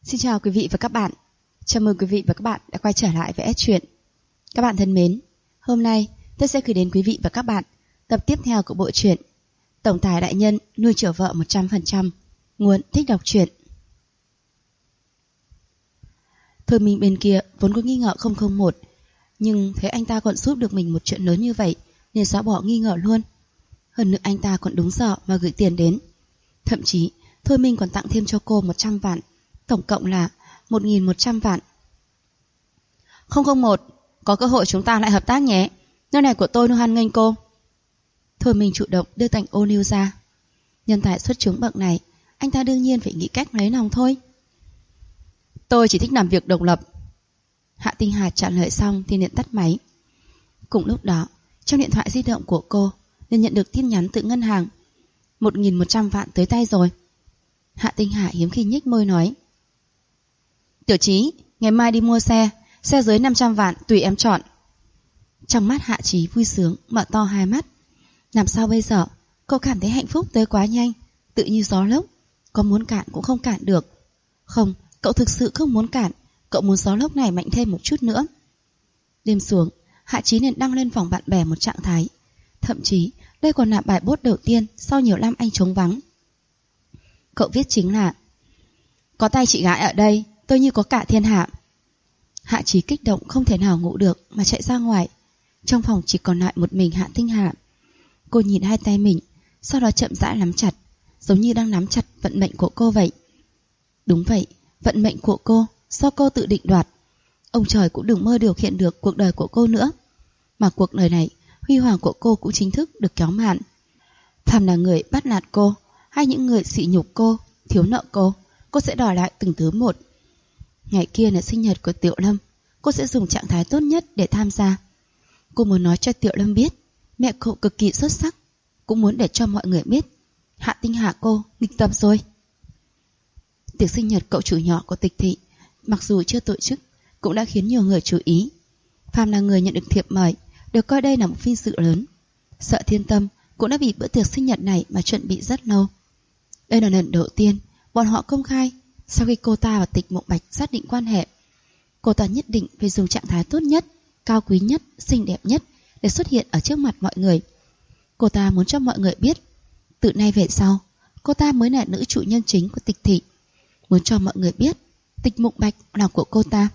Xin chào quý vị và các bạn. Chào mừng quý vị và các bạn đã quay trở lại với S Truyện. Các bạn thân mến, hôm nay tôi sẽ gửi đến quý vị và các bạn tập tiếp theo của bộ truyện Tổng tài đại nhân nuôi chiều vợ 100%. Nguồn thích đọc truyện. Thôi mình bên kia vốn có nghi ngờ 001, nhưng thấy anh ta còn giúp được mình một chuyện lớn như vậy nên xóa bỏ nghi ngờ luôn. Hơn nữa anh ta còn đúng giờ mà gửi tiền đến. Thậm chí Thôi mình còn tặng thêm cho cô 100 vạn, tổng cộng là 1.100 vạn. 001, có cơ hội chúng ta lại hợp tác nhé. Nơi này của tôi luôn hoan nghênh cô. Thôi mình chủ động đưa tành ô niu ra. Nhân tài xuất chúng bậc này, anh ta đương nhiên phải nghĩ cách lấy lòng thôi. Tôi chỉ thích làm việc độc lập. Hạ Tinh Hà trả lời xong thì liền tắt máy. Cùng lúc đó, trong điện thoại di động của cô liền nhận được tin nhắn từ ngân hàng. 1.100 vạn tới tay rồi. Hạ Tinh Hà hiếm khi nhếch môi nói: Tiểu Chí, ngày mai đi mua xe dưới 500 vạn tùy em chọn. Trong mắt Hạ Chí vui sướng, mở to hai mắt. Làm sao bây giờ? Cậu cảm thấy hạnh phúc tới quá nhanh, tự như gió lốc, có muốn cản cũng không cản được. Không, cậu thực sự không muốn cản, cậu muốn gió lốc này mạnh thêm một chút nữa. Đêm xuống, Hạ Chí liền đăng lên vòng bạn bè một trạng thái. Thậm chí, đây còn là bài post đầu tiên sau nhiều năm anh trống vắng. Cậu viết chính là: Có tay chị gái ở đây, tôi như có cả thiên hạ. Hạ Chí kích động không thể nào ngủ được mà chạy ra ngoài. Trong phòng chỉ còn lại một mình Hạ Tinh Hà. Cô nhìn hai tay mình, sau đó chậm rãi nắm chặt, giống như đang nắm chặt vận mệnh của cô vậy. Đúng vậy, vận mệnh của cô, do cô tự định đoạt. Ông trời cũng đừng mơ điều khiển được cuộc đời của cô nữa. Mà cuộc đời này, huy hoàng của cô cũng chính thức được kéo màn. Phàm là người bắt nạt cô, hay những người sỉ nhục cô, thiếu nợ cô sẽ đòi lại từng thứ một. Ngày kia là sinh nhật của Tiểu Lâm, cô sẽ dùng trạng thái tốt nhất để tham gia. Cô muốn nói cho Tiểu Lâm biết mẹ cậu cực kỳ xuất sắc, cũng muốn để cho mọi người biết Hạ Tinh Hà cô nghịch tập rồi. Tiệc sinh nhật cậu chủ nhỏ của Tịch Thị, mặc dù chưa tổ chức, cũng đã khiến nhiều người chú ý. Phàm là người nhận được thiệp mời được coi đây là một vinh dự lớn. Sợ Thiên Tâm cũng đã vì bữa tiệc sinh nhật này mà chuẩn bị rất lâu. Đây là lần đầu tiên bọn họ công khai. Sau khi cô ta và Tịch Mộng Bạch xác định quan hệ, cô ta nhất định phải dùng trạng thái tốt nhất, cao quý nhất, xinh đẹp nhất để xuất hiện ở trước mặt mọi người. Cô ta muốn cho mọi người biết, từ nay về sau, cô ta mới là nữ chủ nhân chính của Tịch Thị. Muốn cho mọi người biết Tịch Mộng Bạch là của cô ta.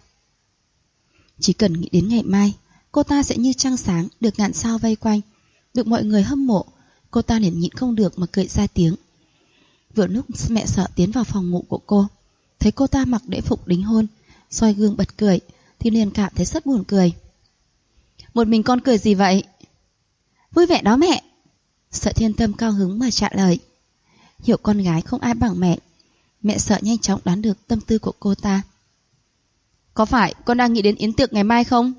Chỉ cần nghĩ đến ngày mai, cô ta sẽ như trăng sáng được ngàn sao vây quanh, được mọi người hâm mộ. Cô ta liền nhịn không được mà cười ra tiếng. Vừa lúc mẹ Sợ tiến vào phòng ngủ của cô, thấy cô ta mặc lễ phục đính hôn, soi gương bật cười, thì liền cảm thấy rất buồn cười. Một mình con cười gì vậy? Vui vẻ đó mẹ. Sợ Thiên Tâm cao hứng mà trả lời. Hiểu con gái không ai bằng mẹ, mẹ Sợ nhanh chóng đoán được tâm tư của cô ta. Có phải con đang nghĩ đến yến tiệc ngày mai không?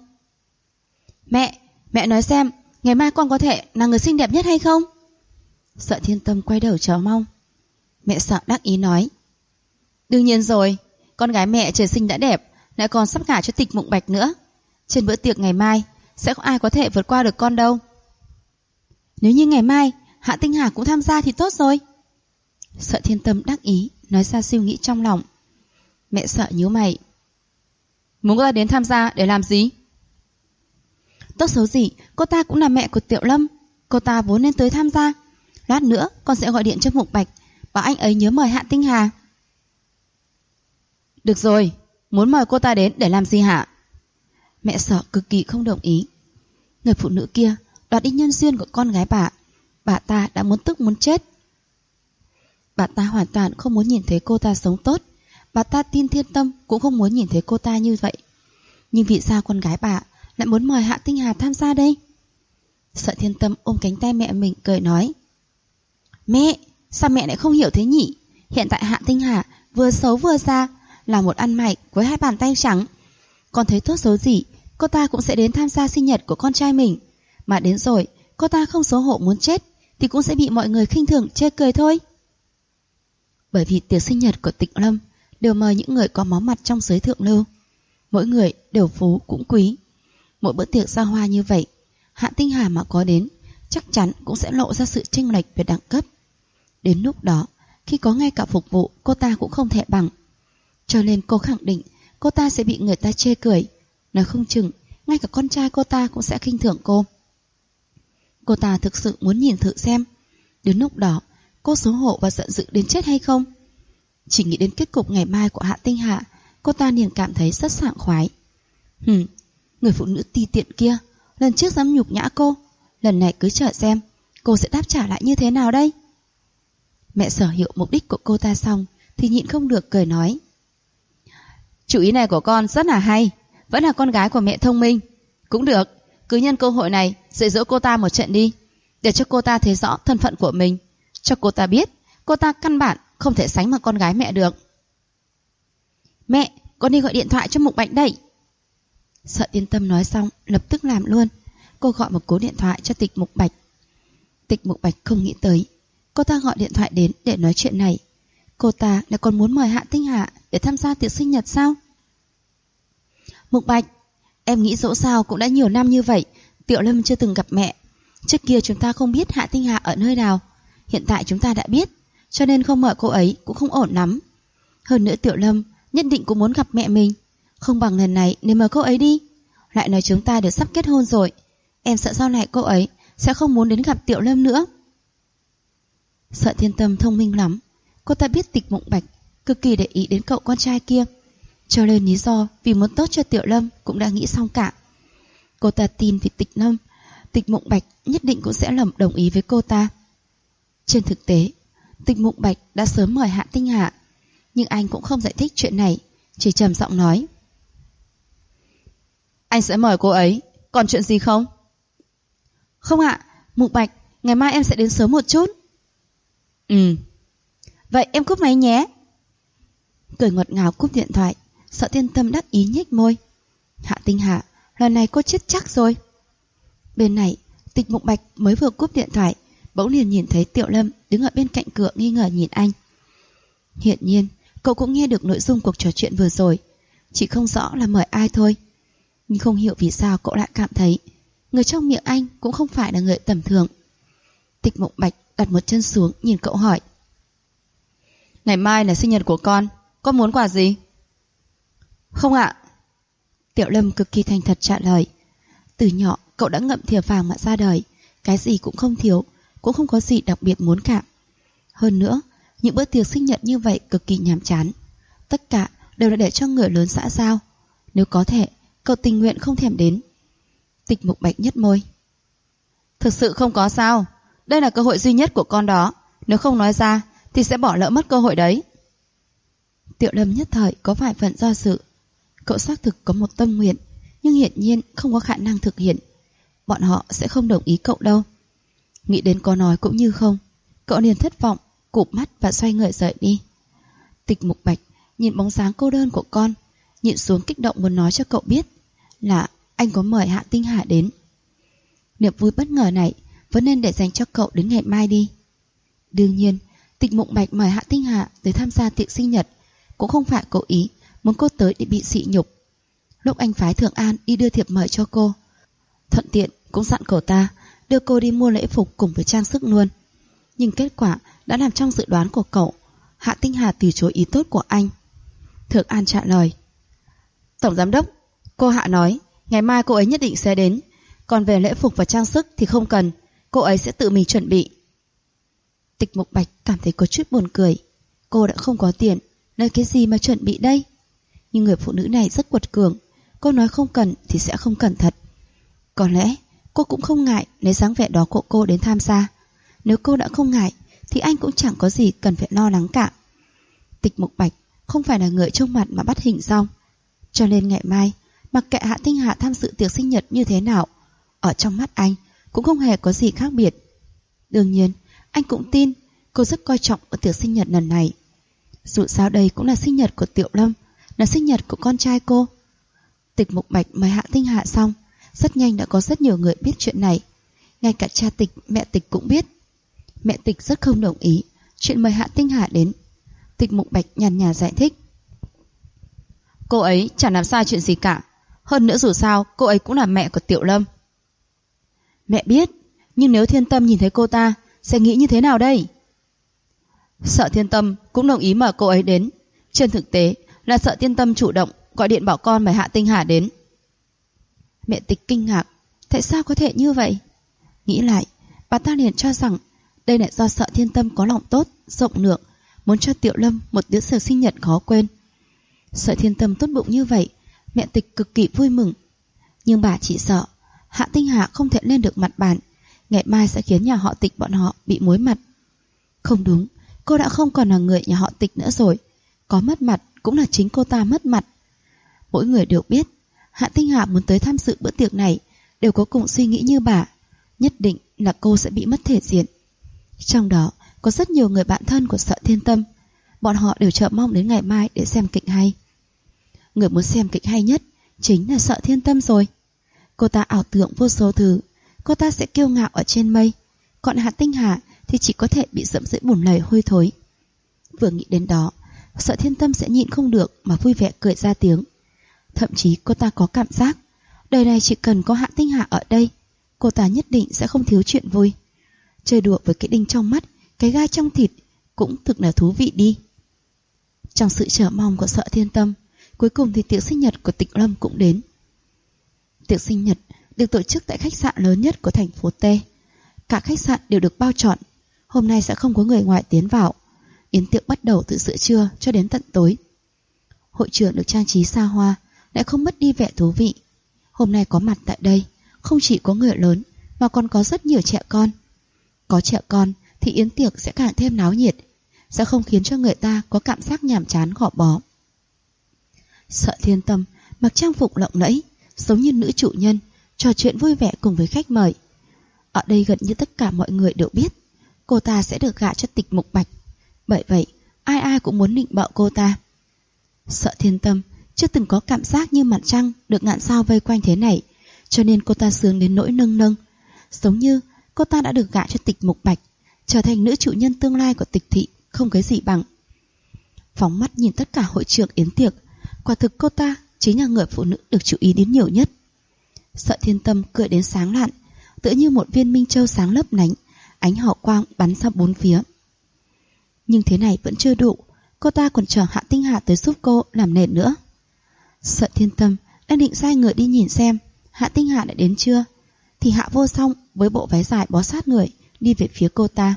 Mẹ nói xem, ngày mai con có thể là người xinh đẹp nhất hay không? Sợ Thiên Tâm quay đầu chờ mong. Mẹ Sợ đắc ý nói. Đương nhiên rồi, con gái mẹ trời sinh đã đẹp, lại còn sắp gả cho Tịch Mộng Bạch nữa. Trên bữa tiệc ngày mai sẽ không ai có thể vượt qua được con đâu. Nếu như ngày mai Hạ Tinh Hà cũng tham gia thì tốt rồi. Sợ Thiên Tâm đắc ý nói ra suy nghĩ trong lòng. Mẹ Sợ nhíu mày. Muốn cô ta đến tham gia để làm gì? Tốt xấu gì cô ta cũng là mẹ của Tiểu Lâm, cô ta vốn nên tới tham gia. Lát nữa con sẽ gọi điện cho Mộng Bạch, bảo anh ấy nhớ mời Hạ Tinh Hà. Được rồi, muốn mời cô ta đến để làm gì hả? Mẹ Sợ cực kỳ không đồng ý. Người phụ nữ kia đoạt đi nhân duyên của con gái bà ta đã muốn tức muốn chết. Bà ta hoàn toàn không muốn nhìn thấy cô ta sống tốt. Bà ta tin Thiên Tâm cũng không muốn nhìn thấy cô ta như vậy. Nhưng vì sao con gái bà lại muốn mời Hạ Tinh Hà tham gia đây? Sợ Thiên Tâm ôm cánh tay mẹ mình cười nói. Mẹ, sao mẹ lại không hiểu thế nhỉ? Hiện tại Hạ Tinh Hà vừa xấu vừa già, là một ăn mày với hai bàn tay trắng. Con thấy tốt xấu gì cô ta cũng sẽ đến tham gia sinh nhật của con trai mình. Mà đến rồi cô ta không xấu hổ muốn chết thì cũng sẽ bị mọi người khinh thường chê cười thôi. Bởi vì tiệc sinh nhật của Tịch Lâm đều mời những người có máu mặt trong giới thượng lưu. Mỗi người đều phú cũng quý. Mỗi bữa tiệc xa hoa như vậy, Hạ Tinh Hà mà có đến, chắc chắn cũng sẽ lộ ra sự chênh lệch về đẳng cấp. Đến lúc đó, khi có ngay cả phục vụ cô ta cũng không thể bằng. Cho nên cô khẳng định cô ta sẽ bị người ta chê cười. Nói không chừng ngay cả con trai cô ta cũng sẽ khinh thường cô. Cô ta thực sự muốn nhìn thử xem đến lúc đó cô xấu hổ và giận dữ đến chết hay không. Chỉ nghĩ đến kết cục ngày mai của Hạ Tinh Hạ, cô ta liền cảm thấy rất sảng khoái. Người phụ nữ ti tiện kia, lần trước dám nhục nhã cô, lần này cứ chờ xem cô sẽ đáp trả lại như thế nào đây. Mẹ Sở hiểu mục đích của cô ta xong thì nhịn không được cười nói: Chủ ý này của con rất là hay, vẫn là con gái của mẹ thông minh. Cũng được, cứ nhân cơ hội này dạy dỗ cô ta một trận đi, để cho cô ta thấy rõ thân phận của mình, cho cô ta biết cô ta căn bản không thể sánh bằng con gái mẹ được. Mẹ, con đi gọi điện thoại cho Mục Bạch đây. Sợ Tiên Tâm nói xong lập tức làm luôn. Cô gọi một cú điện thoại cho Tịch Mục Bạch. Tịch Mục Bạch không nghĩ tới cô ta gọi điện thoại đến để nói chuyện này. Cô ta lại còn muốn mời Hạ Tinh Hạ để tham gia tiệc sinh nhật sao? Mục Bạch, em nghĩ dẫu sao cũng đã nhiều năm như vậy, Tiểu Lâm chưa từng gặp mẹ. Trước kia chúng ta không biết Hạ Tinh Hạ ở nơi nào, hiện tại chúng ta đã biết, cho nên không mời cô ấy cũng không ổn lắm. Hơn nữa Tiểu Lâm nhất định cũng muốn gặp mẹ mình, không bằng lần này nên mời cô ấy đi. Lại nói chúng ta đều sắp kết hôn rồi, em sợ sau này cô ấy sẽ không muốn đến gặp Tiểu Lâm nữa. Sợ Thiên Tâm thông minh lắm, cô ta biết Tịch Mục Bạch cực kỳ để ý đến cậu con trai kia, cho nên lý do vì muốn tốt cho Tiểu Lâm cũng đã nghĩ xong cả. Cô ta tin vì Tịch Mục Bạch nhất định cũng sẽ đồng ý với cô ta. Trên thực tế, Tịch Mục Bạch đã sớm mời Hạ Tinh Hạ, nhưng anh cũng không giải thích chuyện này, chỉ trầm giọng nói: Anh sẽ mời cô ấy, còn chuyện gì không? Không ạ, Mục Bạch, ngày mai em sẽ đến sớm một chút. Vậy em cúp máy nhé. Cười ngọt ngào cúp điện thoại. Sợ Thiên Tâm đắc ý nhếch môi. Hạ Tinh Hạ, lần này cô chết chắc rồi. Bên này, Tịch Mục Bạch mới vừa cúp điện thoại, bỗng liền nhìn thấy Tiểu Lâm đứng ở bên cạnh cửa nghi ngờ nhìn anh. Hiện nhiên, cậu cũng nghe được nội dung cuộc trò chuyện vừa rồi, chỉ không rõ là mời ai thôi. Nhưng không hiểu vì sao cậu lại cảm thấy người trong miệng anh cũng không phải là người tầm thường. Tịch Mục Bạch đặt một chân xuống nhìn cậu hỏi: Ngày mai là sinh nhật của con muốn quà gì? Không ạ. Tiểu Lâm cực kỳ thành thật trả lời. Từ nhỏ cậu đã ngậm thìa vàng mà ra đời, cái gì cũng không thiếu, cũng không có gì đặc biệt muốn cả. Hơn nữa, những bữa tiệc sinh nhật như vậy cực kỳ nhàm chán, tất cả đều là để cho người lớn xã giao. Nếu có thể, cậu tình nguyện không thèm đến. Tịch Mục Bạch nhếch môi: Thực sự không có sao, đây là cơ hội duy nhất của con đó, nếu không nói ra thì sẽ bỏ lỡ mất cơ hội đấy. Tiểu Lâm nhất thời có vài phần do dự. Cậu xác thực có một tâm nguyện, nhưng hiển nhiên không có khả năng thực hiện. Bọn họ sẽ không đồng ý cậu đâu. Nghĩ đến có nói cũng như không, cậu liền thất vọng, cụp mắt và xoay người rời đi. Tịch Mục Bạch nhìn bóng dáng cô đơn của con, nhịn xuống kích động muốn nói cho cậu biết là anh có mời Hạ Tinh Hạ đến. Niềm vui bất ngờ này vẫn nên để dành cho cậu đến ngày mai đi. Đương nhiên, Tịch Mục Bạch mời Hạ Tinh Hạ tới tham gia tiệc sinh nhật cũng không phải cố ý muốn cô tới để bị sỉ nhục. Lúc anh phái Thượng An đi đưa thiệp mời cho cô, thuận tiện cũng dặn cậu ta đưa cô đi mua lễ phục cùng với trang sức luôn. Nhưng kết quả đã nằm trong dự đoán của cậu. Hạ Tinh Hà từ chối ý tốt của anh. Thượng An trả lời: Tổng giám đốc, cô Hạ nói ngày mai cô ấy nhất định sẽ đến, còn về lễ phục và trang sức thì không cần, cô ấy sẽ tự mình chuẩn bị. Tịch Mục Bạch cảm thấy có chút buồn cười. Cô đã không có tiền, lấy cái gì mà chuẩn bị đây? Nhưng người phụ nữ này rất quật cường, cô nói không cần thì sẽ không cần thật. Có lẽ cô cũng không ngại lấy dáng vẻ đó của cô đến tham gia. Nếu cô đã không ngại thì anh cũng chẳng có gì cần phải lo lắng cả. Tịch Mục Bạch không phải là người trông mặt mà bắt hình dong, cho nên ngày mai mặc kệ Hạ Tinh Hạ tham dự tiệc sinh nhật như thế nào, ở trong mắt anh cũng không hề có gì khác biệt. Đương nhiên anh cũng tin cô rất coi trọng ở tiệc sinh nhật lần này. Dù sao đây cũng là sinh nhật của Tiểu Lâm, là sinh nhật của con trai cô. Tịch Mục Bạch mời Hạ Tinh Hạ xong, rất nhanh đã có rất nhiều người biết chuyện này. Ngay cả cha Tịch, mẹ Tịch cũng biết. Mẹ Tịch rất không đồng ý chuyện mời Hạ Tinh Hạ đến. Tịch Mục Bạch nhàn nhạt giải thích: Cô ấy chẳng làm sai chuyện gì cả. Hơn nữa dù sao cô ấy cũng là mẹ của Tiểu Lâm. Mẹ biết, nhưng nếu Thiên Tâm nhìn thấy cô ta sẽ nghĩ như thế nào đây? Sợ Thiên Tâm cũng đồng ý mời cô ấy đến. Trên thực tế là Sợ Thiên Tâm chủ động gọi điện bảo con mời Hạ Tinh Hà đến. Mẹ Tịch kinh ngạc, tại sao có thể như vậy? Nghĩ lại, bà ta liền cho rằng đây là do Sợ Thiên Tâm có lòng tốt, rộng lượng, muốn cho Tiểu Lâm một bữa tiệc sinh nhật khó quên. Sợ Thiên Tâm tốt bụng như vậy, mẹ Tịch cực kỳ vui mừng. Nhưng bà chỉ sợ Hạ Tinh Hà không thể lên được mặt bàn, ngày mai sẽ khiến nhà họ Tịch bọn họ bị muối mặt. Không đúng, cô đã không còn là người nhà họ Tịch nữa rồi. Có mất mặt cũng là chính cô ta mất mặt. Mỗi người đều biết Hạ Tinh Hà muốn tới tham dự bữa tiệc này đều có cùng suy nghĩ như bà, nhất định là cô sẽ bị mất thể diện. Trong đó có rất nhiều người bạn thân của Sợ Thiên Tâm, bọn họ đều chờ mong đến ngày mai để xem kịch hay. Người muốn xem kịch hay nhất chính là Sợ Thiên Tâm rồi. Cô ta ảo tưởng vô số thứ, cô ta sẽ kiêu ngạo ở trên mây, còn Hạ Tinh Hà thì chỉ có thể bị dẫm dưới bùn lầy hôi thối. Vừa nghĩ đến đó, Sợ Thiên Tâm sẽ nhịn không được mà vui vẻ cười ra tiếng. Thậm chí cô ta có cảm giác đời này chỉ cần có Hạ Tinh Hà ở đây, cô ta nhất định sẽ không thiếu chuyện vui. Chơi đùa với cái đinh trong mắt, cái gai trong thịt cũng thực là thú vị đi. Trong sự chờ mong của Sợ Thiên Tâm, cuối cùng thì tiệc sinh nhật của Tịch Lâm cũng đến. Tiệc sinh nhật được tổ chức tại khách sạn lớn nhất của thành phố T. Cả khách sạn đều được bao trọn. Hôm nay sẽ không có người ngoài tiến vào. Yến tiệc bắt đầu từ giữa trưa cho đến tận tối. Hội trường được trang trí xa hoa, lại không mất đi vẻ thú vị. Hôm nay có mặt tại đây không chỉ có người lớn mà còn có rất nhiều trẻ con. Có trẻ con thì yến tiệc sẽ càng thêm náo nhiệt, sẽ không khiến cho người ta có cảm giác nhàm chán gò bó. Sợ Thiên Tâm mặc trang phục lộng lẫy, giống như nữ chủ nhân, trò chuyện vui vẻ cùng với khách mời. Ở đây gần như tất cả mọi người đều biết cô ta sẽ được gả cho Tịch Mục Bạch, bởi vậy ai ai cũng muốn nịnh bợ cô ta. Sợ Thiên Tâm chưa từng có cảm giác như mặt trăng được ngàn sao vây quanh thế này, cho nên cô ta sướng đến nỗi nâng nâng, giống như cô ta đã được gả cho Tịch Mục Bạch, trở thành nữ chủ nhân tương lai của Tịch thị, không cái gì bằng. Phóng mắt nhìn tất cả hội trường yến tiệc, quả thực cô ta chính là người phụ nữ được chú ý đến nhiều nhất. Sợ Thiên Tâm cười đến sáng lạn, tựa như một viên minh châu sáng lấp lánh, ánh hào quang bắn ra bốn phía. Nhưng thế này vẫn chưa đủ, cô ta còn chờ Hạ Tinh Hà tới giúp cô làm nền nữa. Sợ Thiên Tâm đang định sai người đi nhìn xem Hạ Tinh Hà đã đến chưa, thì Hạ Vô Song với bộ váy dài bó sát người đi về phía cô ta.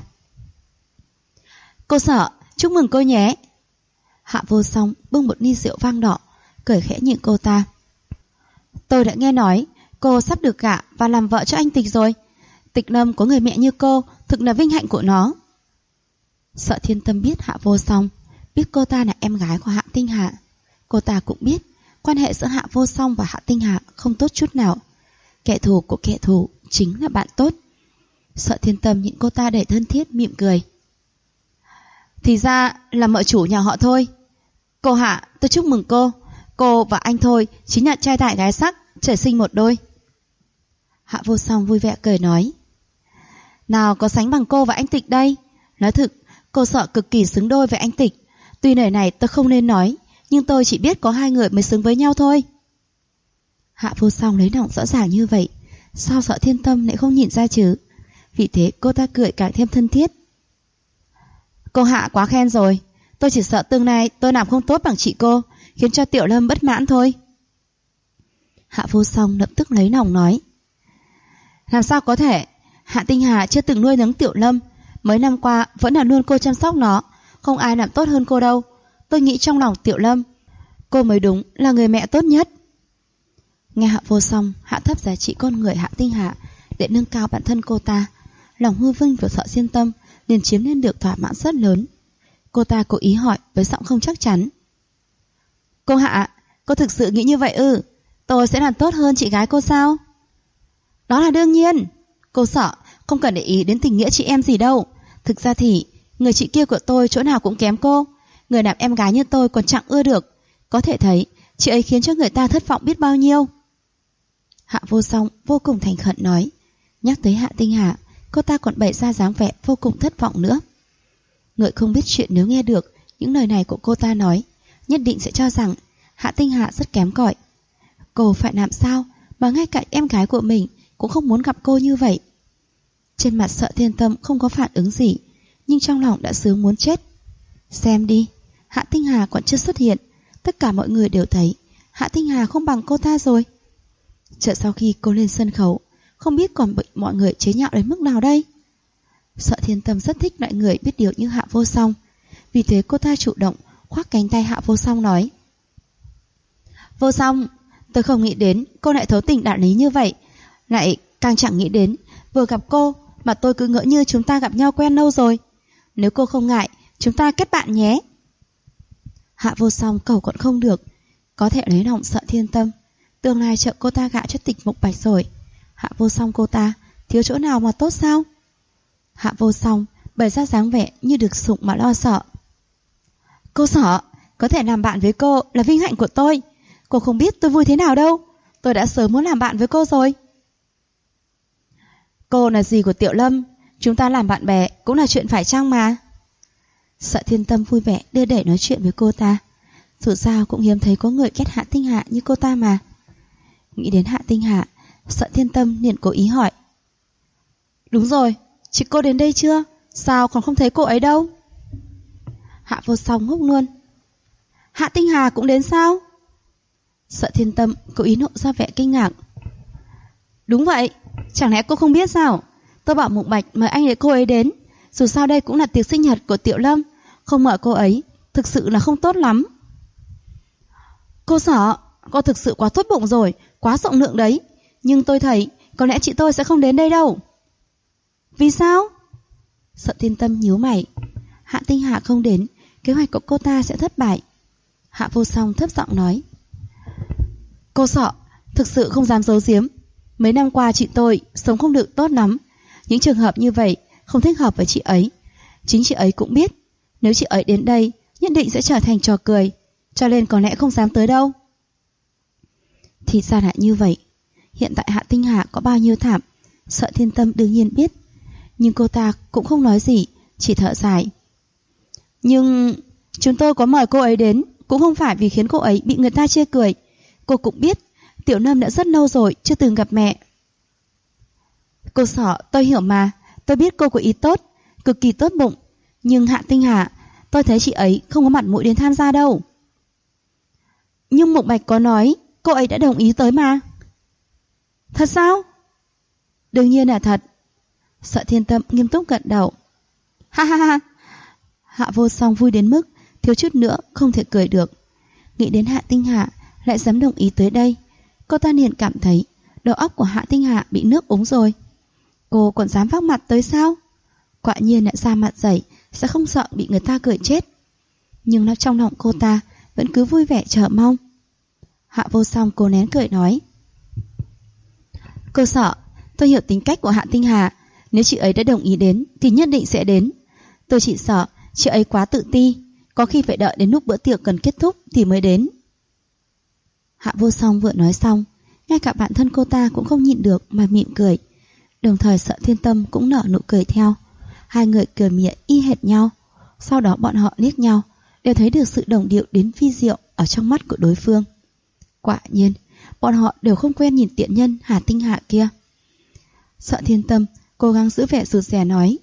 Cô Sợ, chúc mừng cô nhé. Hạ Vô Song bưng một ly rượu vang đỏ, cười khẽ nhìn cô ta. Tôi đã nghe nói cô sắp được gả và làm vợ cho anh Tịch rồi. Tịch Lâm có người mẹ như cô thực là vinh hạnh của nó. Sợ Thiên Tâm biết Hạ Vô Song, biết cô ta là em gái của Hạ Tinh Hà. Cô ta cũng biết quan hệ giữa Hạ Vô Song và Hạ Tinh Hà không tốt chút nào. Kẻ thù của kẻ thù chính là bạn tốt. Sợ Thiên Tâm nhìn cô ta đầy thân thiết mỉm cười. Thì ra là mợ chủ nhà họ Thôi. Cô Hạ, tôi chúc mừng cô. Cô và anh Thôi chính là trai tài gái sắc, trời sinh một đôi. Hạ Vô Song vui vẻ cười nói. Nào có sánh bằng cô và anh Tịch đây. Nói thực, cô Sợ cực kỳ xứng đôi với anh Tịch. Tuy lời này tôi không nên nói, nhưng tôi chỉ biết có hai người mới xứng với nhau thôi. Hạ Vô Song lấy lòng rõ ràng như vậy, sao Sợ Thiên Tâm lại không nhìn ra chứ? Vì thế cô ta cười càng thêm thân thiết. Cô Hạ quá khen rồi. Tôi chỉ sợ tương lai tôi làm không tốt bằng chị cô, khiến cho Tiểu Lâm bất mãn thôi. Hạ Vô Song lập tức lấy lòng nói. Làm sao có thể? Hạ Tinh Hà chưa từng nuôi nấng Tiểu Lâm, mấy năm qua vẫn là luôn cô chăm sóc nó, không ai làm tốt hơn cô đâu. Tôi nghĩ trong lòng Tiểu Lâm, cô mới đúng là người mẹ tốt nhất. Nghe Hạ Vô Song hạ thấp giá trị con người Hạ Tinh Hà để nâng cao bản thân cô ta, lòng hư vinh của Sợ Thiên Tâm liền chiếm lên được thỏa mãn rất lớn. Cô ta cố ý hỏi với giọng không chắc chắn. Cô Hạ, cô thực sự nghĩ như vậy ư? Tôi sẽ làm tốt hơn chị gái cô sao? Đó là đương nhiên. Cô Sợ không cần để ý đến tình nghĩa chị em gì đâu. Thực ra thì người chị kia của tôi chỗ nào cũng kém cô. Người làm em gái như tôi còn chẳng ưa được. Có thể thấy chị ấy khiến cho người ta thất vọng biết bao nhiêu. Hạ Vô Song vô cùng thành khẩn nói. Nhắc tới Hạ Tinh Hà, cô ta còn bày ra dáng vẻ vô cùng thất vọng nữa. Người không biết chuyện nếu nghe được những lời này của cô ta nói, nhất định sẽ cho rằng Hạ Tinh Hà rất kém cỏi. Cô phải làm sao mà ngay cả em gái của mình cũng không muốn gặp cô như vậy? Trên mặt Sợ Thiên Tâm không có phản ứng gì, nhưng trong lòng đã sướng muốn chết. Xem đi, Hạ Tinh Hà còn chưa xuất hiện, Tất cả mọi người đều thấy Hạ Tinh Hà không bằng cô ta rồi. Chợt sau khi cô lên sân khấu, không biết còn bị mọi người chế nhạo đến mức nào đây. Sợ Thiên Tâm rất thích loại người biết điều như Hạ Vô Song, vì thế cô ta chủ động khoác cánh tay Hạ Vô Song nói: Vô Song, tôi không nghĩ đến cô lại thấu tình đạt lý như vậy, lại càng chẳng nghĩ đến vừa gặp cô mà tôi cứ ngỡ như chúng ta gặp nhau quen lâu rồi. Nếu cô không ngại, chúng ta kết bạn nhé. Hạ Vô Song cầu còn không được, có thể lấy lòng Sợ Thiên Tâm, tương lai trợ cô ta gả cho Tịch Mục Bạch rồi. Hạ Vô Song cô ta thiếu chỗ nào mà tốt sao? Hạ Vô Song bày ra dáng vẻ như được sủng mà lo sợ. Cô Sở, có thể làm bạn với cô là vinh hạnh của tôi. Cô không biết tôi vui thế nào đâu. Tôi đã sớm muốn làm bạn với cô rồi. Cô là dì của Tiểu Lâm, chúng ta làm bạn bè cũng là chuyện phải chăng mà. Sợ Thiên Tâm vui vẻ đưa đẩy nói chuyện với cô ta. Dù sao cũng hiếm thấy có người ghét Hạ Tinh Hạ như cô ta mà. Nghĩ đến Hạ Tinh Hạ, Sợ Thiên Tâm liền cố ý hỏi: Đúng rồi, chị cô đến đây chưa? Sao còn không thấy cô ấy đâu? Hạ Vô Song ngốc luôn. Hạ Tinh Hà cũng đến sao? Sợ Thiên Tâm cố ý nộ ra vẻ kinh ngạc. Đúng vậy, chẳng lẽ cô không biết sao? Tôi bảo Mục Bạch mời anh để cô ấy đến. Dù sao đây cũng là tiệc sinh nhật của Tiểu Lâm, không mời cô ấy thực sự là không tốt lắm. Cô Sở, cô thực sự quá tốt bụng rồi, quá rộng lượng đấy. Nhưng tôi thấy có lẽ chị tôi sẽ không đến đây đâu. Vì sao? Sợ Thiên Tâm nhíu mày. Hạ Tinh Hạ không đến, kế hoạch của cô ta sẽ thất bại. Hạ Vô Song thấp giọng nói: Cô Sở, thực sự không dám giấu giếm. Mấy năm qua chị tôi sống không được tốt lắm. Những trường hợp như vậy không thích hợp với chị ấy. Chính chị ấy cũng biết, nếu chị ấy đến đây nhất định sẽ trở thành trò cười, cho nên có lẽ không dám tới đâu. Thì ra lại như vậy. Hiện tại Hạ Tinh Hạ có bao nhiêu thảm, Sợ Thiên Tâm đương nhiên biết. Nhưng cô ta cũng không nói gì, chỉ thở dài. Nhưng chúng tôi có mời cô ấy đến cũng không phải vì khiến cô ấy bị người ta chê cười. Cô cũng biết Tiểu Lâm đã rất lâu rồi chưa từng gặp mẹ. Cô Sở, tôi hiểu mà. Tôi biết cô có ý tốt, cực kỳ tốt bụng. Nhưng Hạ Tinh Hạ, tôi thấy chị ấy không có mặt mũi đến tham gia đâu. Nhưng Mục Bạch có nói cô ấy đã đồng ý tới mà. Thật sao? Đương nhiên là thật. Sợ Thiên Tâm nghiêm túc gật đầu. Ha ha ha. Hạ Vô Song vui đến mức thiếu chút nữa không thể cười được. Nghĩ đến Hạ Tinh Hạ lại dám đồng ý tới đây, cô ta liền cảm thấy đầu óc của Hạ Tinh Hạ bị nước uống rồi. Cô còn dám vác mặt tới sao? Quả nhiên lại ra mặt dày, sẽ không sợ bị người ta cười chết. Nhưng nó trong lòng cô ta vẫn cứ vui vẻ chờ mong. Hạ Vô Song cố nén cười nói: Cô Sở, tôi hiểu tính cách của Hạ Tinh Hà. Nếu chị ấy đã đồng ý đến thì nhất định sẽ đến. Tôi chỉ sợ chị ấy quá tự ti, có khi phải đợi đến lúc bữa tiệc cần kết thúc thì mới đến. Hạ Vô Song vừa nói xong, ngay cả bản thân cô ta cũng không nhịn được mà mỉm cười. Đồng thời Sợ Thiên Tâm cũng nở nụ cười theo. Hai người cười mỉa y hệt nhau. Sau đó bọn họ liếc nhau, đều thấy được sự đồng điệu đến phi diệu ở trong mắt của đối phương. Quả nhiên, bọn họ đều không quen nhìn tiện nhân Hạ Tinh Hạ kia. Sợ Thiên Tâm cố gắng giữ vẻ rụt rè nói: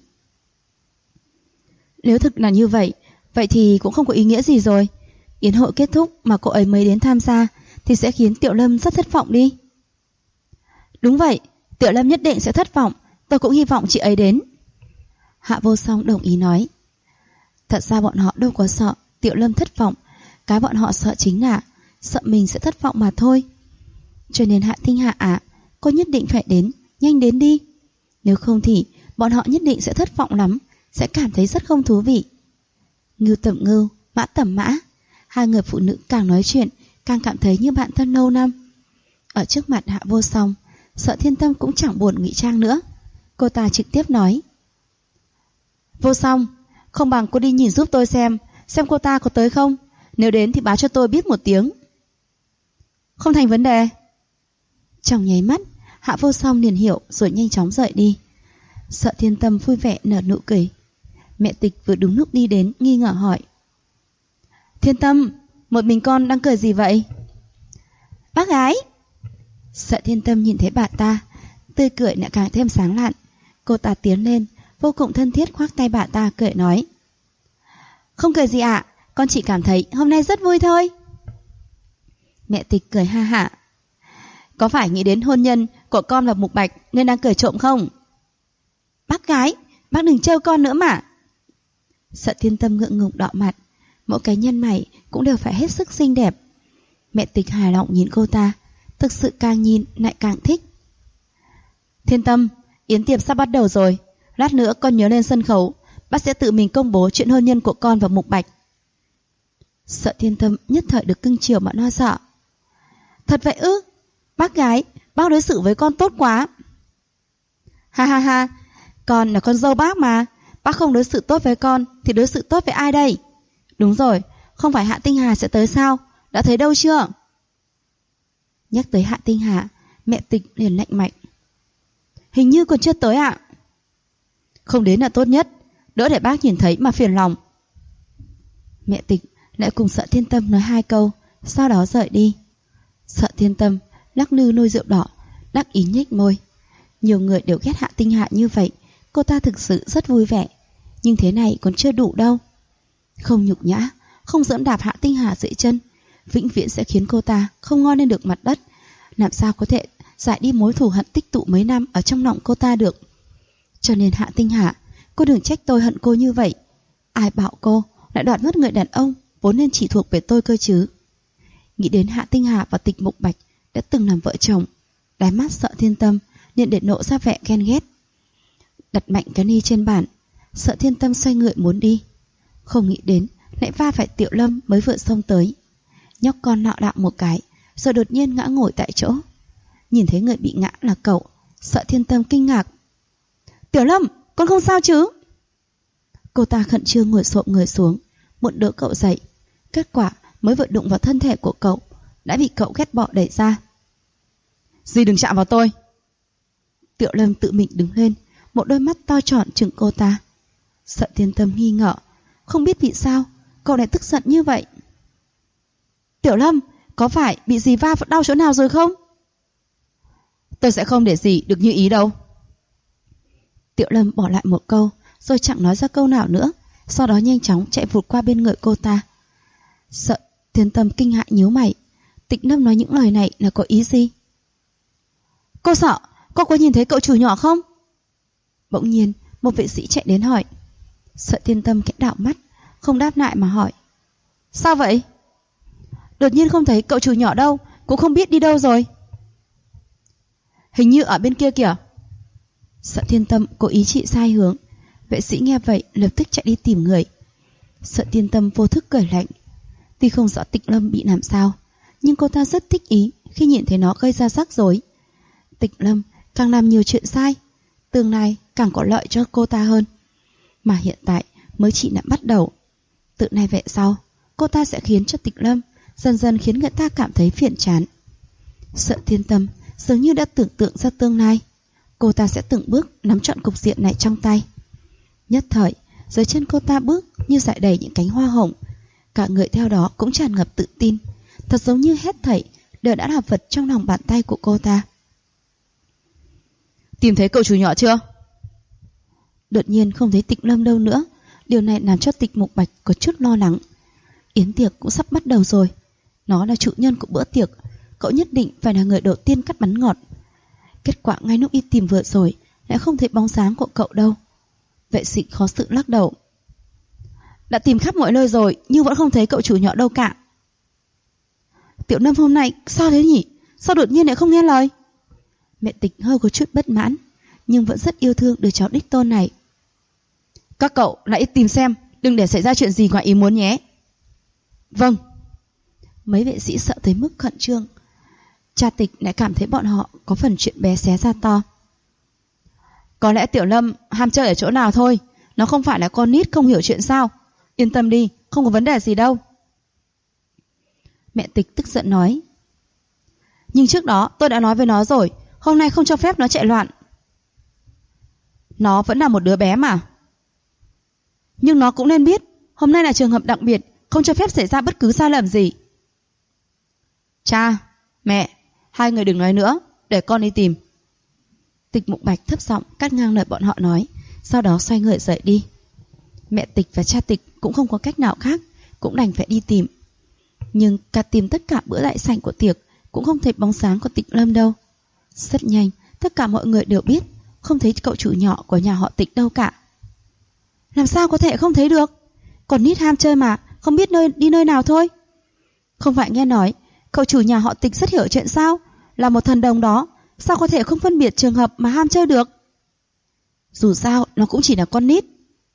Nếu thực là như vậy, vậy thì cũng không có ý nghĩa gì rồi. Yến hội kết thúc mà cô ấy mới đến tham gia thì sẽ khiến Tiểu Lâm rất thất vọng đi. Đúng vậy, Tiểu Lâm nhất định sẽ thất vọng. Tôi cũng hy vọng chị ấy đến. Hạ Vô Song đồng ý nói. Thật ra bọn họ đâu có sợ Tiểu Lâm thất vọng. Cái bọn họ sợ chính là sợ mình sẽ thất vọng mà thôi. Cho nên Hạ Tinh Hạ ạ, cô nhất định phải đến, nhanh đến đi. Nếu không thì bọn họ nhất định sẽ thất vọng lắm, sẽ cảm thấy rất không thú vị. Ngưu tầm ngưu, mã tầm mã. Hai người phụ nữ càng nói chuyện càng cảm thấy như bạn thân lâu năm. Ở trước mặt Hạ Vô Song, Sợ Thiên Tâm cũng chẳng buồn ngụy trang nữa. Cô ta trực tiếp nói: Vô Song, không bằng cô đi nhìn giúp tôi xem cô ta có tới không. Nếu đến thì báo cho tôi biết một tiếng. Không thành vấn đề. Trong nháy mắt, Hạ Vô Song liền hiểu rồi nhanh chóng rời đi. Sợ Thiên Tâm vui vẻ nở nụ cười. Mẹ Tịch vừa đúng lúc đi đến nghi ngờ hỏi: Thiên Tâm, một mình con đang cười gì vậy? Bác gái. Sợ Thiên Tâm nhìn thấy bà ta, tươi cười lại càng thêm sáng lạn. Cô ta tiến lên, vô cùng thân thiết khoác tay bà ta cười nói: Không cười gì ạ, con chỉ cảm thấy hôm nay rất vui thôi. Mẹ Tịch cười ha hả. Có phải nghĩ đến hôn nhân của con và Mục Bạch nên đang cười trộm không? Bác gái, bác đừng trêu con nữa mà. Sợ Thiên Tâm ngượng ngùng đỏ mặt. Mỗi cái nhân mày cũng đều phải hết sức xinh đẹp. Mẹ Tịch hài lòng nhìn cô ta, thực sự càng nhìn lại càng thích. Thiên Tâm, yến tiệc sắp bắt đầu rồi. Lát nữa con nhớ lên sân khấu, bác sẽ tự mình công bố chuyện hôn nhân của con và Mục Bạch. Sợ Thiên Tâm nhất thời được cưng chiều mà lo sợ. Thật vậy ư? Bác gái, bác đối xử với con tốt quá. Ha ha ha, con là con dâu bác mà. Bác không đối xử tốt với con thì đối xử tốt với ai đây? Đúng rồi, không phải Hạ Tinh Hà sẽ tới sao? Đã thấy đâu chưa? Nhắc tới Hạ Tinh Hà, mẹ Tịch liền lạnh mạnh. Hình như còn chưa tới ạ. Không đến là tốt nhất, đỡ để bác nhìn thấy mà phiền lòng. Mẹ Tịch lại cùng Sợ Thiên Tâm nói 2 câu, sau đó rời đi. Sợ Thiên Tâm lắc lư nôi rượu đỏ, đắc ý nhếch môi. Nhiều người đều ghét Hạ Tinh Hạ như vậy, cô ta thực sự rất vui vẻ. Nhưng thế này còn chưa đủ đâu. Không nhục nhã, không dẫm đạp Hạ Tinh Hà dưới chân, vĩnh viễn sẽ khiến cô ta không ngoi lên được mặt đất. Làm sao có thể giải đi mối thù hận tích tụ mấy năm ở trong lòng cô ta được. Cho nên Hạ Tinh Hà, cô đừng trách tôi hận cô như vậy. Ai bảo cô lại đoạt mất người đàn ông vốn nên chỉ thuộc về tôi cơ chứ. Nghĩ đến Hạ Tinh Hà và Tịch Mục Bạch đã từng làm vợ chồng, đáy mắt Sợ Thiên Tâm liền để nộ ra vẻ ghen ghét. Đặt mạnh cái ly trên bàn, Sợ Thiên Tâm xoay người muốn đi. Không nghĩ đến lại va phải Tiểu Lâm mới vừa xông tới. Nhóc con nạo đạo một cái, rồi đột nhiên ngã ngồi tại chỗ. Nhìn thấy người bị ngã là cậu, Sợ Thiên Tâm kinh ngạc. Tiểu Lâm, con không sao chứ? Cô ta khẩn trương ngồi xổm người xuống, muốn đỡ cậu dậy. Kết quả mới vừa đụng vào thân thể của cậu, đã bị cậu ghét bỏ đẩy ra. Dì đừng chạm vào tôi. Tiểu Lâm tự mình đứng lên, một đôi mắt to tròn trừng cô ta. Sợ Thiên Tâm nghi ngờ, không biết vì sao cậu lại tức giận như vậy. Tiểu Lâm, có phải bị dì va đau chỗ nào rồi không? Tôi sẽ không để dì được như ý đâu. Tiểu Lâm bỏ lại một câu, rồi chẳng nói ra câu nào nữa, sau đó nhanh chóng chạy vụt qua bên người cô ta. Sợ Thiên Tâm kinh hãi nhíu mày. Tịch Lâm nói những lời này là có ý gì? Cô Sợ, cô có nhìn thấy cậu chủ nhỏ không? Bỗng nhiên một vệ sĩ chạy đến hỏi. Sợ Thiên Tâm khẽ đảo mắt, không đáp lại mà hỏi. Sao vậy? Đột nhiên không thấy cậu chủ nhỏ đâu, cũng không biết đi đâu rồi. Hình như ở bên kia kìa. Sợ Thiên Tâm cố ý chỉ sai hướng. Vệ sĩ nghe vậy lập tức chạy đi tìm người. Sợ Thiên Tâm vô thức cười lạnh. Tuy không rõ Tịch Lâm bị làm sao, nhưng cô ta rất thích ý khi nhìn thấy nó gây ra rắc rối. Tịch Lâm càng làm nhiều chuyện sai, tương lai càng có lợi cho cô ta hơn. Mà hiện tại mới chỉ đã bắt đầu. Từ nay về sau, cô ta sẽ khiến cho Tịch Lâm dần dần khiến người ta cảm thấy phiền chán. Sợ Thiên Tâm dường như đã tưởng tượng ra tương lai. Cô ta sẽ từng bước nắm trọn cục diện này trong tay. Nhất thời, dưới chân cô ta bước như rải đầy những cánh hoa hồng. Cả người theo đó cũng tràn ngập tự tin, thật giống như hết thảy đều đã là vật trong lòng bàn tay của cô ta. Tìm thấy cậu chủ nhỏ chưa? Đột nhiên không thấy Tịch Lâm đâu nữa. Điều này làm cho Tịch Mục Bạch có chút lo lắng. Yến tiệc cũng sắp bắt đầu rồi. Nó là chủ nhân của bữa tiệc, cậu nhất định phải là người đầu tiên cắt bánh ngọt. Kết quả ngay lúc đi tìm vừa rồi lại không thấy bóng dáng của cậu đâu. Vệ sĩ khó xử lắc đầu. Đã tìm khắp mọi nơi rồi nhưng vẫn không thấy cậu chủ nhỏ đâu cả. Tiểu Lâm hôm nay sao thế nhỉ? Sao đột nhiên lại không nghe lời? Mẹ Tịch hơi có chút bất mãn, nhưng vẫn rất yêu thương đứa cháu đích tôn này. Các cậu hãy tìm xem, đừng để xảy ra chuyện gì ngoài ý muốn nhé. Vâng. Mấy vệ sĩ sợ tới mức khẩn trương. Cha Tịch lại cảm thấy bọn họ có phần chuyện bé xé ra to. Có lẽ Tiểu Lâm ham chơi ở chỗ nào thôi, nó không phải là con nít không hiểu chuyện sao. Yên tâm đi, không có vấn đề gì đâu. Mẹ Tịch tức giận nói. Nhưng trước đó tôi đã nói với nó rồi, hôm nay không cho phép nó chạy loạn. Nó vẫn là một đứa bé mà. Nhưng nó cũng nên biết, hôm nay là trường hợp đặc biệt, không cho phép xảy ra bất cứ sai lầm gì. Cha, mẹ, hai người đừng nói nữa, để con đi tìm. Tịch Mục Bạch thấp giọng cắt ngang lời bọn họ nói, sau đó xoay người rời đi. Mẹ Tịch và cha Tịch cũng không có cách nào khác, cũng đành phải đi tìm. Nhưng cả tìm tất cả bữa đại sảnh của tiệc cũng không thấy bóng dáng của Tịnh Lâm đâu. Rất nhanh, tất cả mọi người đều biết không thấy cậu chủ nhỏ của nhà họ Tịch đâu cả. Làm sao có thể không thấy được? Còn nít ham chơi mà, không biết đi nơi nào thôi. Không phải nghe nói cậu chủ nhà họ Tịch rất hiểu chuyện sao? Là một thần đồng đó, sao có thể không phân biệt trường hợp mà ham chơi được? Dù sao nó cũng chỉ là con nít.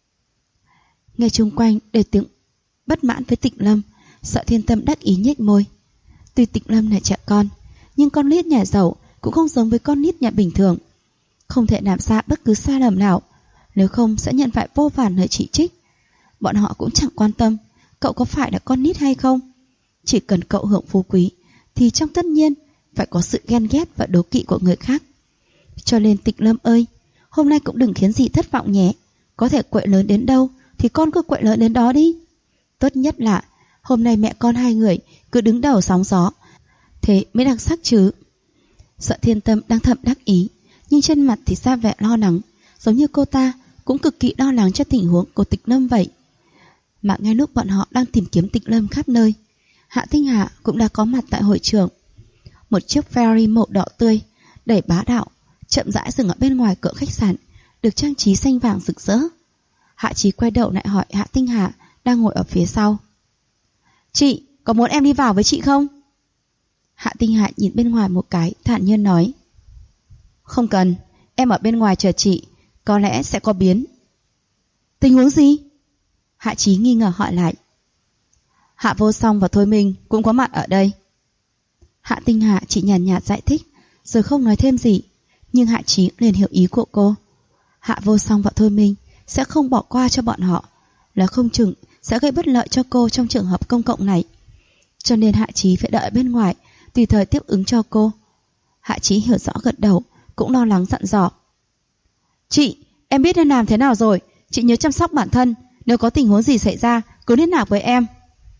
Nghe chung quanh để tiếng bất mãn với Tịnh Lâm, Sợ Thiên Tâm đắc ý nhếch môi. Tuy Tịnh Lâm là trẻ con, nhưng con nít nhà giàu cũng không giống với con nít nhà bình thường. Không thể làm ra bất cứ sai lầm nào, nếu không sẽ nhận phải vô vàn lời chỉ trích. Bọn họ cũng chẳng quan tâm cậu có phải là con nít hay không. Chỉ cần cậu hưởng phú quý thì trong tất nhiên phải có sự ghen ghét và đố kỵ của người khác. Cho nên Tịnh Lâm ơi, hôm nay cũng đừng khiến dì thất vọng nhé. Có thể quậy lớn đến đâu thì con cứ quậy lớn đến đó đi. Tốt nhất là hôm nay mẹ con hai người cứ đứng đầu sóng gió, thế mới đặc sắc chứ. Sợ Thiên Tâm đang thầm đắc ý, nhưng trên mặt thì ra vẻ lo lắng, giống như cô ta cũng cực kỳ lo lắng cho tình huống của Tịch Lâm vậy. Mà ngay lúc bọn họ đang tìm kiếm Tịch Lâm khắp nơi, Hạ Tinh Hà cũng đã có mặt tại hội trường. Một chiếc Ferrari màu đỏ tươi đầy bá đạo chậm rãi dừng ở bên ngoài cửa khách sạn, được trang trí xanh vàng rực rỡ. Hạ Chí quay đầu lại hỏi Hạ Tinh Hà đang ngồi ở phía sau. Chị, có muốn em đi vào với chị không? Hạ Tinh Hà nhìn bên ngoài một cái, thản nhiên nói. Không cần, em ở bên ngoài chờ chị, có lẽ sẽ có biến. Tình huống gì? Hạ Chí nghi ngờ hỏi lại. Hạ Vô Song và Thôi Minh cũng có mặt ở đây. Hạ Tinh Hà chỉ nhàn nhạt giải thích, rồi không nói thêm gì, nhưng Hạ Chí liền hiểu ý của cô. Hạ Vô Song và Thôi Minh sẽ không bỏ qua cho bọn họ, là không chừng sẽ gây bất lợi cho cô trong trường hợp công cộng này. Cho nên Hạ Chí phải đợi bên ngoài, tùy thời tiếp ứng cho cô. Hạ Chí hiểu rõ gật đầu, cũng lo lắng dặn dò. Chị, em biết nên làm thế nào rồi, chị nhớ chăm sóc bản thân, nếu có tình huống gì xảy ra cứ liên lạc với em.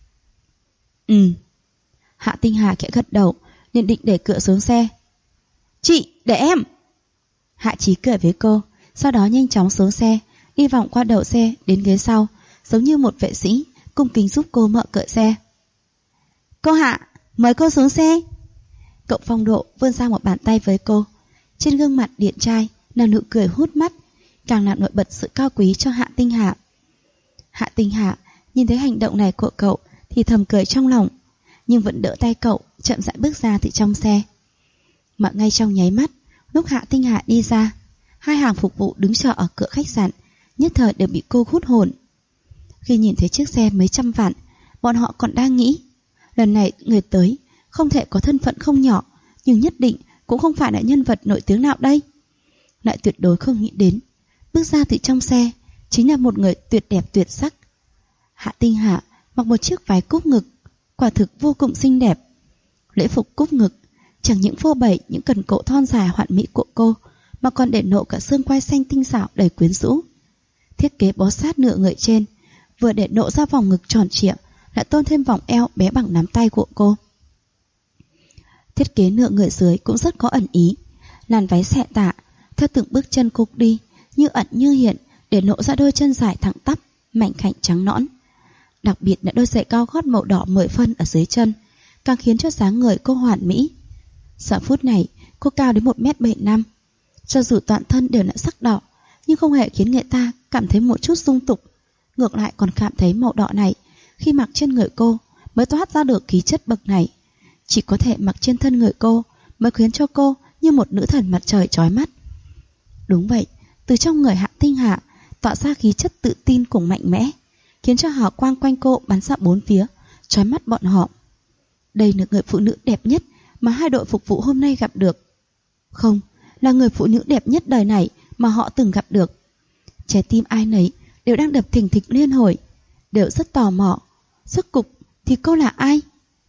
Hạ Tinh Hà khẽ gật đầu, liền định để cửa xuống xe. Chị, để em. Hạ Chí cười với cô, sau đó nhanh chóng xuống xe, đi vòng qua đầu xe đến ghế sau, giống như một vệ sĩ, cung kính giúp cô mở cửa xe. Cô Hạ, mời cô xuống xe. Cậu Phong Độ vươn ra một bàn tay với cô. Trên gương mặt điển trai là nụ cười hút mắt, càng làm nổi bật sự cao quý cho Hạ Tinh Hà. Hạ Tinh Hà nhìn thấy hành động này của cậu thì thầm cười trong lòng, nhưng vẫn đỡ tay cậu chậm rãi bước ra từ trong xe. Mà ngay trong nháy mắt, lúc Hạ Tinh Hà đi ra, hai hàng phục vụ đứng chờ ở cửa khách sạn nhất thời đều bị cô hút hồn. Khi nhìn thấy chiếc xe mấy trăm vạn, bọn họ còn đang nghĩ lần này người tới không thể có thân phận không nhỏ, nhưng nhất định cũng không phải là nhân vật nổi tiếng nào đây. Lại tuyệt đối không nghĩ đến bước ra từ trong xe chính là một người tuyệt đẹp tuyệt sắc. Hạ Tinh Hà mặc một chiếc váy cúp ngực, quả thực vô cùng xinh đẹp. Lễ phục cúp ngực chẳng những phô bày những cần cổ thon dài hoàn mỹ của cô, mà còn để lộ cả xương quai xanh tinh xảo đầy quyến rũ. Thiết kế bó sát nửa người trên, vừa để lộ ra vòng ngực tròn trịa, lại tôn thêm vòng eo bé bằng nắm tay của cô. Thiết kế nửa người dưới cũng rất có ẩn ý, làn váy xẻ tả theo từng bước chân cô đi, như ẩn như hiện, để lộ ra đôi chân dài thẳng tắp, mảnh khảnh trắng nõn. Đặc biệt là đôi giày cao gót màu đỏ 10 phân ở dưới chân, càng khiến cho dáng người cô hoàn mỹ. Giờ phút này, cô cao đến 1m75, cho dù toàn thân đều là sắc đỏ, nhưng không hề khiến người ta cảm thấy một chút dung tục. Ngược lại còn cảm thấy màu đỏ này khi mặc trên người cô mới toát ra được khí chất bậc này. Chỉ có thể mặc trên thân người cô mới khiến cho cô như một nữ thần mặt trời chói mắt. Đúng vậy, từ trong người Hạ Tinh Hà tỏa ra khí chất tự tin cùng mạnh mẽ, khiến cho hào quang quanh cô bắn ra bốn phía, chói mắt bọn họ. Đây là người phụ nữ đẹp nhất mà hai đội phục vụ hôm nay gặp được. Không, là người phụ nữ đẹp nhất đời này mà họ từng gặp được. Trái tim ai nấy đều đang đập thình thịch liên hồi, đều rất tò mò. Rốt cục thì cô là ai?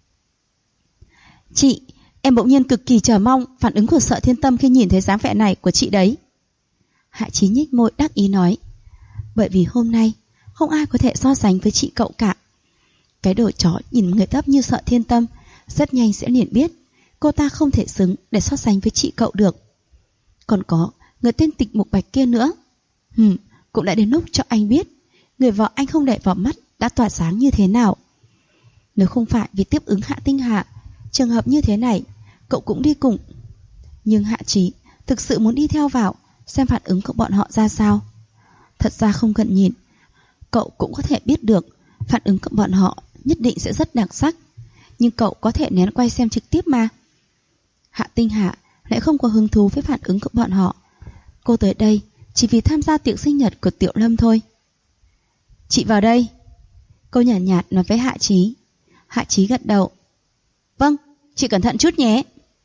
Chị, em bỗng nhiên cực kỳ chờ mong phản ứng của Sợ Thiên Tâm khi nhìn thấy dáng vẻ này của chị đấy. Hạ Chí nhếch môi đắc ý nói. Bởi vì hôm nay không ai có thể so sánh với chị cậu cả. Cái đồ chó nhìn người thấp như Sợ Thiên Tâm rất nhanh sẽ liền biết cô ta không thể xứng để so sánh với chị cậu được. Còn có người tên Tịch Mục Bạch kia nữa. Cũng đã đến lúc cho anh biết người vợ anh không để vào mắt đã tỏa sáng như thế nào. Nếu không phải vì tiếp ứng Hạ Tinh Hạ, trường hợp như thế này cậu cũng đi cùng. Nhưng Hạ Chí thực sự muốn đi theo vào xem phản ứng của bọn họ ra sao. Thật ra không cần nhìn, cậu cũng có thể biết được phản ứng của bọn họ nhất định sẽ rất đặc sắc. Nhưng cậu có thể nén quay xem trực tiếp mà. Hạ Tinh Hạ lại không có hứng thú với phản ứng của bọn họ. Cô tới đây chỉ vì tham gia tiệc sinh nhật của Tiểu Lâm thôi. Chị vào đây. Cô nhàn nhạt nói với Hạ Chí. Hạ Chí gật đầu. Vâng, chị cẩn thận chút nhé.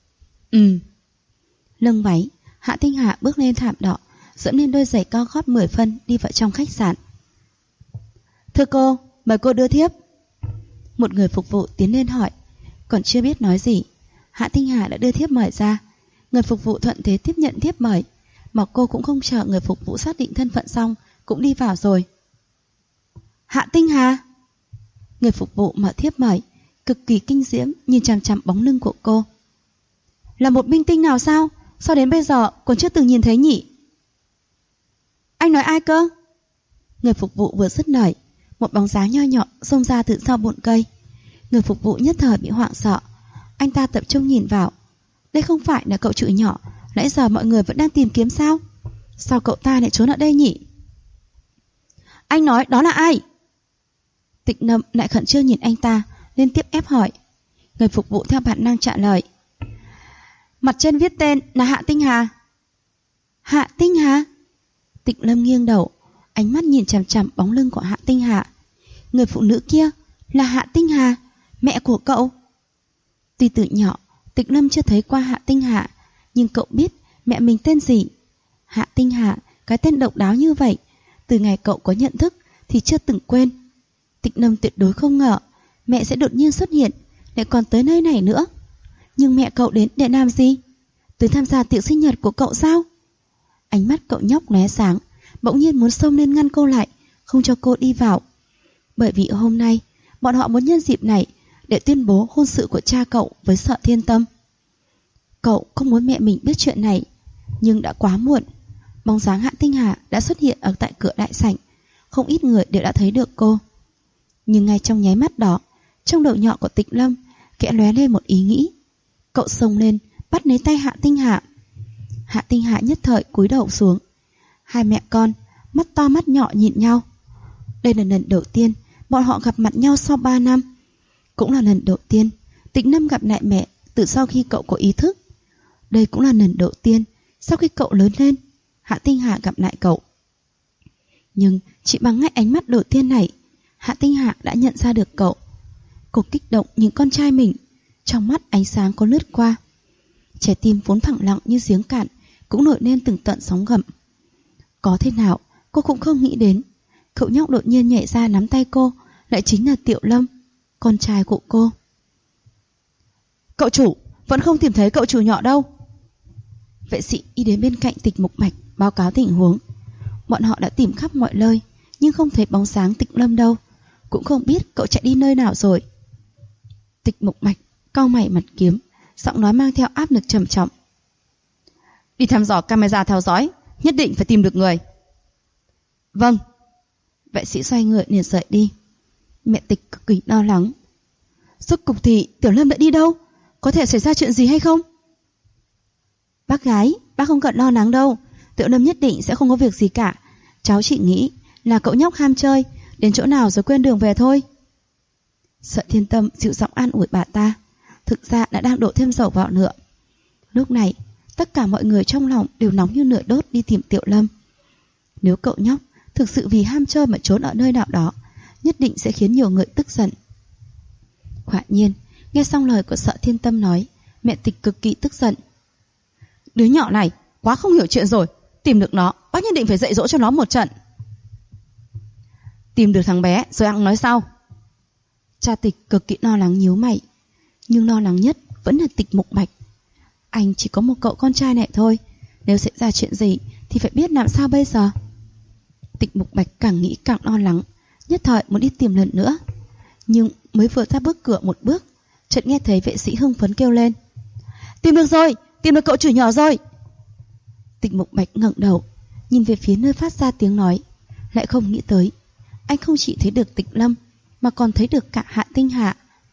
Lưng váy, Hạ Tinh Hạ bước lên thảm đỏ, dẫm lên đôi giày cao gót 10 phân đi vào trong khách sạn. Thưa cô, mời cô đưa thiếp. Một người phục vụ tiến lên hỏi. Còn chưa biết nói gì, Hạ Tinh Hạ đã đưa thiếp mời ra. Người phục vụ thuận thế tiếp nhận thiếp mời, mà cô cũng không chờ người phục vụ xác định thân phận xong cũng đi vào rồi. Hạ Tinh Hà. Người phục vụ mở thiếp mời, cực kỳ kinh diễm nhìn chằm chằm bóng lưng của cô. Là một minh tinh nào sao? Sao đến bây giờ còn chưa từng nhìn thấy nhỉ? Anh nói ai cơ? Người phục vụ vừa dứt lời, một bóng dáng nho nhỏ xông ra từ sau bụi cây. Người phục vụ nhất thời bị hoảng sợ. Anh ta tập trung nhìn vào. Đây không phải là cậu chữ nhỏ nãy giờ mọi người vẫn đang tìm kiếm sao? Sao cậu ta lại trốn ở đây nhỉ? Anh nói đó là ai? Tịch Nâm lại khẩn trương nhìn anh ta, liên tiếp ép hỏi. Người phục vụ theo bản năng trả lời. Mặt trên viết tên là Hạ Tinh Hà. Hạ Tinh Hà? Tịch Lâm nghiêng đầu, ánh mắt nhìn chằm chằm bóng lưng của Hạ Tinh Hà. Người phụ nữ kia là Hạ Tinh Hà, mẹ của cậu. Tuy từ nhỏ Tịch Lâm chưa thấy qua Hạ Tinh Hà, nhưng cậu biết mẹ mình tên gì. Hạ Tinh Hà, cái tên độc đáo như vậy, từ ngày cậu có nhận thức thì chưa từng quên. Tịch Lâm tuyệt đối không ngờ mẹ sẽ đột nhiên xuất hiện, lại còn tới nơi này nữa. Nhưng mẹ cậu đến để làm gì? Tới tham gia tiệc sinh nhật của cậu sao? Ánh mắt cậu nhóc lóe sáng, bỗng nhiên muốn xông lên ngăn cô lại, không cho cô đi vào. Bởi vì hôm nay bọn họ muốn nhân dịp này để tuyên bố hôn sự của cha cậu với Sợ Thiên Tâm. Cậu không muốn mẹ mình biết chuyện này, nhưng đã quá muộn. Bóng dáng Hạ Tinh Hà đã xuất hiện ở tại cửa đại sảnh, không ít người đều đã thấy được cô. Nhưng ngay trong nháy mắt đó, trong đầu nhỏ của Tịch Lâm kẽ lóe lên một ý nghĩ. Cậu xông lên bắt lấy tay Hạ Tinh Hà. Hạ Tinh Hà nhất thời cúi đầu xuống. Hai mẹ con mắt to mắt nhỏ nhìn nhau. Đây là lần đầu tiên bọn họ gặp mặt nhau sau 3 năm. Cũng là lần đầu tiên Tịch Lâm gặp lại mẹ từ sau khi cậu có ý thức. Đây cũng là lần đầu tiên sau khi cậu lớn lên Hạ Tinh Hà gặp lại cậu. Nhưng chỉ bằng ngay ánh mắt đầu tiên này, Hạ Tinh Hà đã nhận ra được cậu. Cô kích động nhìn con trai mình, trong mắt ánh sáng có lướt qua. Trái tim vốn phẳng lặng như giếng cạn cũng nổi lên từng tận sóng gầm. Có thế nào cô cũng không nghĩ đến, cậu nhóc đột nhiên nhảy ra nắm tay cô lại chính là Tiểu Lâm, con trai của cô. Cậu chủ, vẫn không tìm thấy cậu chủ nhỏ đâu. Vệ sĩ đi đến bên cạnh Tịch Mục Bạch báo cáo tình huống. Bọn họ đã tìm khắp mọi nơi nhưng không thấy bóng dáng Tịch Lâm đâu, cũng không biết cậu chạy đi nơi nào rồi. Tịch Mục Bạch cau mày mặt kiếm, giọng nói mang theo áp lực trầm trọng. Đi thăm dò camera theo dõi, nhất định phải tìm được người. Vâng. Vệ sĩ xoay người liền rời đi. Mẹ Tịch cực kỳ lo lắng. Rốt cục thì Tiểu Lâm đã đi đâu? Có thể xảy ra chuyện gì hay không? Bác gái, bác không cần lo lắng đâu. Tiểu Lâm nhất định sẽ không có việc gì cả. Cháu chỉ nghĩ là cậu nhóc ham chơi, đến chỗ nào rồi quên đường về thôi. Sợ Thiên Tâm dịu giọng an ủi bà ta, thực ra đã đang đổ thêm dầu vào lửa. Lúc này tất cả mọi người trong lòng đều nóng như lửa đốt đi tìm Tiểu Lâm. Nếu cậu nhóc thực sự vì ham chơi mà trốn ở nơi nào đó, nhất định sẽ khiến nhiều người tức giận. Quả nhiên, nghe xong lời của Sợ Thiên Tâm nói, mẹ Tịch cực kỳ tức giận. Đứa nhỏ này quá không hiểu chuyện rồi, tìm được nó, bác nhất định phải dạy dỗ cho nó một trận. Tìm được thằng bé rồi ăn nói sau. Cha Tịch cực kỳ lo lắng nhíu mày, nhưng lo lắng nhất vẫn là Tịch Mục Bạch. Anh chỉ có một cậu con trai này thôi, nếu xảy ra chuyện gì thì phải biết làm sao bây giờ. Tịch Mục Bạch càng nghĩ càng lo lắng, nhất thời muốn đi tìm lần nữa. Nhưng mới vừa ra bước cửa một bước, chợt nghe thấy vệ sĩ hưng phấn kêu lên. Tìm được rồi, tìm được cậu chủ nhỏ rồi. Tịch Mục Bạch ngẩng đầu, nhìn về phía nơi phát ra tiếng nói, lại không nghĩ tới anh không chỉ thấy được Tịch Lâm mà còn thấy được cả Hạ Tinh Hạ.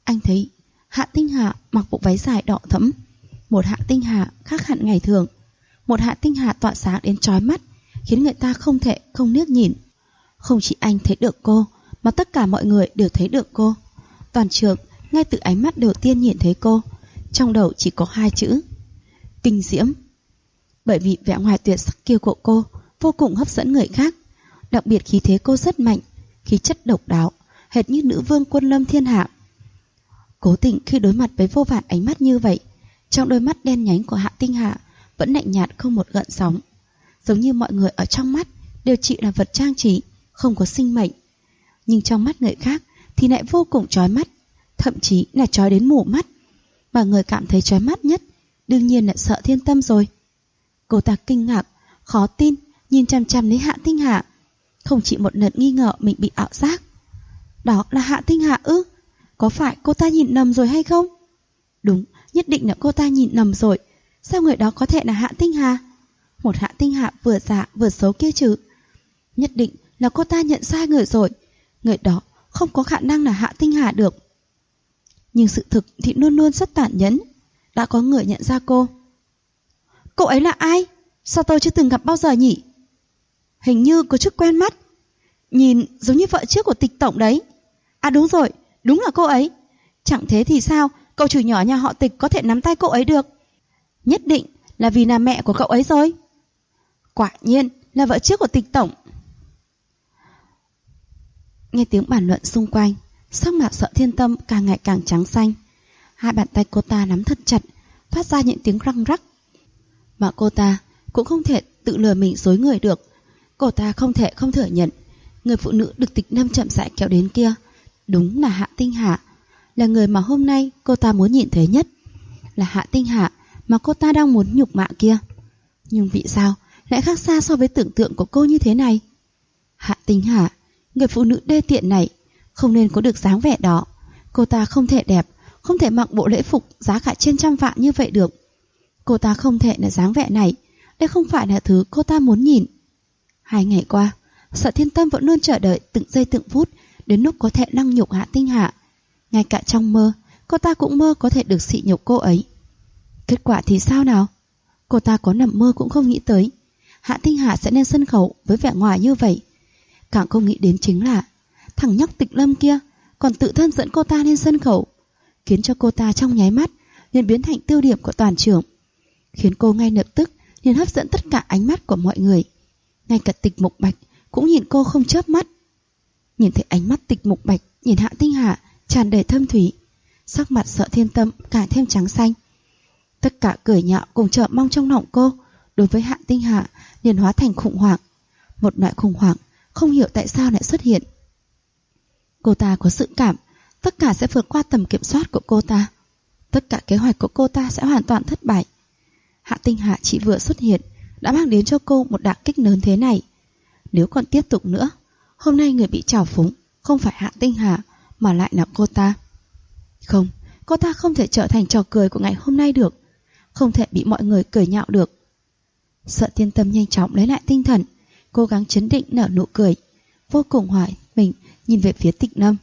Anh thấy Hạ Tinh Hà mặc bộ váy dài đỏ thẫm, một Hạ Tinh Hà khác hẳn ngày thường, một Hạ Tinh Hà tỏa sáng đến chói mắt, khiến người ta không thể không liếc nhìn. Không chỉ anh thấy được cô, mà tất cả mọi người đều thấy được cô. Toàn trường ngay từ ánh mắt đầu tiên nhìn thấy cô, trong đầu chỉ có hai chữ: kinh diễm. Bởi vì vẻ ngoài tuyệt sắc kia của cô vô cùng hấp dẫn người khác, đặc biệt khí thế cô rất mạnh, khí chất độc đáo, hệt như nữ vương quân lâm thiên hạ. Cố Tình khi đối mặt với vô vàn ánh mắt như vậy, trong đôi mắt đen nhánh của Hạ Tinh Hà vẫn lạnh nhạt không một gợn sóng, giống như mọi người ở trong mắt đều chỉ là vật trang trí, không có sinh mệnh. Nhưng trong mắt người khác thì lại vô cùng chói mắt, thậm chí là chói đến mù mắt. Mà người cảm thấy chói mắt nhất đương nhiên là Sợ Thiên Tâm rồi. Cô ta kinh ngạc, khó tin nhìn chằm chằm lấy Hạ Tinh Hà, không chỉ một lần nghi ngờ mình bị ảo giác. Đó là Hạ Tinh Hà ư? Có phải cô ta nhìn nhầm rồi hay không? Đúng, nhất định là cô ta nhìn nhầm rồi. Sao người đó có thể là Hạ Tinh Hà? Một Hạ Tinh Hà vừa già vừa xấu kia chứ? Nhất định là cô ta nhận sai người rồi. Người đó không có khả năng là Hạ Tinh Hà được. Nhưng sự thực thì luôn luôn rất tàn nhẫn. Đã có người nhận ra cô. Cô ấy là ai? Sao tôi chưa từng gặp bao giờ nhỉ? Hình như có chút quen mắt. Nhìn giống như vợ trước của Tịch tổng đấy. À đúng rồi, đúng là cô ấy. Chẳng thế thì sao cậu chủ nhỏ nhà họ Tịch có thể nắm tay cô ấy được? Nhất định là vì là mẹ của cậu ấy rồi. Quả nhiên là vợ trước của Tịch tổng. Nghe tiếng bàn luận xung quanh, sắc mặt Sợ Thiên Tâm càng ngày càng trắng xanh. Hai bàn tay cô ta nắm thật chặt, phát ra những tiếng răng rắc. Mà cô ta cũng không thể tự lừa mình dối người được. Cô ta không thể không thừa nhận, người phụ nữ được Tịch Lâm chậm rãi kéo đến kia đúng là Hạ Tinh Hà, là người mà hôm nay cô ta muốn nhìn thấy nhất, là Hạ Tinh Hà mà cô ta đang muốn nhục mạ kia. Nhưng vì sao lại khác xa so với tưởng tượng của cô như thế này? Hạ Tinh Hà, người phụ nữ đê tiện này, không nên có được dáng vẻ đó. Cô ta không thể đẹp, không thể mặc bộ lễ phục giá cả trên trăm vạn như vậy được. Cô ta không thể là dáng vẻ này. Đây không phải là thứ cô ta muốn nhìn. 2 ngày qua, Sợ Thiên Tâm vẫn luôn chờ đợi từng giây từng phút đến lúc có thể lăng nhục Hạ Tinh Hà. Ngay cả trong mơ, cô ta cũng mơ có thể được sỉ nhục cô ấy. Kết quả thì sao nào? Cô ta có nằm mơ cũng không nghĩ tới Hạ Tinh Hà sẽ lên sân khấu với vẻ ngoài như vậy. Càng không nghĩ đến chính là thằng nhóc Tịch Lâm kia còn tự thân dẫn cô ta lên sân khấu, khiến cho cô ta trong nháy mắt liền biến thành tiêu điểm của toàn trường, khiến cô ngay lập tức liền hấp dẫn tất cả ánh mắt của mọi người. Ngay cả Tịch Mục Bạch cũng nhìn cô không chớp mắt. Nhìn thấy ánh mắt Tịch Mục Bạch nhìn Hạ Tinh Hà tràn đầy thâm thúy, sắc mặt Sợ Thiên Tâm càng thêm trắng xanh. Tất cả cười nhạo cùng chờ mong trong lòng cô đối với Hạ Tinh Hà liền hóa thành khủng hoảng. Một loại khủng hoảng không hiểu tại sao lại xuất hiện. Cô ta có dự cảm tất cả sẽ vượt qua tầm kiểm soát của cô ta. Tất cả kế hoạch của cô ta sẽ hoàn toàn thất bại. Hạ Tinh Hà chỉ vừa xuất hiện đã mang đến cho cô một đả kích lớn thế này. Nếu còn tiếp tục nữa, hôm nay người bị trào phúng không phải Hạ Tinh Hà mà lại là cô ta. Không, cô ta không thể trở thành trò cười của ngày hôm nay được, không thể bị mọi người cười nhạo được. Sợ Thiên Tâm nhanh chóng lấy lại tinh thần, cố gắng chấn định nở nụ cười, vô cùng hoài mình nhìn về phía Tịch Lâm.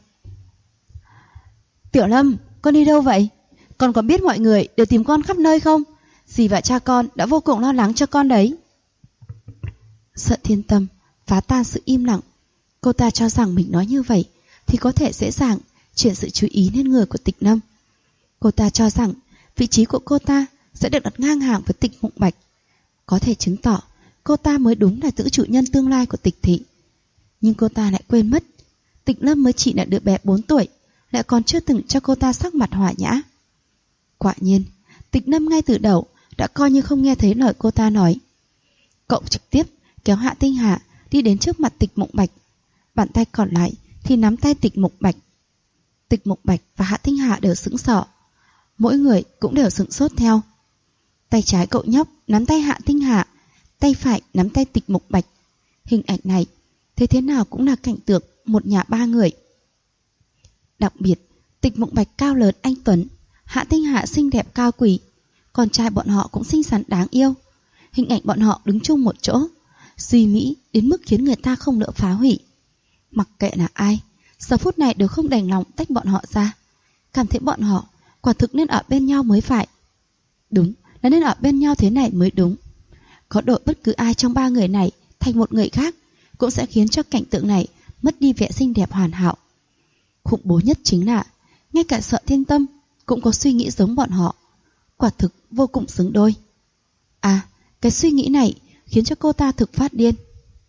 Tiểu Lâm, con đi đâu vậy? Con có biết mọi người đều tìm con khắp nơi không? Dì và cha con đã vô cùng lo lắng cho con đấy. Sợ Thiên Tâm phá tan sự im lặng. Cô ta cho rằng mình nói như vậy thì có thể dễ dàng chuyển sự chú ý lên người của Tịch Lâm. Cô ta cho rằng vị trí của cô ta sẽ được đặt ngang hàng với Tịch Mục Bạch, có thể chứng tỏ cô ta mới đúng là nữ chủ nhân tương lai của Tịch thị. Nhưng cô ta lại quên mất Tịch Lâm mới chỉ là đứa bé 4 tuổi, lại còn chưa từng cho cô ta sắc mặt hòa nhã. Quả nhiên, Tịch Lâm ngay từ đầu đã coi như không nghe thấy lời cô ta nói. Cậu trực tiếp kéo Hạ Tinh Hà đi đến trước mặt Tịch Mục Bạch, bàn tay còn lại thì nắm tay Tịch Mục Bạch. Tịch Mục Bạch và Hạ Tinh Hà đều sững sờ, mỗi người cũng đều sững sốt theo. Tay trái cậu nhóc nắm tay Hạ Tinh Hà, tay phải nắm tay Tịch Mục Bạch. Hình ảnh này thế nào cũng là cảnh tượng một nhà 3 người. Đặc biệt, Tịch Mục Bạch cao lớn anh tuấn, Hạ Tinh Hà xinh đẹp cao quý, con trai bọn họ cũng xinh xắn đáng yêu. Hình ảnh bọn họ đứng chung một chỗ, duy mỹ đến mức khiến người ta không nỡ phá hủy. Mặc kệ là ai, giờ phút này đều không đành lòng tách bọn họ ra. cảm thấy bọn họ quả thực nên ở bên nhau mới phải. Đúng là nên ở bên nhau thế này mới đúng. Có đổi bất cứ ai trong ba người này thành một người khác cũng sẽ khiến cho cảnh tượng này mất đi vẻ xinh đẹp hoàn hảo. Khủng bố nhất chính là ngay cả Sợ Thiên Tâm cũng có suy nghĩ giống bọn họ. Quả thực vô cùng xứng đôi. À, cái suy nghĩ này khiến cho cô ta thực phát điên.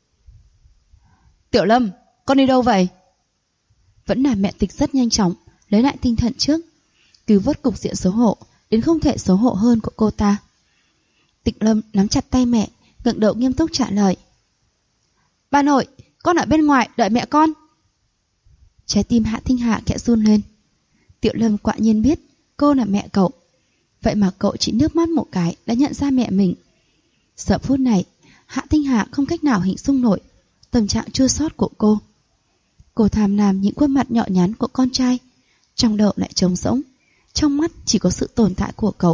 Tiểu Lâm, con đi đâu vậy? Vẫn là mẹ Tịch rất nhanh chóng lấy lại tinh thần trước, cứu vớt cục diện xấu hổ đến không thể xấu hổ hơn của cô ta. Tịch Lâm nắm chặt tay mẹ, ngẩng đầu nghiêm túc trả lời. Bà nội, con ở bên ngoài đợi mẹ con. Trái tim Hạ Tinh Hạ khẽ run lên. Tiểu Lâm quả nhiên biết cô là mẹ cậu. Vậy mà cậu chỉ nước mắt một cái đã nhận ra mẹ mình. Giờ phút này, Hạ Tinh Hạ không cách nào hình dung nổi tâm trạng chua xót của cô. Cô tham lam những khuôn mặt nhỏ nhắn của con trai, trong đầu lại trống rỗng, trong mắt chỉ có sự tồn tại của cậu.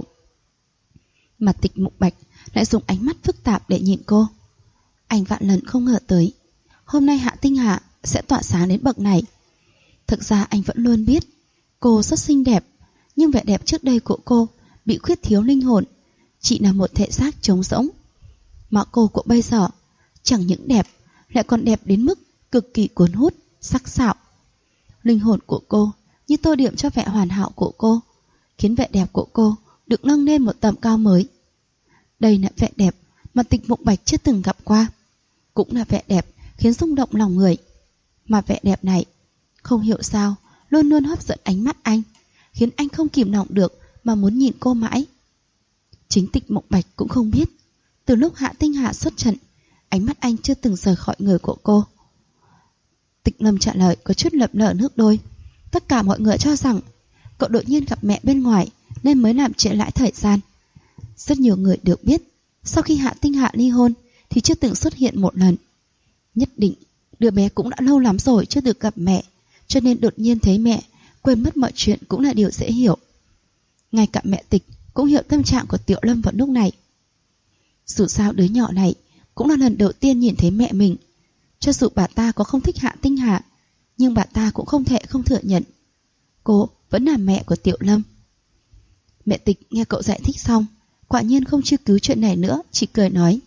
Mặt Tịch Mục Bạch lại dùng ánh mắt phức tạp để nhìn cô. Anh vạn lần không ngờ tới hôm nay Hạ Tinh Hạ sẽ tỏa sáng đến bậc này. Thực ra anh vẫn luôn biết cô rất xinh đẹp, nhưng vẻ đẹp trước đây của cô bị khuyết thiếu linh hồn, chỉ là một thể xác trống rỗng. Mà cô của bây giờ chẳng những đẹp, lại còn đẹp đến mức cực kỳ cuốn hút, sắc sảo. Linh hồn của cô như tô điểm cho vẻ hoàn hảo của cô, khiến vẻ đẹp của cô được nâng lên một tầm cao mới. Đây là vẻ đẹp mà Tịch Mục Bạch chưa từng gặp qua, cũng là vẻ đẹp khiến rung động lòng người. Mà vẻ đẹp này, không hiểu sao, luôn luôn hấp dẫn ánh mắt anh, khiến anh không kìm lòng được mà muốn nhìn cô mãi. Chính Tịch Mục Bạch cũng không biết, từ lúc Hạ Tinh Hạ xuất trận, ánh mắt anh chưa từng rời khỏi người của cô. Tịch Lâm trả lời có chút lậm lờ nước đôi. Tất cả mọi người cho rằng cậu đột nhiên gặp mẹ bên ngoài nên mới làm trễ lại thời gian. Rất nhiều người được biết, sau khi Hạ Tinh Hạ ly hôn thì chưa từng xuất hiện một lần. Nhất định đứa bé cũng đã lâu lắm rồi chưa được gặp mẹ, cho nên đột nhiên thấy mẹ, quên mất mọi chuyện cũng là điều dễ hiểu. Ngay cả mẹ Tịch cũng hiểu tâm trạng của Tiểu Lâm vào lúc này. Dù sao đứa nhỏ này cũng là lần đầu tiên nhìn thấy mẹ mình. Cho dù bà ta có không thích Hạ Tinh Hạ, nhưng bà ta cũng không thể không thừa nhận cô vẫn là mẹ của Tiểu Lâm. Mẹ Tịch nghe cậu giải thích xong, quả nhiên không truy cứu chuyện này nữa, chỉ cười nói.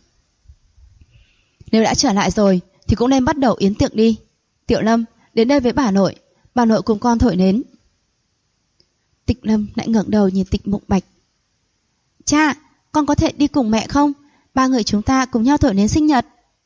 Nếu đã trở lại rồi thì cũng nên bắt đầu yến tiệc đi. Tiểu Lâm, đến đây với bà nội cùng con thổi nến. Tịch Lâm lại ngẩng đầu nhìn Tịch Mục Bạch. Cha, con có thể đi cùng mẹ không? Ba người chúng ta cùng nhau thổi nến sinh nhật.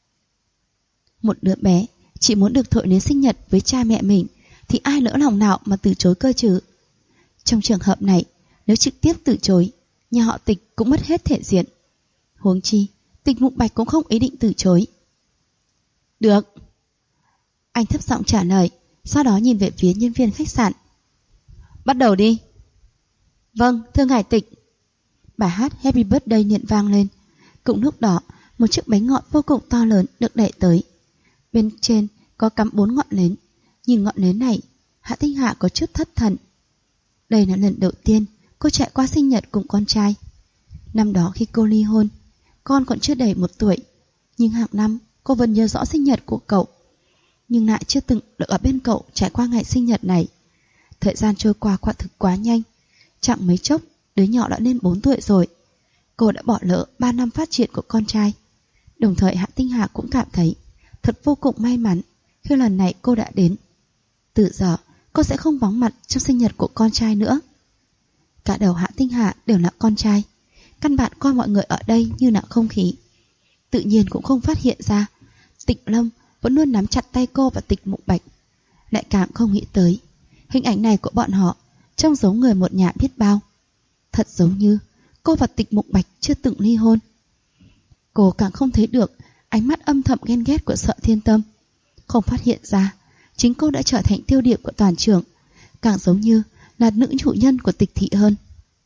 Một đứa bé chỉ muốn được thổi nến sinh nhật với cha mẹ mình thì ai nỡ lòng nào mà từ chối cơ chứ. Trong trường hợp này, nếu trực tiếp từ chối, nhà họ Tịch cũng mất hết thể diện. Huống chi, Tịch Mục Bạch cũng không ý định từ chối. Được. Anh thấp giọng trả lời, sau đó nhìn về phía nhân viên khách sạn. Bắt đầu đi. Vâng, thưa ngài Tịch. Bài hát Happy Birthday nhận vang lên. Cùng lúc đó, một chiếc bánh ngọt vô cùng to lớn được đẩy tới. Bên trên có cắm 4 ngọn nến. Nhìn ngọn nến này, Hạ Tinh Hạ có chút thất thần. Đây là lần đầu tiên cô trải qua sinh nhật cùng con trai. Năm đó khi cô ly hôn, con còn chưa đầy 1 tuổi, nhưng hàng năm cô vẫn nhớ rõ sinh nhật của cậu, nhưng lại chưa từng được ở bên cậu trải qua ngày sinh nhật này. Thời gian trôi qua quả thực quá nhanh, chẳng mấy chốc đứa nhỏ đã lên 4 tuổi rồi. Cô đã bỏ lỡ 3 năm phát triển của con trai. Đồng thời Hạ Tinh Hạ cũng cảm thấy thật vô cùng may mắn khi lần này cô đã đến. Từ giờ cô sẽ không vắng mặt trong sinh nhật của con trai nữa. Cả đầu Hạ Tinh Hạ đều là con trai, căn bản coi mọi người ở đây như là không khí. Tự nhiên cũng không phát hiện ra Tịch Lâm vẫn luôn nắm chặt tay cô và Tịch Mục Bạch. Lại càng không nghĩ tới hình ảnh này của bọn họ trông giống người một nhà biết bao. Thật giống như cô và Tịch Mục Bạch chưa từng ly hôn. Cô càng không thấy được ánh mắt âm thầm ghen ghét của Sợ Thiên Tâm. Không phát hiện ra chính cô đã trở thành tiêu điểm của toàn trường, càng giống như là nữ chủ nhân của Tịch thị hơn.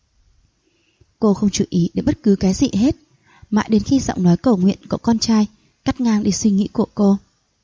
Cô không chú ý đến bất cứ cái gì hết, mãi đến khi giọng nói cầu nguyện của con trai cắt ngang đi suy nghĩ của cô.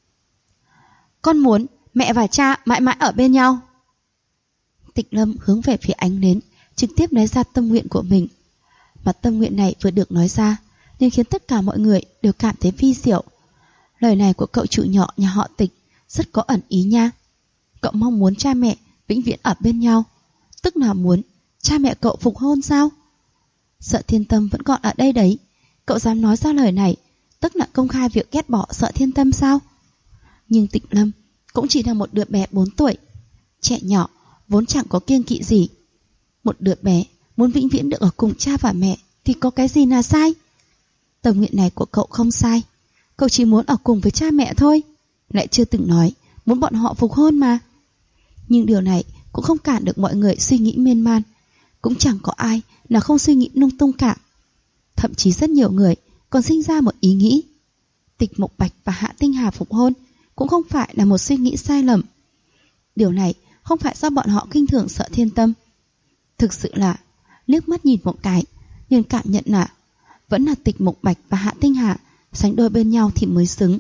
Con muốn mẹ và cha mãi mãi ở bên nhau. Tịch Lâm hướng về phía ánh nến, trực tiếp nói ra tâm nguyện của mình. Mà tâm nguyện này vừa được nói ra nên khiến tất cả mọi người đều cảm thấy vi diệu. Lời này của cậu chủ nhỏ nhà họ Tịch rất có ẩn ý nha. Cậu mong muốn cha mẹ vĩnh viễn ở bên nhau. Tức là muốn cha mẹ cậu phục hôn sao? Sợ Thiên Tâm vẫn còn ở đây đấy. Cậu dám nói ra lời này, tức là công khai việc ghét bỏ Sợ Thiên Tâm sao? Nhưng Tịnh Lâm cũng chỉ là một đứa bé 4 tuổi, trẻ nhỏ, vốn chẳng có kiêng kỵ gì. Một đứa bé muốn vĩnh viễn được ở cùng cha và mẹ thì có cái gì là sai? Tâm nguyện này của cậu không sai. Cậu chỉ muốn ở cùng với cha mẹ thôi. Lại chưa từng nói muốn bọn họ phục hôn mà. Nhưng điều này cũng không cản được mọi người suy nghĩ miên man. Cũng chẳng có ai là không suy nghĩ lung tung cả. Thậm chí rất nhiều người còn sinh ra một ý nghĩ: Tịch Mục Bạch và Hạ Tinh Hà phục hôn cũng không phải là một suy nghĩ sai lầm. Điều này không phải do bọn họ khinh thường Sợ Thiên Tâm. Thực sự là liếc mắt nhìn một cái liền cảm nhận là vẫn là Tịch Mục Bạch và Hạ Tinh Hà sánh đôi bên nhau thì mới xứng.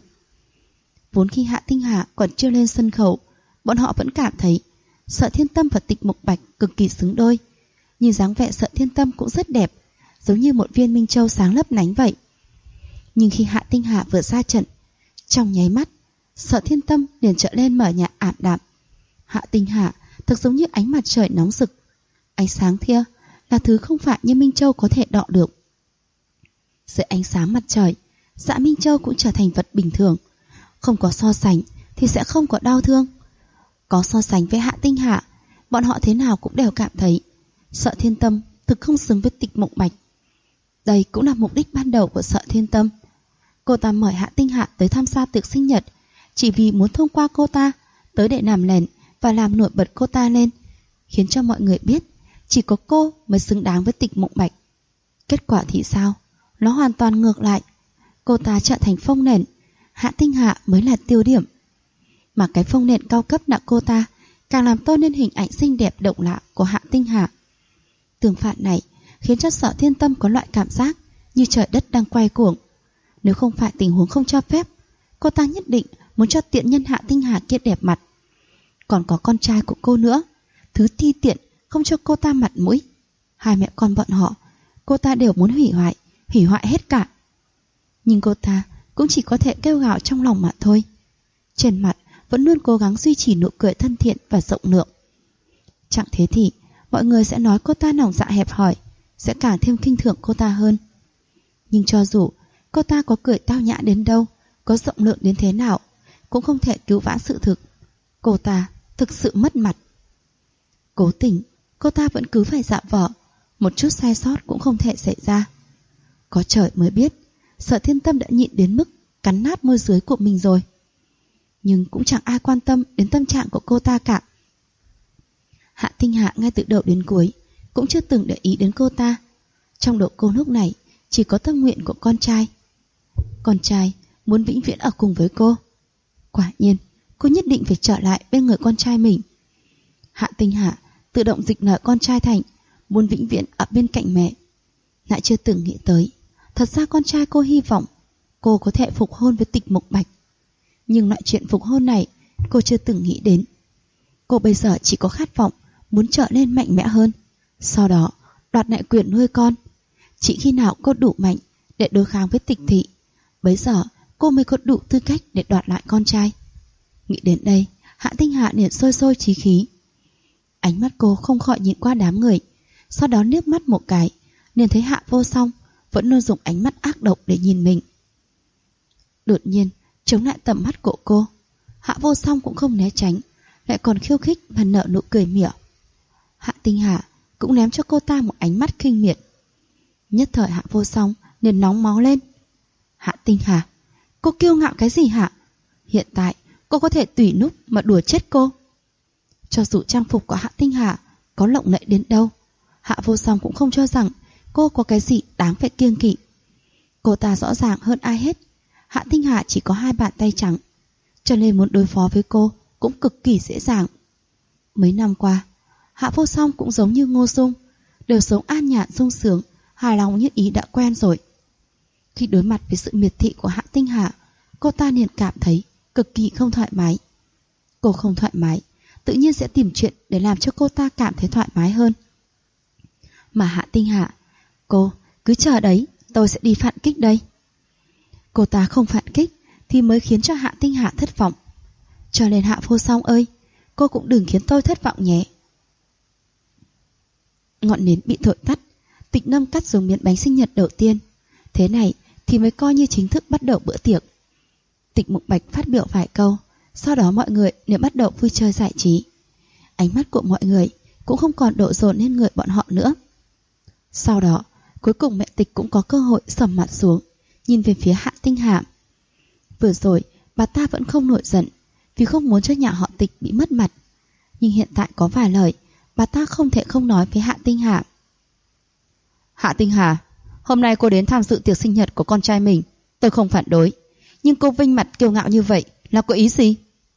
Vốn khi Hạ Tinh Hà còn chưa lên sân khấu, bọn họ vẫn cảm thấy Sợ Thiên Tâm và Tịch Mục Bạch cực kỳ xứng đôi. Nhìn dáng vẻ Sợ Thiên Tâm cũng rất đẹp, giống như một viên minh châu sáng lấp lánh vậy. Nhưng khi Hạ Tinh Hà vừa ra trận, trong nháy mắt, Sợ Thiên Tâm liền trở lên mở nhạt ảm đạm. Hạ Tinh Hà thật giống như ánh mặt trời nóng rực. Ánh sáng kia là thứ không phải như minh châu có thể đọ được. Dưới ánh sáng mặt trời, Dạ Minh Châu cũng trở thành vật bình thường. Không có so sánh thì sẽ không có đau thương. Có so sánh với Hạ Tinh Hà, bọn họ thế nào cũng đều cảm thấy Sợ Thiên Tâm thực không xứng với Tịch Mục Bạch. Đây cũng là mục đích ban đầu của Sợ Thiên Tâm. Cô ta mời Hạ Tinh Hà tới tham gia tiệc sinh nhật chỉ vì muốn thông qua cô ta tới để làm lèn và làm nổi bật cô ta lên, khiến cho mọi người biết chỉ có cô mới xứng đáng với Tịch Mục Bạch. Kết quả thì sao? Nó hoàn toàn ngược lại. Cô ta trở thành phông nền, Hạ Tinh Hà mới là tiêu điểm. Mà cái phông nền cao cấp là cô ta càng làm tôn lên hình ảnh xinh đẹp động lạ của Hạ Tinh Hà. Tương phản này khiến cho Sợ Thiên Tâm có loại cảm giác như trời đất đang quay cuồng. Nếu không phải tình huống không cho phép, cô ta nhất định muốn cho tiện nhân Hạ Tinh Hà kia đẹp mặt. Còn có con trai của cô nữa, thứ ti tiện không cho cô ta mặt mũi. Hai mẹ con bọn họ, cô ta đều muốn hủy hoại hết cả. Nhưng cô ta cũng chỉ có thể kêu gào trong lòng mà thôi. Trên mặt vẫn luôn cố gắng duy trì nụ cười thân thiện và rộng lượng. Chẳng thế thì mọi người sẽ nói cô ta lòng dạ hẹp hòi, sẽ càng thêm khinh thường cô ta hơn. Nhưng cho dù cô ta có cười tao nhã đến đâu, có rộng lượng đến thế nào, cũng không thể cứu vãn sự thực. Cô ta thực sự mất mặt. Cố tình, cô ta vẫn cứ phải dạ vờ, một chút sai sót cũng không thể xảy ra. Có trời mới biết, Sợ Thiên Tâm đã nhịn đến mức cắn nát môi dưới của mình rồi. Nhưng cũng chẳng ai quan tâm đến tâm trạng của cô ta cả. Hạ Tinh Hạ ngay từ đầu đến cuối cũng chưa từng để ý đến cô ta. Trong đầu cô lúc này chỉ có tâm nguyện của con trai. Con trai muốn vĩnh viễn ở cùng với cô. Quả nhiên, cô nhất định phải trở lại bên người con trai mình. Hạ Tinh Hạ tự động dịch nở con trai thành muốn vĩnh viễn ở bên cạnh mẹ. Lại chưa từng nghĩ tới, thật ra con trai cô hy vọng cô có thể phục hôn với Tịch Mục Bạch. Nhưng loại chuyện phục hôn này cô chưa từng nghĩ đến. Cô bây giờ chỉ có khát vọng muốn trở nên mạnh mẽ hơn, sau đó đoạt lại quyền nuôi con. Chỉ khi nào cô đủ mạnh để đối kháng với Tịch Thị, bấy giờ cô mới có đủ tư cách để đoạt lại con trai. Nghĩ đến đây, Hạ Tinh Hạ liền sôi sôi chí khí. Ánh mắt cô không khỏi nhìn qua đám người, sau đó liếc mắt một cái, liền thấy Hạ Vô Song vẫn luôn dùng ánh mắt ác độc để nhìn mình. Đột nhiên chống lại tầm mắt của cô, Hạ Vô Song cũng không né tránh, lại còn khiêu khích và nở nụ cười mỉa. Hạ Tinh Hà cũng ném cho cô ta một ánh mắt khinh miệt. Nhất thời Hạ Vô Song liền nóng máu lên. Hạ Tinh Hà, cô kiêu ngạo cái gì hả? Hiện tại cô có thể tùy núp mà đùa chết cô. Cho dù trang phục của Hạ Tinh Hà có lộng lẫy đến đâu, Hạ Vô Song cũng không cho rằng cô có cái gì đáng phải kiêng kỵ. Cô ta rõ ràng hơn ai hết, Hạ Tinh Hà chỉ có 2 bàn tay trắng, cho nên muốn đối phó với cô cũng cực kỳ dễ dàng. Mấy năm qua, Hạ Vô Song cũng giống như Ngô Dung, đều sống an nhàn sung sướng, hài lòng như ý đã quen rồi. Khi đối mặt với sự miệt thị của Hạ Tinh Hà, cô ta liền cảm thấy cực kỳ không thoải mái. Cô không thoải mái, tự nhiên sẽ tìm chuyện để làm cho cô ta cảm thấy thoải mái hơn. Mà Hạ Tinh Hà, cô cứ chờ đấy, tôi sẽ đi phản kích đây. Cô ta không phản kích thì mới khiến cho Hạ Tinh Hà thất vọng. Cho nên Hạ Vô Song ơi, cô cũng đừng khiến tôi thất vọng nhé. Ngọn nến bị thổi tắt, Tịch Lâm cắt xuống miếng bánh sinh nhật đầu tiên. Thế này thì mới coi như chính thức bắt đầu bữa tiệc. Tịch Mục Bạch phát biểu vài câu, sau đó mọi người đều bắt đầu vui chơi giải trí. Ánh mắt của mọi người cũng không còn đổ dồn lên người bọn họ nữa. Sau đó, cuối cùng mẹ Tịch cũng có cơ hội sầm mặt xuống, nhìn về phía Hạ Tinh Hà. Vừa rồi, bà ta vẫn không nổi giận, vì không muốn cho nhà họ Tịch bị mất mặt. Nhưng hiện tại có vài lời, bà ta không thể không nói với Hạ Tinh Hà. Hạ Tinh Hà, hôm nay cô đến tham dự tiệc sinh nhật của con trai mình, tôi không phản đối. Nhưng cô vinh mặt kiêu ngạo như vậy là có ý gì?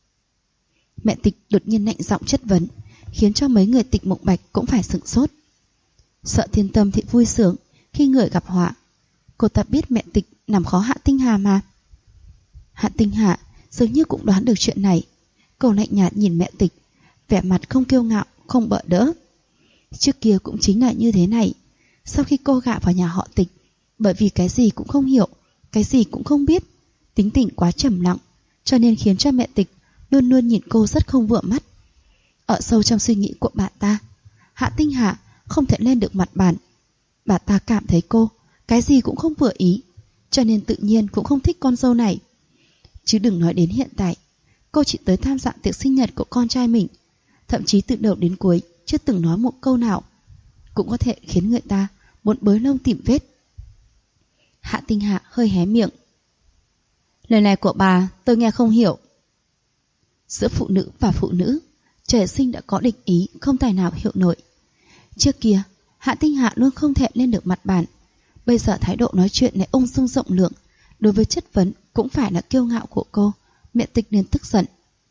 Mẹ Tịch đột nhiên lạnh giọng chất vấn, khiến cho mấy người Tịch Mục Bạch cũng phải sửng sốt. Sợ Thiên Tâm thì vui sướng khi người gặp họa. Cô ta biết mẹ Tịch làm khó Hạ Tinh Hà mà. Hạ Tinh Hà dường như cũng đoán được chuyện này. Cô lạnh nhạt nhìn mẹ Tịch, vẻ mặt không kiêu ngạo, không bợ đỡ. Trước kia cũng chính là như thế này. Sau khi cô gả vào nhà họ Tịch, bởi vì cái gì cũng không hiểu, cái gì cũng không biết, tính tình quá trầm lặng, cho nên khiến cho mẹ Tịch luôn luôn nhìn cô rất không vừa mắt. Ở sâu trong suy nghĩ của bà ta, Hạ Tinh Hà không thể lên được mặt bàn. Bà ta cảm thấy cô cái gì cũng không vừa ý, cho nên tự nhiên cũng không thích con dâu này. Chứ đừng nói đến hiện tại, cô chỉ tới tham gia tiệc sinh nhật của con trai mình, thậm chí từ đầu đến cuối chưa từng nói một câu nào, cũng có thể khiến người ta muốn bới lông tìm vết. Hạ Tinh Hà hơi hé miệng. Lời này của bà tôi nghe không hiểu. Giữa phụ nữ và phụ nữ, trời sinh đã có địch ý, không tài nào hiểu nổi. Trước kia, Hạ Tinh Hà luôn không thể lên được mặt bàn. Bây giờ thái độ nói chuyện này ung dung rộng lượng, đối với chất vấn cũng phải là kiêu ngạo của cô. Mẹ Tịch nên tức giận.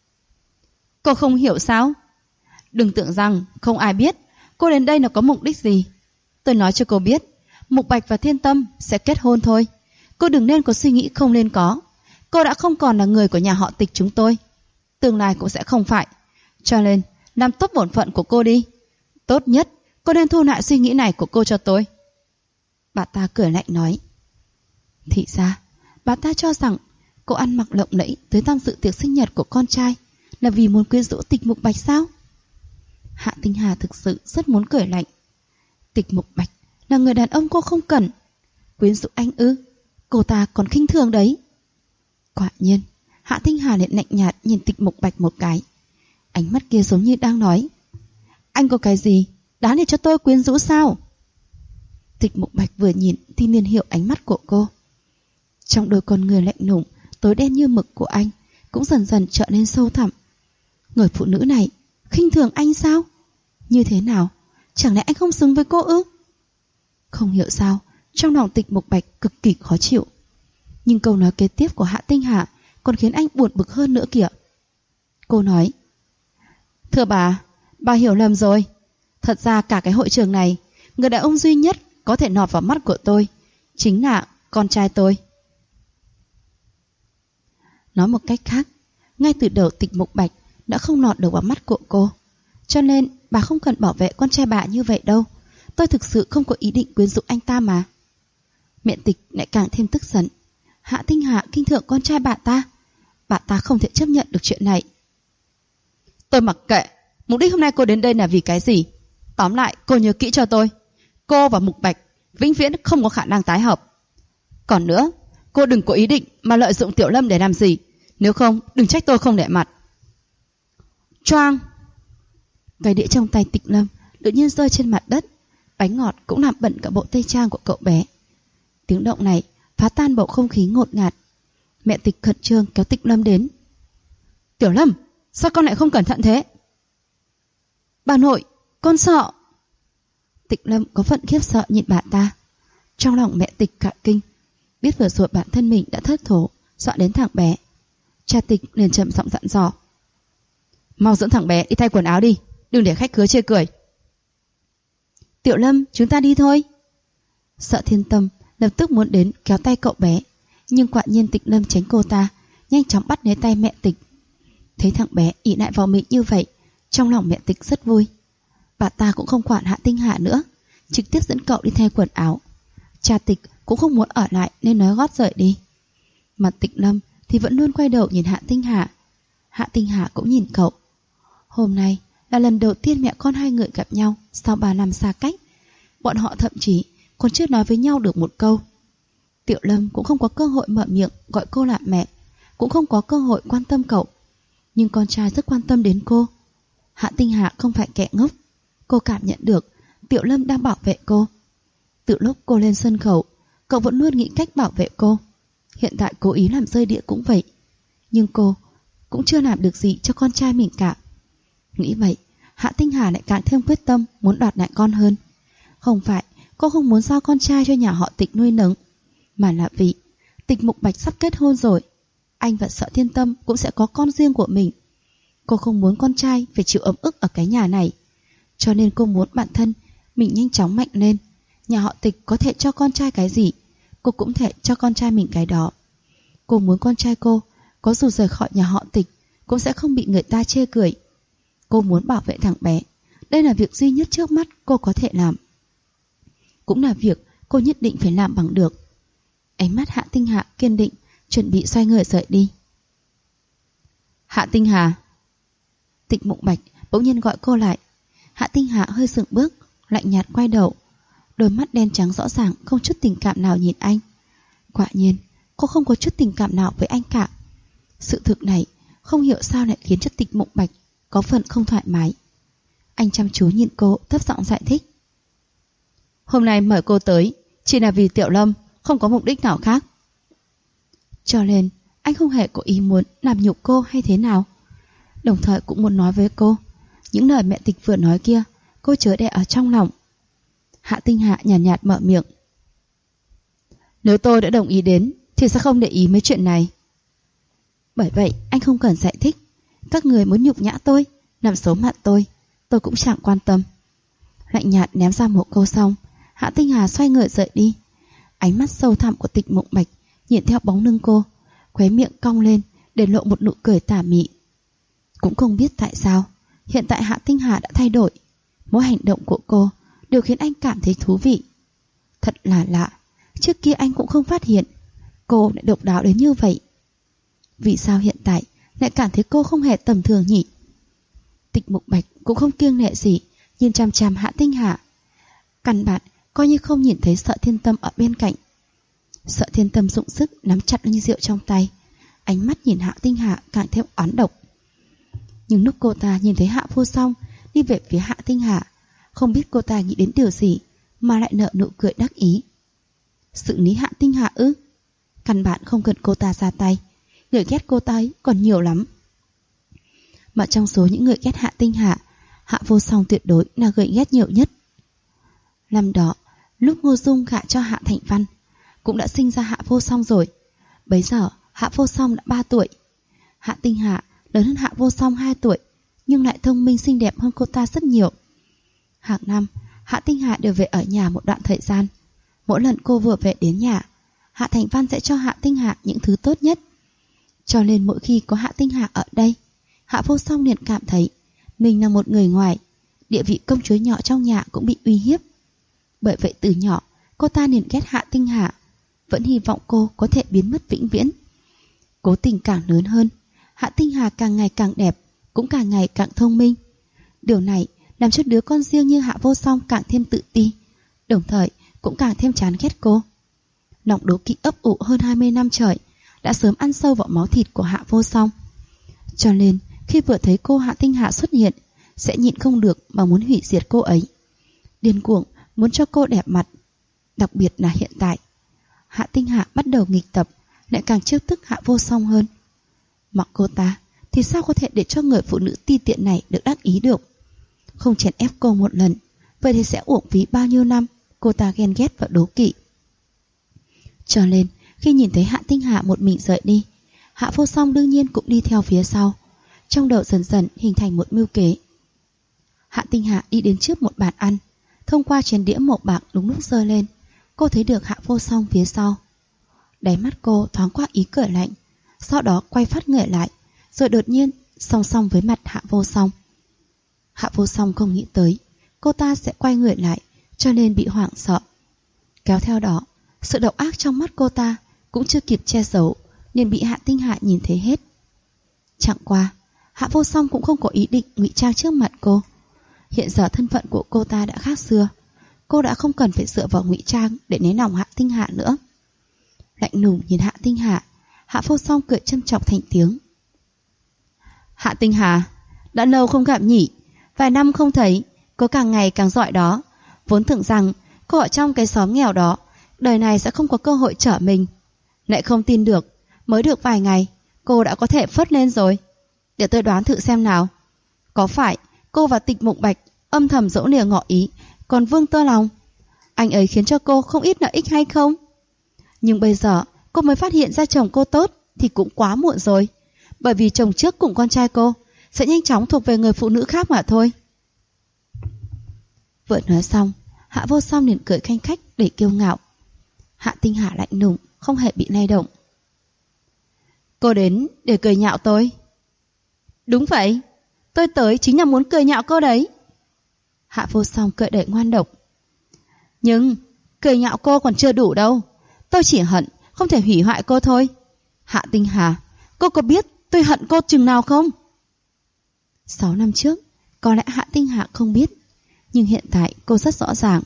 Cô không hiểu sao? Đừng tưởng rằng không ai biết cô đến đây là có mục đích gì. Tôi nói cho cô biết, Mục Bạch và Thiên Tâm sẽ kết hôn thôi. Cô đừng nên có suy nghĩ không nên có. Cô đã không còn là người của nhà họ Tịch chúng tôi, tương lai cũng sẽ không phải. Cho nên làm tốt bổn phận của cô đi. Tốt nhất cô nên thu lại suy nghĩ này của cô cho tôi. Bà ta cười lạnh nói. Thì ra bà ta cho rằng cô ăn mặc lộng lẫy tới tham dự tiệc sinh nhật của con trai là vì muốn quyến rũ Tịch Mục Bạch sao? Hạ Tinh Hà thực sự rất muốn cười lạnh. Tịch Mục Bạch là người đàn ông cô không cần, quyến rũ anh ư? Cô ta còn khinh thường đấy. Quả nhiên, Hạ Tinh Hà lại lạnh nhạt nhìn Tịch Mục Bạch một cái. Ánh mắt kia giống như đang nói, anh có cái gì đáng để cho tôi quyến rũ sao? Tịch Mục Bạch vừa nhìn thì liền hiểu ánh mắt của cô. Trong đôi con người lạnh lùng, tối đen như mực của anh cũng dần dần trở nên sâu thẳm. Người phụ nữ này khinh thường anh sao? Như thế nào? Chẳng lẽ anh không xứng với cô ư? Không hiểu sao, trong lòng Tịch Mục Bạch cực kỳ khó chịu. Nhưng câu nói kế tiếp của Hạ Tinh Hà còn khiến anh buồn bực hơn nữa kìa. Cô nói, thưa bà hiểu lầm rồi. Thật ra cả cái hội trường này, người đàn ông duy nhất có thể lọt vào mắt của tôi chính là con trai tôi. Nói một cách khác, ngay từ đầu Tịch Mục Bạch đã không lọt được vào mắt của cô. Cho nên bà không cần bảo vệ con trai bà như vậy đâu. Tôi thực sự không có ý định quyến rũ anh ta mà. Mẹ Tịch lại càng thêm tức giận. Hạ Tinh Hà khinh thường con trai bà ta không thể chấp nhận được chuyện này. Tôi mặc kệ mục đích hôm nay cô đến đây là vì cái gì. Tóm lại cô nhớ kỹ cho tôi, cô và Mục Bạch vĩnh viễn không có khả năng tái hợp. Còn nữa, cô đừng có ý định mà lợi dụng Tiểu Lâm để làm gì. Nếu không đừng trách tôi không để mặt. Choang! Cái đĩa trong tay Tịch Lâm đột nhiên rơi trên mặt đất. Bánh ngọt cũng làm bẩn cả bộ tây trang của cậu bé. Tiếng động này phá tan bầu không khí ngột ngạt. Mẹ Tịch khẩn trương kéo Tịch Lâm đến. Tiểu Lâm, sao con lại không cẩn thận thế? Bà nội, con sợ. Tịch Lâm có phần khiếp sợ nhìn bà ta. Trong lòng mẹ Tịch cả kinh, biết vừa rồi bản thân mình đã thất thố, dọa đến thằng bé. Cha Tịch liền trầm giọng dặn dò. Mau dẫn thằng bé đi thay quần áo đi, đừng để khách khứa chê cười. Tiểu Lâm, chúng ta đi thôi. Sợ Thiên Tâm lập tức muốn đến kéo tay cậu bé, nhưng quả nhiên Tịch Lâm tránh cô ta, nhanh chóng bắt lấy tay mẹ Tịch. Thấy thằng bé ỷ lại vào mình như vậy, trong lòng mẹ Tịch rất vui. Bà ta cũng không quản Hạ Tinh Hà nữa, trực tiếp dẫn cậu đi thay quần áo. Cha Tịch cũng không muốn ở lại nên nói gót rời đi. Mà Tịch Lâm thì vẫn luôn quay đầu nhìn Hạ Tinh Hà. Hạ Tinh Hà cũng nhìn cậu. Hôm nay là lần đầu tiên mẹ con hai người gặp nhau sau 3 năm xa cách, Bọn họ thậm chí còn chưa nói với nhau được một câu. Tiểu Lâm cũng không có cơ hội mở miệng gọi cô là mẹ, cũng không có cơ hội quan tâm cậu. Nhưng con trai rất quan tâm đến cô. Hạ Tinh Hà không phải kẻ ngốc. Cô cảm nhận được Tiểu Lâm đang bảo vệ cô. Từ lúc cô lên sân khấu, cậu vẫn luôn nghĩ cách bảo vệ cô. Hiện tại cố ý làm rơi đĩa cũng vậy. Nhưng cô cũng chưa làm được gì cho con trai mình cả. Nghĩ vậy, Hạ Tinh Hà lại càng thêm quyết tâm muốn đoạt lại con hơn. Không phải cô không muốn giao con trai cho nhà họ Tịch nuôi nấng, mà là vì Tịch Mục Bạch sắp kết hôn rồi. Anh và Sợ Thiên Tâm cũng sẽ có con riêng của mình. Cô không muốn con trai phải chịu ấm ức ở cái nhà này. Cho nên cô muốn bản thân mình nhanh chóng mạnh lên. Nhà họ Tịch có thể cho con trai cái gì, cô cũng thể cho con trai mình cái đó. Cô muốn con trai cô có dù rời khỏi nhà họ Tịch cũng sẽ không bị người ta chê cười. Cô muốn bảo vệ thằng bé. Đây là việc duy nhất trước mắt cô có thể làm. Cũng là việc cô nhất định phải làm bằng được. Ánh mắt Hạ Tinh Hà kiên định, chuẩn bị xoay người rời đi. Hạ Tinh Hà. Tịch Mục Bạch bỗng nhiên gọi cô lại. Hạ Tinh Hà hơi dừng bước, lạnh nhạt quay đầu. Đôi mắt đen trắng rõ ràng không chút tình cảm nào nhìn anh. Quả nhiên cô không có chút tình cảm nào với anh cả. Sự thực này không hiểu sao lại khiến cho Tịch Mục Bạch có phần không thoải mái. Anh chăm chú nhìn cô, thấp giọng giải thích. Hôm nay mời cô tới chỉ là vì Tiểu Lâm, không có mục đích nào khác. Cho nên anh không hề có ý muốn làm nhục cô hay thế nào. Đồng thời cũng muốn nói với cô, những lời mẹ Tịch vừa nói kia cô chớ để ở trong lòng. Hạ Tinh Hạ nhàn nhạt mở miệng. Nếu tôi đã đồng ý đến thì sẽ không để ý mấy chuyện này. Bởi vậy anh không cần giải thích. Các người muốn nhục nhã tôi, làm xấu mặt tôi cũng chẳng quan tâm. Lạnh nhạt ném ra một câu xong, Hạ Tinh Hà xoay người rời đi. Ánh mắt sâu thẳm của Tịch Mục Bạch nhìn theo bóng lưng cô, khóe miệng cong lên để lộ một nụ cười tà mị. Cũng không biết tại sao hiện tại Hạ Tinh Hà đã thay đổi. Mỗi hành động của cô đều khiến anh cảm thấy thú vị. Thật là lạ, trước kia anh cũng không phát hiện cô lại độc đáo đến như vậy. Vì sao hiện tại lại cảm thấy cô không hề tầm thường nhỉ? Tịch Mục Bạch cũng không kiêng nể gì nhìn chằm chằm Hạ Tinh Hà. Căn bản coi như không nhìn thấy Sợ Thiên Tâm ở bên cạnh. Sợ Thiên Tâm dụng sức nắm chặt ly rượu trong tay, ánh mắt nhìn Hạ Tinh Hà càng thêm oán độc. Nhưng lúc cô ta nhìn thấy Hạ Vô Song đi về phía Hạ Tinh Hà, không biết cô ta nghĩ đến điều gì mà lại nở nụ cười đắc ý. Xử lý Hạ Tinh Hà ư? Căn bản không cần cô ta ra tay, người ghét cô ta ấy còn nhiều lắm. Mà trong số những người ghét Hạ Tinh Hà, Hạ Vô Song tuyệt đối là người ghét nhiều nhất. Năm đó, lúc Ngô Dung gả cho Hạ Thành Văn, cũng đã sinh ra Hạ Vô Song rồi. Bấy giờ Hạ Vô Song đã 3 tuổi. Hạ Tinh Hà lớn hơn Hạ Vô Song 2 tuổi, nhưng lại thông minh xinh đẹp hơn cô ta rất nhiều. Hàng năm Hạ Tinh Hà đều về ở nhà một đoạn thời gian. Mỗi lần cô vừa về đến nhà, Hạ Thành Văn sẽ cho Hạ Tinh Hà những thứ tốt nhất. Cho nên mỗi khi có Hạ Tinh Hà ở đây, Hạ Vô Song liền cảm thấy mình là một người ngoài, địa vị công chúa nhỏ trong nhà cũng bị uy hiếp. Bởi vậy từ nhỏ cô ta liền ghét Hạ Tinh Hà, vẫn hy vọng cô có thể biến mất vĩnh viễn. Cố tình càng lớn hơn, Hạ Tinh Hà càng ngày càng đẹp, cũng càng ngày càng thông minh. Điều này làm cho đứa con riêng như Hạ Vô Song càng thêm tự ti, đồng thời cũng càng thêm chán ghét cô. Lòng đố kỵ ấp ủ hơn 20 năm trời đã sớm ăn sâu vào máu thịt của Hạ Vô Song. Cho nên khi vừa thấy cô Hạ Tinh Hà xuất hiện, sẽ nhịn không được mà muốn hủy diệt cô ấy. Điên cuồng muốn cho cô đẹp mặt. Đặc biệt là hiện tại, Hạ Tinh Hà bắt đầu nghịch tập, lại càng trêu tức Hạ Vô Song hơn. Mặc cô ta thì sao có thể để cho người phụ nữ ti tiện này được đắc ý được? Không chèn ép cô một lần, vậy thì sẽ uổng phí bao nhiêu năm cô ta ghen ghét và đố kỵ. Cho nên khi nhìn thấy Hạ Tinh Hà một mình rời đi, Hạ Vô Song đương nhiên cũng đi theo phía sau. Trong đầu dần dần hình thành một mưu kế. Hạ Tinh Hà đi đến trước một bàn ăn. Thông qua chén đĩa màu bạc đúng lúc giơ lên, cô thấy được Hạ Vô Song phía sau. Đáy mắt cô thoáng qua ý cười lạnh, sau đó quay phát người lại, rồi đột nhiên song song với mặt Hạ Vô Song. Hạ Vô Song không nghĩ tới cô ta sẽ quay người lại, cho nên bị hoảng sợ. Kéo theo đó, sự độc ác trong mắt cô ta cũng chưa kịp che giấu, liền bị Hạ Tinh Hà nhìn thấy hết. Chẳng qua, Hạ Vô Song cũng không có ý định ngụy trang trước mặt cô. Hiện giờ thân phận của cô ta đã khác xưa. cô đã không cần phải dựa vào ngụy trang để nén lòng Hạ Tinh Hạ nữa. Lạnh lùng nhìn Hạ Tinh Hạ, Hạ Vô Song cười châm chọc thành tiếng. Hạ Tinh Hạ, đã lâu không gặp nhỉ, vài năm không thấy, cô càng ngày càng giỏi đó. Vốn tưởng rằng cô ở trong cái xóm nghèo đó, đời này sẽ không có cơ hội trở mình. Lại không tin được, mới được vài ngày, cô đã có thể phất lên rồi. Để tôi đoán thử xem nào. Có phải cô và Tịch Mộng Bạch âm thầm dỗ lìa ngỏ ý, còn Vương Tơ Lòng, anh ấy khiến cho cô không ít lợi ích hay không? Nhưng bây giờ cô mới phát hiện ra chồng cô tốt thì cũng quá muộn rồi. Bởi vì chồng trước cùng con trai cô sẽ nhanh chóng thuộc về người phụ nữ khác mà thôi. Vừa nói xong, Hạ Vô Song liền cười khanh khách để kiêu ngạo. Hạ Tinh Hạ lạnh lùng, không hề bị lay động. Cô đến để cười nhạo tôi? Đúng vậy, tôi tới chính là muốn cười nhạo cô đấy. Hạ Vô Song cười đầy ngoan độc. Nhưng cười nhạo cô còn chưa đủ đâu. Tôi chỉ hận không thể hủy hoại cô thôi. Hạ Tinh Hà, cô có biết tôi hận cô chừng nào không? 6 năm trước, có lẽ Hạ Tinh Hà không biết, nhưng hiện tại cô rất rõ ràng.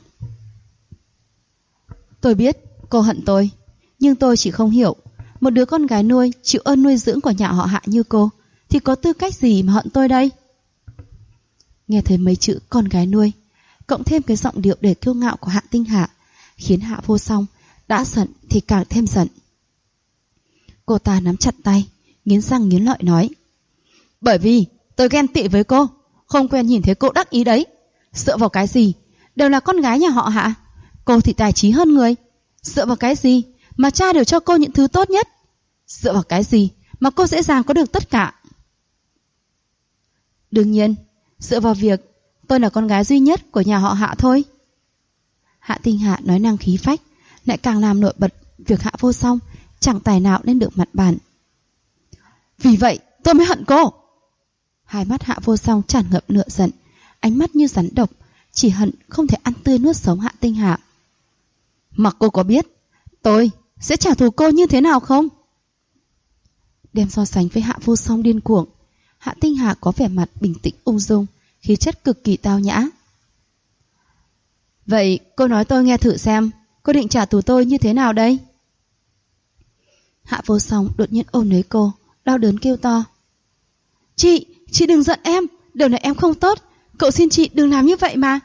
Tôi biết cô hận tôi, nhưng tôi chỉ không hiểu, một đứa con gái nuôi chịu ơn nuôi dưỡng của nhà họ Hạ như cô thì có tư cách gì mà hận tôi đây? Nghe thấy mấy chữ con gái nuôi, cộng thêm cái giọng điệu đầy kiêu ngạo của Hạ Tinh Hạ, khiến Hạ Vô Song đã giận thì càng thêm giận. Cô ta nắm chặt tay, nghiến răng nghiến lợi nói. Bởi vì tôi ghen tị với cô, không quen nhìn thấy cô đắc ý đấy. Dựa vào cái gì? Đều là con gái nhà họ Hạ. Cô thì tài trí hơn người. Dựa vào cái gì mà cha đều cho cô những thứ tốt nhất? Dựa vào cái gì mà cô dễ dàng có được tất cả? Đương nhiên, dựa vào việc tôi là con gái duy nhất của nhà họ Hạ thôi. Hạ Tinh Hạ nói năng khí phách, lại càng làm nổi bật việc Hạ Vô Song chẳng tài nào lên được mặt bàn. Vì vậy tôi mới hận cô. Hai mắt Hạ Vô Song tràn ngập lửa giận, ánh mắt như rắn độc, chỉ hận không thể ăn tươi nuốt sống Hạ Tinh Hạ. Mặc cô có biết tôi sẽ trả thù cô như thế nào không? Đem so sánh với Hạ Vô Song điên cuồng, Hạ Tinh Hạ có vẻ mặt bình tĩnh ung dung, khí chất cực kỳ tao nhã. Vậy cô nói tôi nghe thử xem, cô định trả thù tôi như thế nào đây? Hạ Vô Song đột nhiên ôm lấy cô, đau đớn kêu to. Chị đừng giận em, điều này em không tốt, cậu xin chị đừng làm như vậy mà.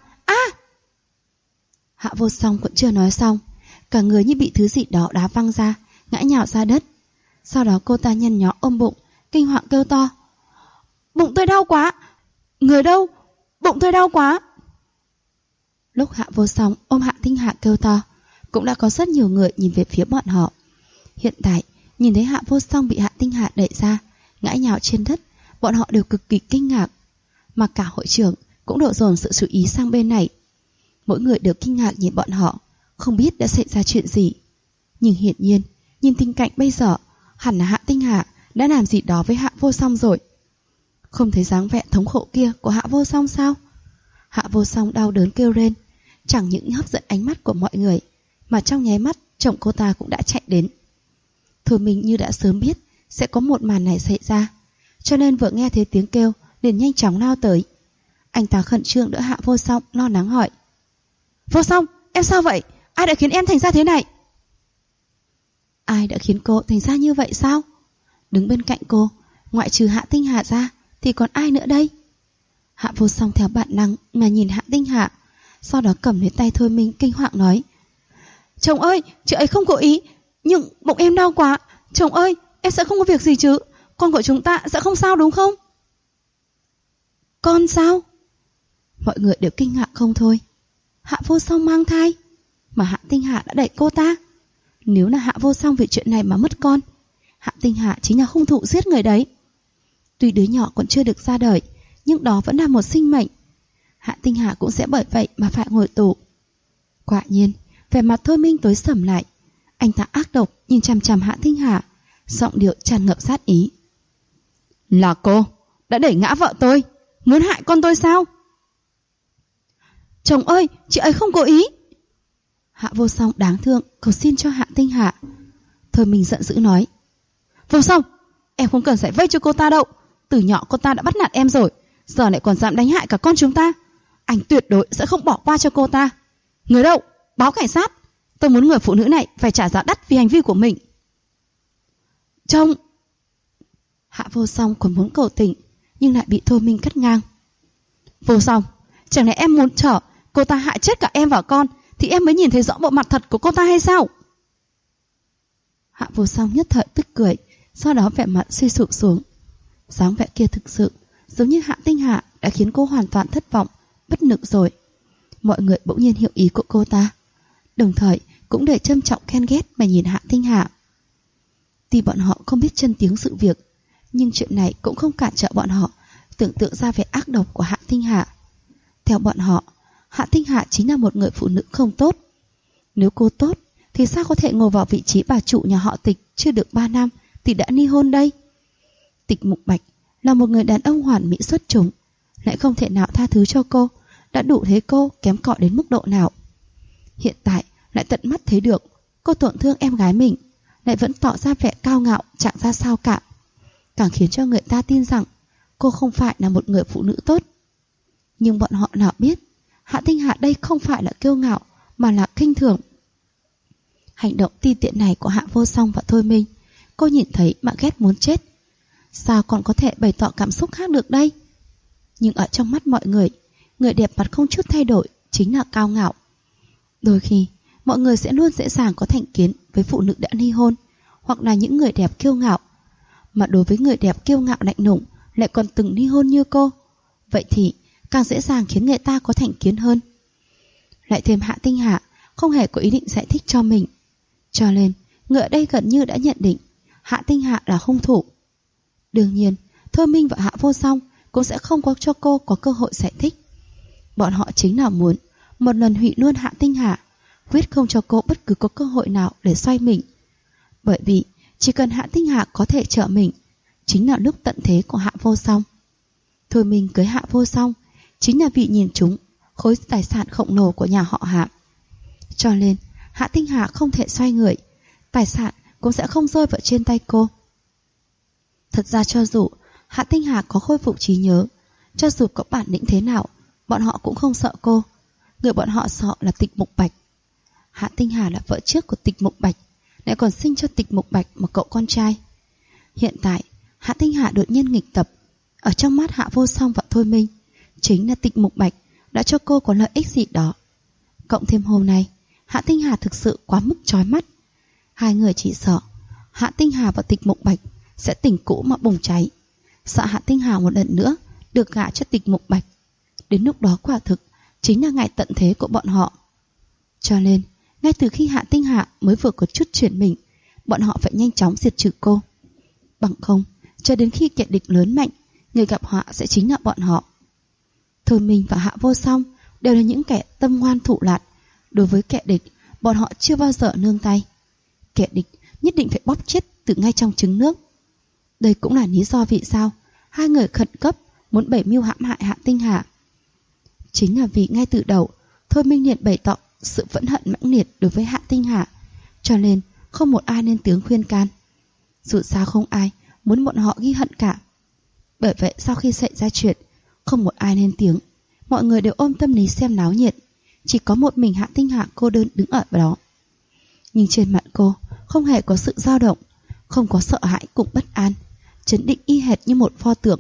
Hạ Vô Song vẫn chưa nói xong, cả người như bị thứ gì đó đá văng ra, ngã nhào ra đất. Sau đó cô ta nhăn nhó ôm bụng, kinh hoàng kêu to. Bụng tôi đau quá. Người đâu? Bụng tôi đau quá. Lúc Hạ Vô Song ôm Hạ Tinh Hạ kêu to, cũng đã có rất nhiều người nhìn về phía bọn họ. Hiện tại, nhìn thấy Hạ Vô Song bị Hạ Tinh Hạ đẩy ra, ngã nhào trên đất, bọn họ đều cực kỳ kinh ngạc. Mà cả hội trưởng cũng đổ dồn sự chú ý sang bên này. Mỗi người đều kinh ngạc nhìn bọn họ, không biết đã xảy ra chuyện gì. Nhưng hiển nhiên, nhìn tình cảnh bây giờ, hẳn là Hạ Tinh Hạ đã làm gì đó với Hạ Vô Song rồi. Không thấy dáng vẻ thống khổ kia của Hạ Vô Song sao? Hạ Vô Song đau đớn kêu lên, chẳng những hấp dẫn ánh mắt của mọi người, mà trong nháy mắt chồng cô ta cũng đã chạy đến. Thôi mình như đã sớm biết sẽ có một màn này xảy ra, cho nên vừa nghe thấy tiếng kêu liền nhanh chóng lao tới. Anh ta khẩn trương đỡ Hạ Vô Song, lo lắng hỏi. Vô Song, em sao vậy? Ai đã khiến em thành ra thế này? Ai đã khiến cô thành ra như vậy sao? Đứng bên cạnh cô, ngoại trừ Hạ Tinh Hạ ra thì còn ai nữa đây? Hạ Vô Song theo bản năng mà nhìn Hạ Tinh Hạ, sau đó cầm lấy tay Thôi Minh kinh hoàng nói. Chồng ơi, chị ấy không cố ý, nhưng bụng em đau quá. Chồng ơi, em sẽ không có việc gì chứ? Con của chúng ta sẽ không sao đúng không? Con sao? Mọi người đều kinh ngạc không thôi. Hạ Vô Song mang thai, mà Hạ Tinh Hạ đã đẩy cô ta. Nếu là Hạ Vô Song vì chuyện này mà mất con, Hạ Tinh Hạ chính là hung thủ giết người đấy. Tuy đứa nhỏ còn chưa được ra đời, nhưng đó vẫn là một sinh mệnh. Hạ Tinh Hạ cũng sẽ bởi vậy mà phải ngồi tù. Quả nhiên, vẻ mặt Thôi Minh tối sầm lại. Anh ta ác độc nhìn chằm chằm Hạ Tinh Hạ, giọng điệu tràn ngập sát ý. Là cô đã đẩy ngã vợ tôi, muốn hại con tôi sao? Chồng ơi, chị ấy không cố ý. Hạ Vô Song đáng thương cầu xin cho Hạ Tinh Hạ. Thôi mình giận dữ nói. Vô Song, em không cần giải vây cho cô ta đâu. Từ nhỏ cô ta đã bắt nạt em rồi, giờ lại còn dám đánh hại cả con chúng ta. Anh tuyệt đối sẽ không bỏ qua cho cô ta. Người đâu? Báo cảnh sát. Tôi muốn người phụ nữ này phải trả giá đắt vì hành vi của mình. Trông! Hạ Vô Song còn muốn cầu tình, nhưng lại bị Thôi Minh cắt ngang. Vô Song, chẳng lẽ em muốn chở cô ta hại chết cả em và con thì em mới nhìn thấy rõ bộ mặt thật của cô ta hay sao? Hạ Vô Song nhất thời tức cười, sau đó vẻ mặt suy sụp xuống. Dáng vẻ kia thực sự giống như Hạ Tinh Hạ đã khiến cô hoàn toàn thất vọng, bất lực rồi. Mọi người bỗng nhiên hiểu ý của cô ta, đồng thời cũng để trân trọng khen ghét mà nhìn Hạ Tinh Hạ. Tuy bọn họ không biết chân tướng sự việc, nhưng chuyện này cũng không cản trở bọn họ tưởng tượng ra vẻ ác độc của Hạ Tinh Hạ. Theo bọn họ, Hạ Tinh Hạ chính là một người phụ nữ không tốt. Nếu cô tốt thì sao có thể ngồi vào vị trí bà chủ nhà họ Tịch chưa được 3 năm thì đã ly hôn đây? Tịch Mục Bạch là một người đàn ông hoàn mỹ xuất chúng, lại không thể nào tha thứ cho cô, đã đủ thấy cô kém cỏi đến mức độ nào. Hiện tại lại tận mắt thấy được cô tổn thương em gái mình, lại vẫn tỏ ra vẻ cao ngạo chẳng ra sao cả, càng khiến cho người ta tin rằng cô không phải là một người phụ nữ tốt. Nhưng bọn họ nào biết Hạ Tinh Hạ đây không phải là kiêu ngạo mà là khinh thường. Hành động ti tiện này của Hạ Vô Song và Thôi Minh, cô nhìn thấy mà ghét muốn chết. Sao còn có thể bày tỏ cảm xúc khác được đây? Nhưng ở trong mắt mọi người, người đẹp mặt không chút thay đổi chính là cao ngạo. Đôi khi mọi người sẽ luôn dễ dàng có thành kiến với phụ nữ đã ly hôn, hoặc là những người đẹp kiêu ngạo. Mà đối với người đẹp kiêu ngạo lạnh lùng lại còn từng ly hôn như cô, vậy thì càng dễ dàng khiến người ta có thành kiến hơn. Lại thêm Hạ Tinh Hạ không hề có ý định giải thích cho mình, cho nên người ở đây gần như đã nhận định Hạ Tinh Hạ là hung thủ. Đương nhiên Thôi Minh và Hạ Vô Song cũng sẽ không có cho cô có cơ hội giải thích. Bọn họ chính là muốn một lần hủy luôn Hạ Tinh Hạ, quyết không cho cô bất cứ có cơ hội nào để xoay mình. Bởi vì chỉ cần Hạ Tinh Hạ có thể trợ mình, chính là lúc tận thế của Hạ Vô Song. Thôi Minh cưới Hạ Vô Song chính là vì nhìn chúng khối tài sản khổng lồ của nhà họ Hạ. Cho nên Hạ Tinh Hạ không thể xoay người, tài sản cũng sẽ không rơi vào trên tay cô. Thật ra cho dù Hạ Tinh Hạ có khôi phục trí nhớ, cho dù có bản lĩnh thế nào, bọn họ cũng không sợ cô. Người bọn họ sợ là Tịch Mục Bạch. Hạ Tinh Hà là vợ trước của Tịch Mục Bạch, lại còn sinh cho Tịch Mục Bạch một cậu con trai. Hiện tại Hạ Tinh Hà đột nhiên nghịch tập. Ở trong mắt Hạ Vô Song và Thôi Minh, chính là Tịch Mục Bạch đã cho cô có lợi ích gì đó. Cộng thêm hôm nay Hạ Tinh Hà thực sự quá mức chói mắt. Hai người chỉ sợ Hạ Tinh Hà và Tịch Mục Bạch sẽ tình cũ mà bùng cháy, sợ Hạ Tinh Hà một lần nữa được gả cho Tịch Mục Bạch. Đến lúc đó quả thực chính là ngày tận thế của bọn họ. Cho nên ngay từ khi Hạ Tinh Hạ mới vừa có chút chuyển mình, bọn họ phải nhanh chóng diệt trừ cô. Bằng không, cho đến khi kẻ địch lớn mạnh, người gặp họa sẽ chính là bọn họ. Thôi Minh và Hạ Vô Song đều là những kẻ tâm ngoan thủ lạn. Đối với kẻ địch, bọn họ chưa bao giờ nương tay. Kẻ địch nhất định phải bóp chết từ ngay trong trứng nước. Đây cũng là lý do vì sao hai người khẩn cấp muốn bày mưu hãm hại Hạ Tinh Hạ. Chính là vì ngay từ đầu Thôi Minh liền bày tỏ sự phẫn hận mãnh liệt đối với Hạ Tinh Hạ, cho nên không một ai lên tiếng khuyên can. Dù sao không ai muốn bọn họ ghi hận cả. Bởi vậy sau khi xảy ra chuyện, không một ai lên tiếng, mọi người đều ôm tâm lý xem náo nhiệt. Chỉ có một mình Hạ Tinh Hạ cô đơn đứng ở đó. Nhưng trên mặt cô không hề có sự dao động, không có sợ hãi cũng bất an, trấn định y hệt như một pho tượng.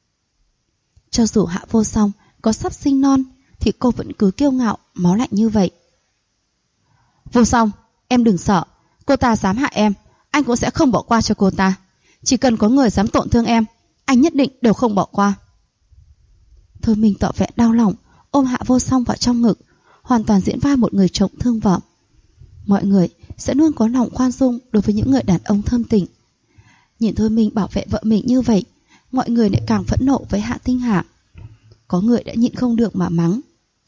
Cho dù Hạ Vô Song có sắp sinh non thì cô vẫn cứ kiêu ngạo, máu lạnh như vậy. Vô Song, em đừng sợ, cô ta dám hại em, anh cũng sẽ không bỏ qua cho cô ta. Chỉ cần có người dám tổn thương em, anh nhất định đều không bỏ qua. Thôi Minh tỏ vẻ đau lòng, ôm Hạ Vô Song vào trong ngực, hoàn toàn diễn vai một người chồng thương vợ. Mọi người sẽ luôn có lòng khoan dung đối với những người đàn ông thâm tình. Nhìn Thôi Minh bảo vệ vợ mình như vậy, mọi người lại càng phẫn nộ với Hạ Tinh Hạ. Có người đã nhịn không được mà mắng.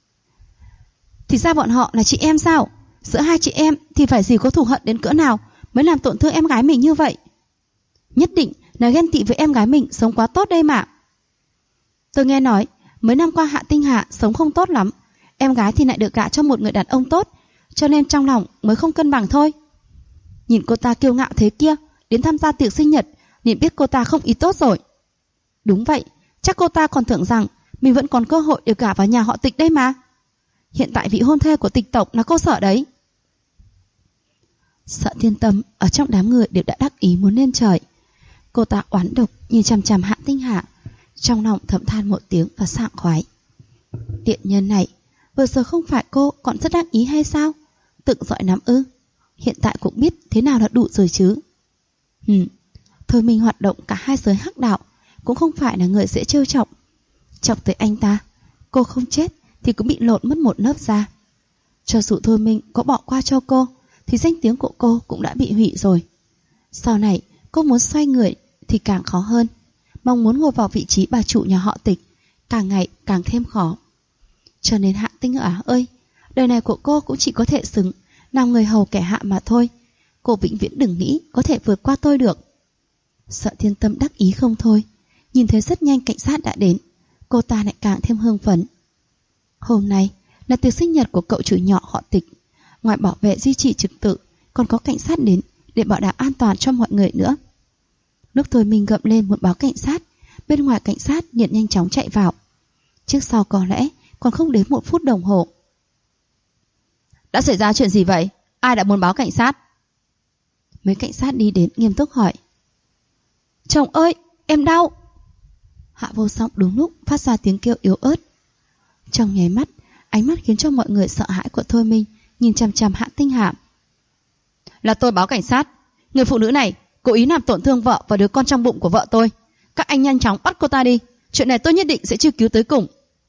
Thì ra bọn họ là chị em sao? Giữa hai chị em thì phải gì có thù hận đến cỡ nào mới làm tổn thương em gái mình như vậy? Nhất định là ghen tị với em gái mình sống quá tốt đây mà. Tôi nghe nói mấy năm qua Hạ Tinh Hạ sống không tốt lắm, em gái thì lại được gả cho một người đàn ông tốt, cho nên trong lòng mới không cân bằng thôi. Nhìn cô ta kiêu ngạo thế kia, đến tham gia tiệc sinh nhật liền biết cô ta không ý tốt rồi. Đúng vậy, chắc cô ta còn tưởng rằng mình vẫn còn cơ hội được gả vào nhà họ Tịch đây mà. Hiện tại vị hôn thê của Tịch tổng là cô Sợ đấy. Sợ Thiên Tâm ở trong đám người đều đã đắc ý muốn lên trời. Cô ta oán độc nhìn chằm chằm Hạ Tinh Hạ, trong lòng thầm than một tiếng và sảng khoái. Tiện nhân này, vừa giờ không phải cô còn rất đắc ý hay sao? Tự giỏi lắm ư? Hiện tại cũng biết thế nào là đủ rồi chứ. Thôi mình hoạt động cả hai giới hắc đạo, cũng không phải là người dễ trêu chọc. Chọc tới anh ta, cô không chết thì cũng bị lột mất một lớp da. Cho dù Thôi Minh có bỏ qua cho cô, thì danh tiếng của cô cũng đã bị hủy rồi. Sau này cô muốn xoay người thì càng khó hơn. Mong muốn ngồi vào vị trí bà chủ nhà họ Tịch càng ngày càng thêm khó. Cho nên Hạ Tinh Hạ ơi, đời này của cô cũng chỉ có thể xứng làm người hầu kẻ hạ mà thôi. Cô vĩnh viễn đừng nghĩ có thể vượt qua tôi được. Sợ Thiên Tâm đắc ý không thôi. Nhìn thấy rất nhanh cảnh sát đã đến, cô ta lại càng thêm hưng phấn. Hôm nay là tiệc sinh nhật của cậu chủ nhỏ họ Tịch. Ngoài bảo vệ duy trì trật tự, còn có cảnh sát đến để bảo đảm an toàn cho mọi người nữa. Lúc Thôi Minh gậm lên muốn báo cảnh sát, bên ngoài cảnh sát liền nhanh chóng chạy vào. Trước sau có lẽ còn không đến 1 phút đồng hồ. Đã xảy ra chuyện gì vậy? Ai đã muốn báo cảnh sát? Mấy cảnh sát đi đến nghiêm túc hỏi. Chồng ơi, em đau. Hạ Vô Song đúng lúc phát ra tiếng kêu yếu ớt. Trong nháy mắt, ánh mắt khiến cho mọi người sợ hãi của Thôi Minh nhìn chằm chằm Hạ Tinh Hạ. Là tôi báo cảnh sát. Người phụ nữ này cố ý làm tổn thương vợ và đứa con trong bụng của vợ tôi. Các anh nhanh chóng bắt cô ta đi. Chuyện này tôi nhất định sẽ truy cứu tới cùng.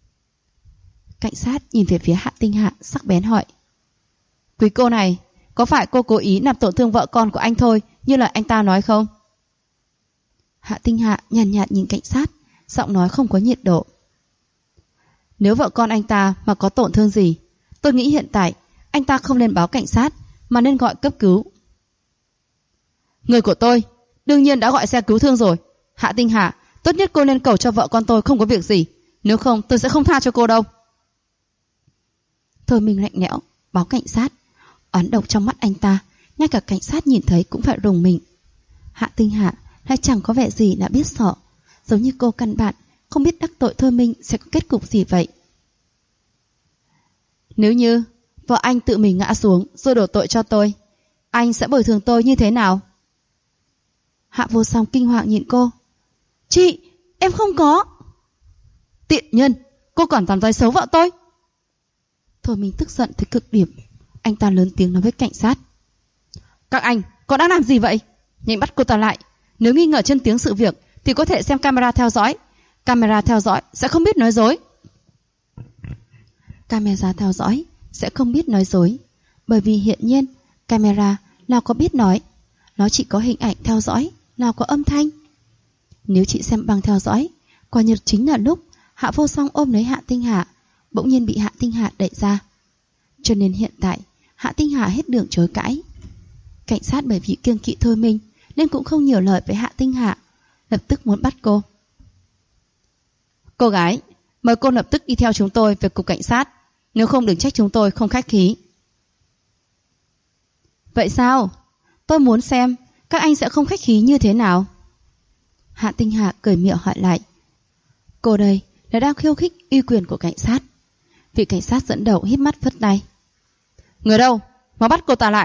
Cảnh sát nhìn về phía Hạ Tinh Hạ sắc bén hỏi. Quý cô này, có phải cô cố ý làm tổn thương vợ con của anh thôi như là anh ta nói không? Hạ Tinh Hạ nhàn nhạt nhìn cảnh sát, giọng nói không có nhiệt độ. Nếu vợ con anh ta mà có tổn thương gì, tôi nghĩ hiện tại anh ta không nên báo cảnh sát mà nên gọi cấp cứu. Người của tôi đương nhiên đã gọi xe cứu thương rồi. Hạ Tinh Hạ, tốt nhất cô nên cầu cho vợ con tôi không có việc gì, nếu không tôi sẽ không tha cho cô đâu. Thôi mình lạnh lẽo báo cảnh sát. Oán độc trong mắt anh ta, ngay cả cảnh sát nhìn thấy cũng phải rùng mình. Hạ Tinh Hạ lại chẳng có vẻ gì là biết sợ, giống như cô căn bản không biết đắc tội Thôi Minh sẽ có kết cục gì vậy. Nếu như vợ anh tự mình ngã xuống rồi đổ tội cho tôi, anh sẽ bồi thường tôi như thế nào? Hạ Vô Song kinh hoàng nhìn cô. Chị, em không có. Tiện nhân, cô còn dám nói xấu vợ tôi. Thôi Minh tức giận tới cực điểm. Anh ta lớn tiếng nói với cảnh sát. Các anh, có đang làm gì vậy? Nhanh bắt cô ta lại. Nếu nghi ngờ chân tướng sự việc thì có thể xem camera theo dõi. Camera theo dõi sẽ không biết nói dối. Camera theo dõi sẽ không biết nói dối. Bởi vì hiện nhiên camera nào có biết nói, nó chỉ có hình ảnh theo dõi, nào có âm thanh. Nếu chị xem bằng theo dõi, quả nhật chính là lúc Hạ Vô Song ôm lấy Hạ Tinh Hạ, bỗng nhiên bị Hạ Tinh Hạ đẩy ra. Cho nên hiện tại Hạ Tinh Hạ hết đường chối cãi. Cảnh sát bởi vì kiêng kỵ Thôi Minh nên cũng không nhiều lời với Hạ Tinh Hạ, lập tức muốn bắt cô. Cô gái, mời cô lập tức đi theo chúng tôi về cục cảnh sát, nếu không đừng trách chúng tôi không khách khí. Vậy sao? Tôi muốn xem các anh sẽ không khách khí như thế nào. Hạ Tinh Hạ cười miệng hỏi lại. Cô đây là đang khiêu khích uy quyền của cảnh sát. Vị cảnh sát dẫn đầu híp mắt phất tay. Người đâu? Mau bắt cô ta lại.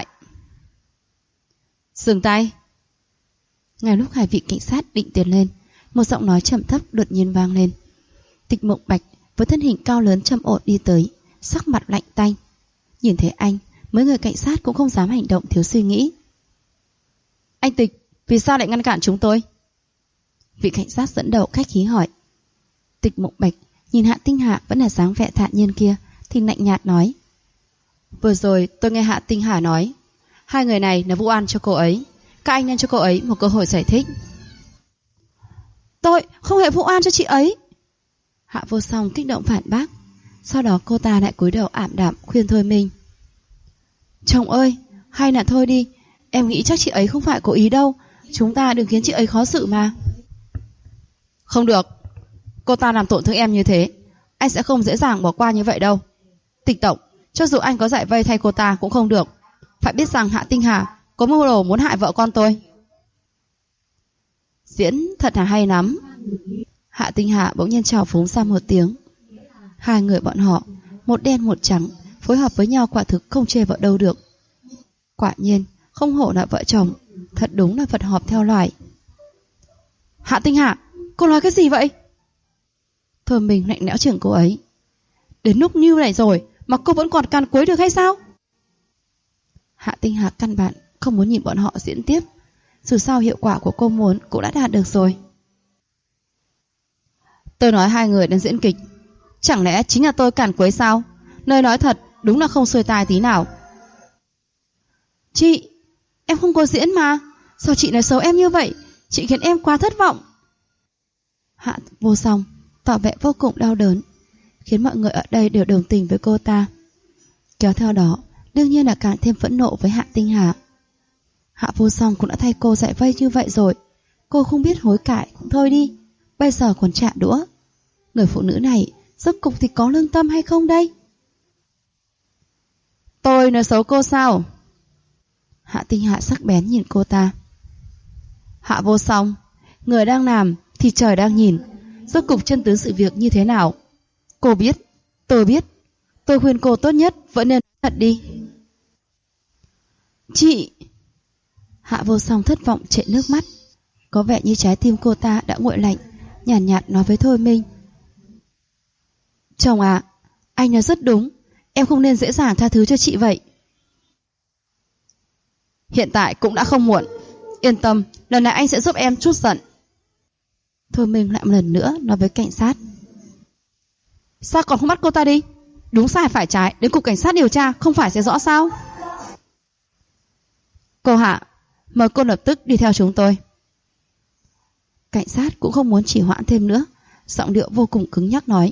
Dừng tay. Ngay lúc hai vị cảnh sát định tiến lên, một giọng nói trầm thấp đột nhiên vang lên. Tịch Mộng Bạch với thân hình cao lớn trầm ổn đi tới, sắc mặt lạnh tanh. Nhìn thấy anh, mấy người cảnh sát cũng không dám hành động thiếu suy nghĩ. Anh Tịch, vì sao lại ngăn cản chúng tôi? Vị cảnh sát dẫn đầu khách khí hỏi. Tịch Mộng Bạch nhìn Hạ Tinh Hạ vẫn là dáng vẻ thản nhiên kia thì lạnh nhạt nói. Vừa rồi tôi nghe Hạ Tinh Hạ nói, hai người này là vu oan cho cô ấy. Các anh nên cho cô ấy một cơ hội giải thích. Tôi không hề vu oan cho chị ấy. Hạ Vô Song kích động phản bác. Sau đó cô ta lại cúi đầu ảm đạm khuyên Thôi Minh. Chồng ơi, hay là thôi đi. Em nghĩ chắc chị ấy không phải cố ý đâu. Chúng ta đừng khiến chị ấy khó xử mà. Không được. Cô ta làm tổn thương em như thế, anh sẽ không dễ dàng bỏ qua như vậy đâu. Tịch tổng, cho dù anh có giải vây thay cô ta cũng không được. Phải biết rằng Hạ Tinh Hà có mưu đồ muốn hại vợ con tôi. Diễn thật là hay lắm. Hạ Tinh Hà bỗng nhiên trào phúng ra một tiếng. Hai người bọn họ một đen một trắng, phối hợp với nhau quả thực không chê vợ đâu được. Quả nhiên, không hổ là vợ chồng, thật đúng là vật họp theo loài. Hạ Tinh Hạ, cô nói cái gì vậy? Thôi mình lạnh lẽo chừng cô ấy. Đến lúc như này rồi mà cô vẫn còn càn quấy được hay sao? Hạ Tinh Hạ căn bản không muốn nhìn bọn họ diễn tiếp. Dù sao hiệu quả của cô muốn cũng đã đạt được rồi. Tôi nói hai người đang diễn kịch, chẳng lẽ chính là tôi càn quấy sao? Lời nói thật đúng là không xuôi tai tí nào. Chị, em không có diễn mà. Sao chị nói xấu em như vậy? Chị khiến em quá thất vọng. Hạ Vô Song tỏ vẻ vô cùng đau đớn, khiến mọi người ở đây đều đồng tình với cô ta. Kéo theo đó đương nhiên là càng thêm phẫn nộ với Hạ Tinh Hà. Hạ Vô Song cũng đã thay cô giải vây như vậy rồi, cô không biết hối cải cũng thôi đi, bây giờ còn chạm đũa. Người phụ nữ này rốt cục thì có lương tâm hay không đây? Tôi nói xấu cô sao? Hạ Tinh Hạ sắc bén nhìn cô ta. Hạ Vô Song, người đang làm thì trời đang nhìn, rốt cục chân tướng sự việc như thế nào? Cô biết, tôi biết. Tôi khuyên cô tốt nhất vẫn nên thật đi. Chị! Hạ Vô Song thất vọng trệ nước mắt. Có vẻ như trái tim cô ta đã nguội lạnh, nhàn nhạt nói với Thôi Minh. Chồng à, anh nói rất đúng, em không nên dễ dàng tha thứ cho chị vậy. Hiện tại cũng đã không muộn, yên tâm, lần này anh sẽ giúp em trút giận. Thôi Minh lại một lần nữa nói với cảnh sát. Sao còn không bắt cô ta đi? Đúng sai phải trái đến cục cảnh sát điều tra không phải sẽ rõ sao? Cô Hạ, mời cô lập tức đi theo chúng tôi. Cảnh sát cũng không muốn trì hoãn thêm nữa, giọng điệu vô cùng cứng nhắc nói.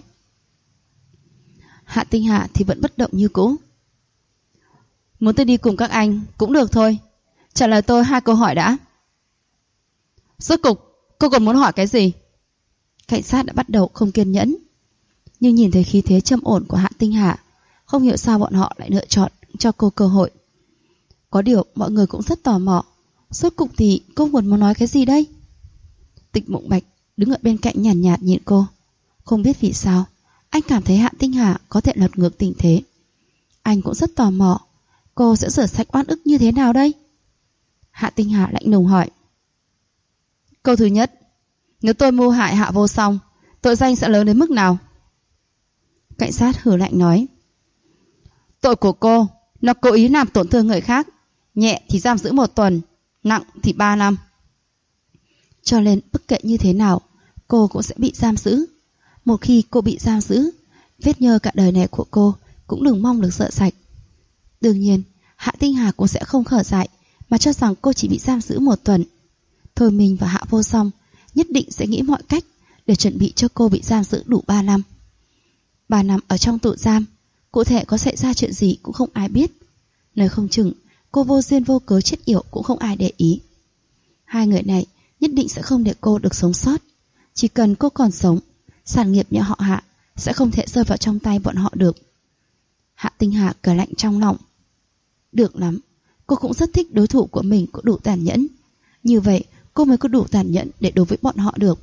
Hạ Tinh Hạ thì vẫn bất động như cũ. Muốn tôi đi cùng các anh cũng được thôi, trả lời tôi 2 câu hỏi đã. Rốt cục cô còn muốn hỏi cái gì? Cảnh sát đã bắt đầu không kiên nhẫn, nhưng nhìn thấy khí thế trầm ổn của Hạ Tinh Hạ, không hiểu sao bọn họ lại lựa chọn cho cô cơ hội. Có điều mọi người cũng rất tò mò, rốt cục thì cô muốn nói cái gì đây? Tịch Mộng Bạch đứng ở bên cạnh nhàn nhạt nhìn cô. Không biết vì sao anh cảm thấy Hạ Tinh Hà có thể lật ngược tình thế. Anh cũng rất tò mò cô sẽ rửa sạch oan ức như thế nào đây? Hạ Tinh Hà lạnh lùng hỏi. Câu thứ nhất, nếu tôi mưu hại Hạ Vô Song, tội danh sẽ lớn đến mức nào? Cảnh sát hừ lạnh nói. Tội của cô là cố ý làm tổn thương người khác, nhẹ thì giam giữ 1 tuần, nặng thì 3 năm. Cho nên bất kể như thế nào, cô cũng sẽ bị giam giữ. Một khi cô bị giam giữ, vết nhơ cả đời này của cô cũng đừng mong được rửa sạch. Đương nhiên, Hạ Tinh Hà cũng sẽ không khở dại mà cho rằng cô chỉ bị giam giữ 1 tuần. Thôi mình và Hạ Vô Song nhất định sẽ nghĩ mọi cách để chuẩn bị cho cô bị giam giữ đủ 3 năm. 3 năm ở trong tù giam, cụ thể có xảy ra chuyện gì cũng không ai biết. Nơi không chừng cô vô duyên vô cớ chết yểu cũng không ai để ý. 2 người này nhất định sẽ không để cô được sống sót. Chỉ cần cô còn sống, sản nghiệp nhà họ Hạ sẽ không thể rơi vào trong tay bọn họ được. Hạ Tinh Hà cười lạnh trong lòng. Được lắm, cô cũng rất thích đối thủ của mình có đủ tàn nhẫn. Như vậy cô mới có đủ tàn nhẫn để đối với bọn họ được.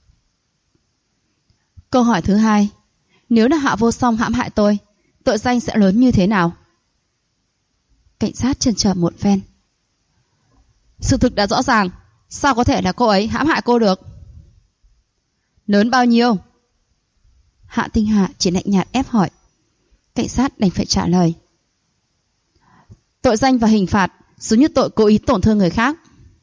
Câu hỏi thứ 2, nếu là Hạ Vô Song hãm hại tôi, tội danh sẽ lớn như thế nào? Cảnh sát chần chờ một phen. Sự thực đã rõ ràng, sao có thể là cô ấy hãm hại cô được? Lớn bao nhiêu? Hạ Tinh Hà chỉ lạnh nhạt ép hỏi. Cảnh sát đành phải trả lời. Tội danh và hình phạt giống như tội cố ý tổn thương người khác.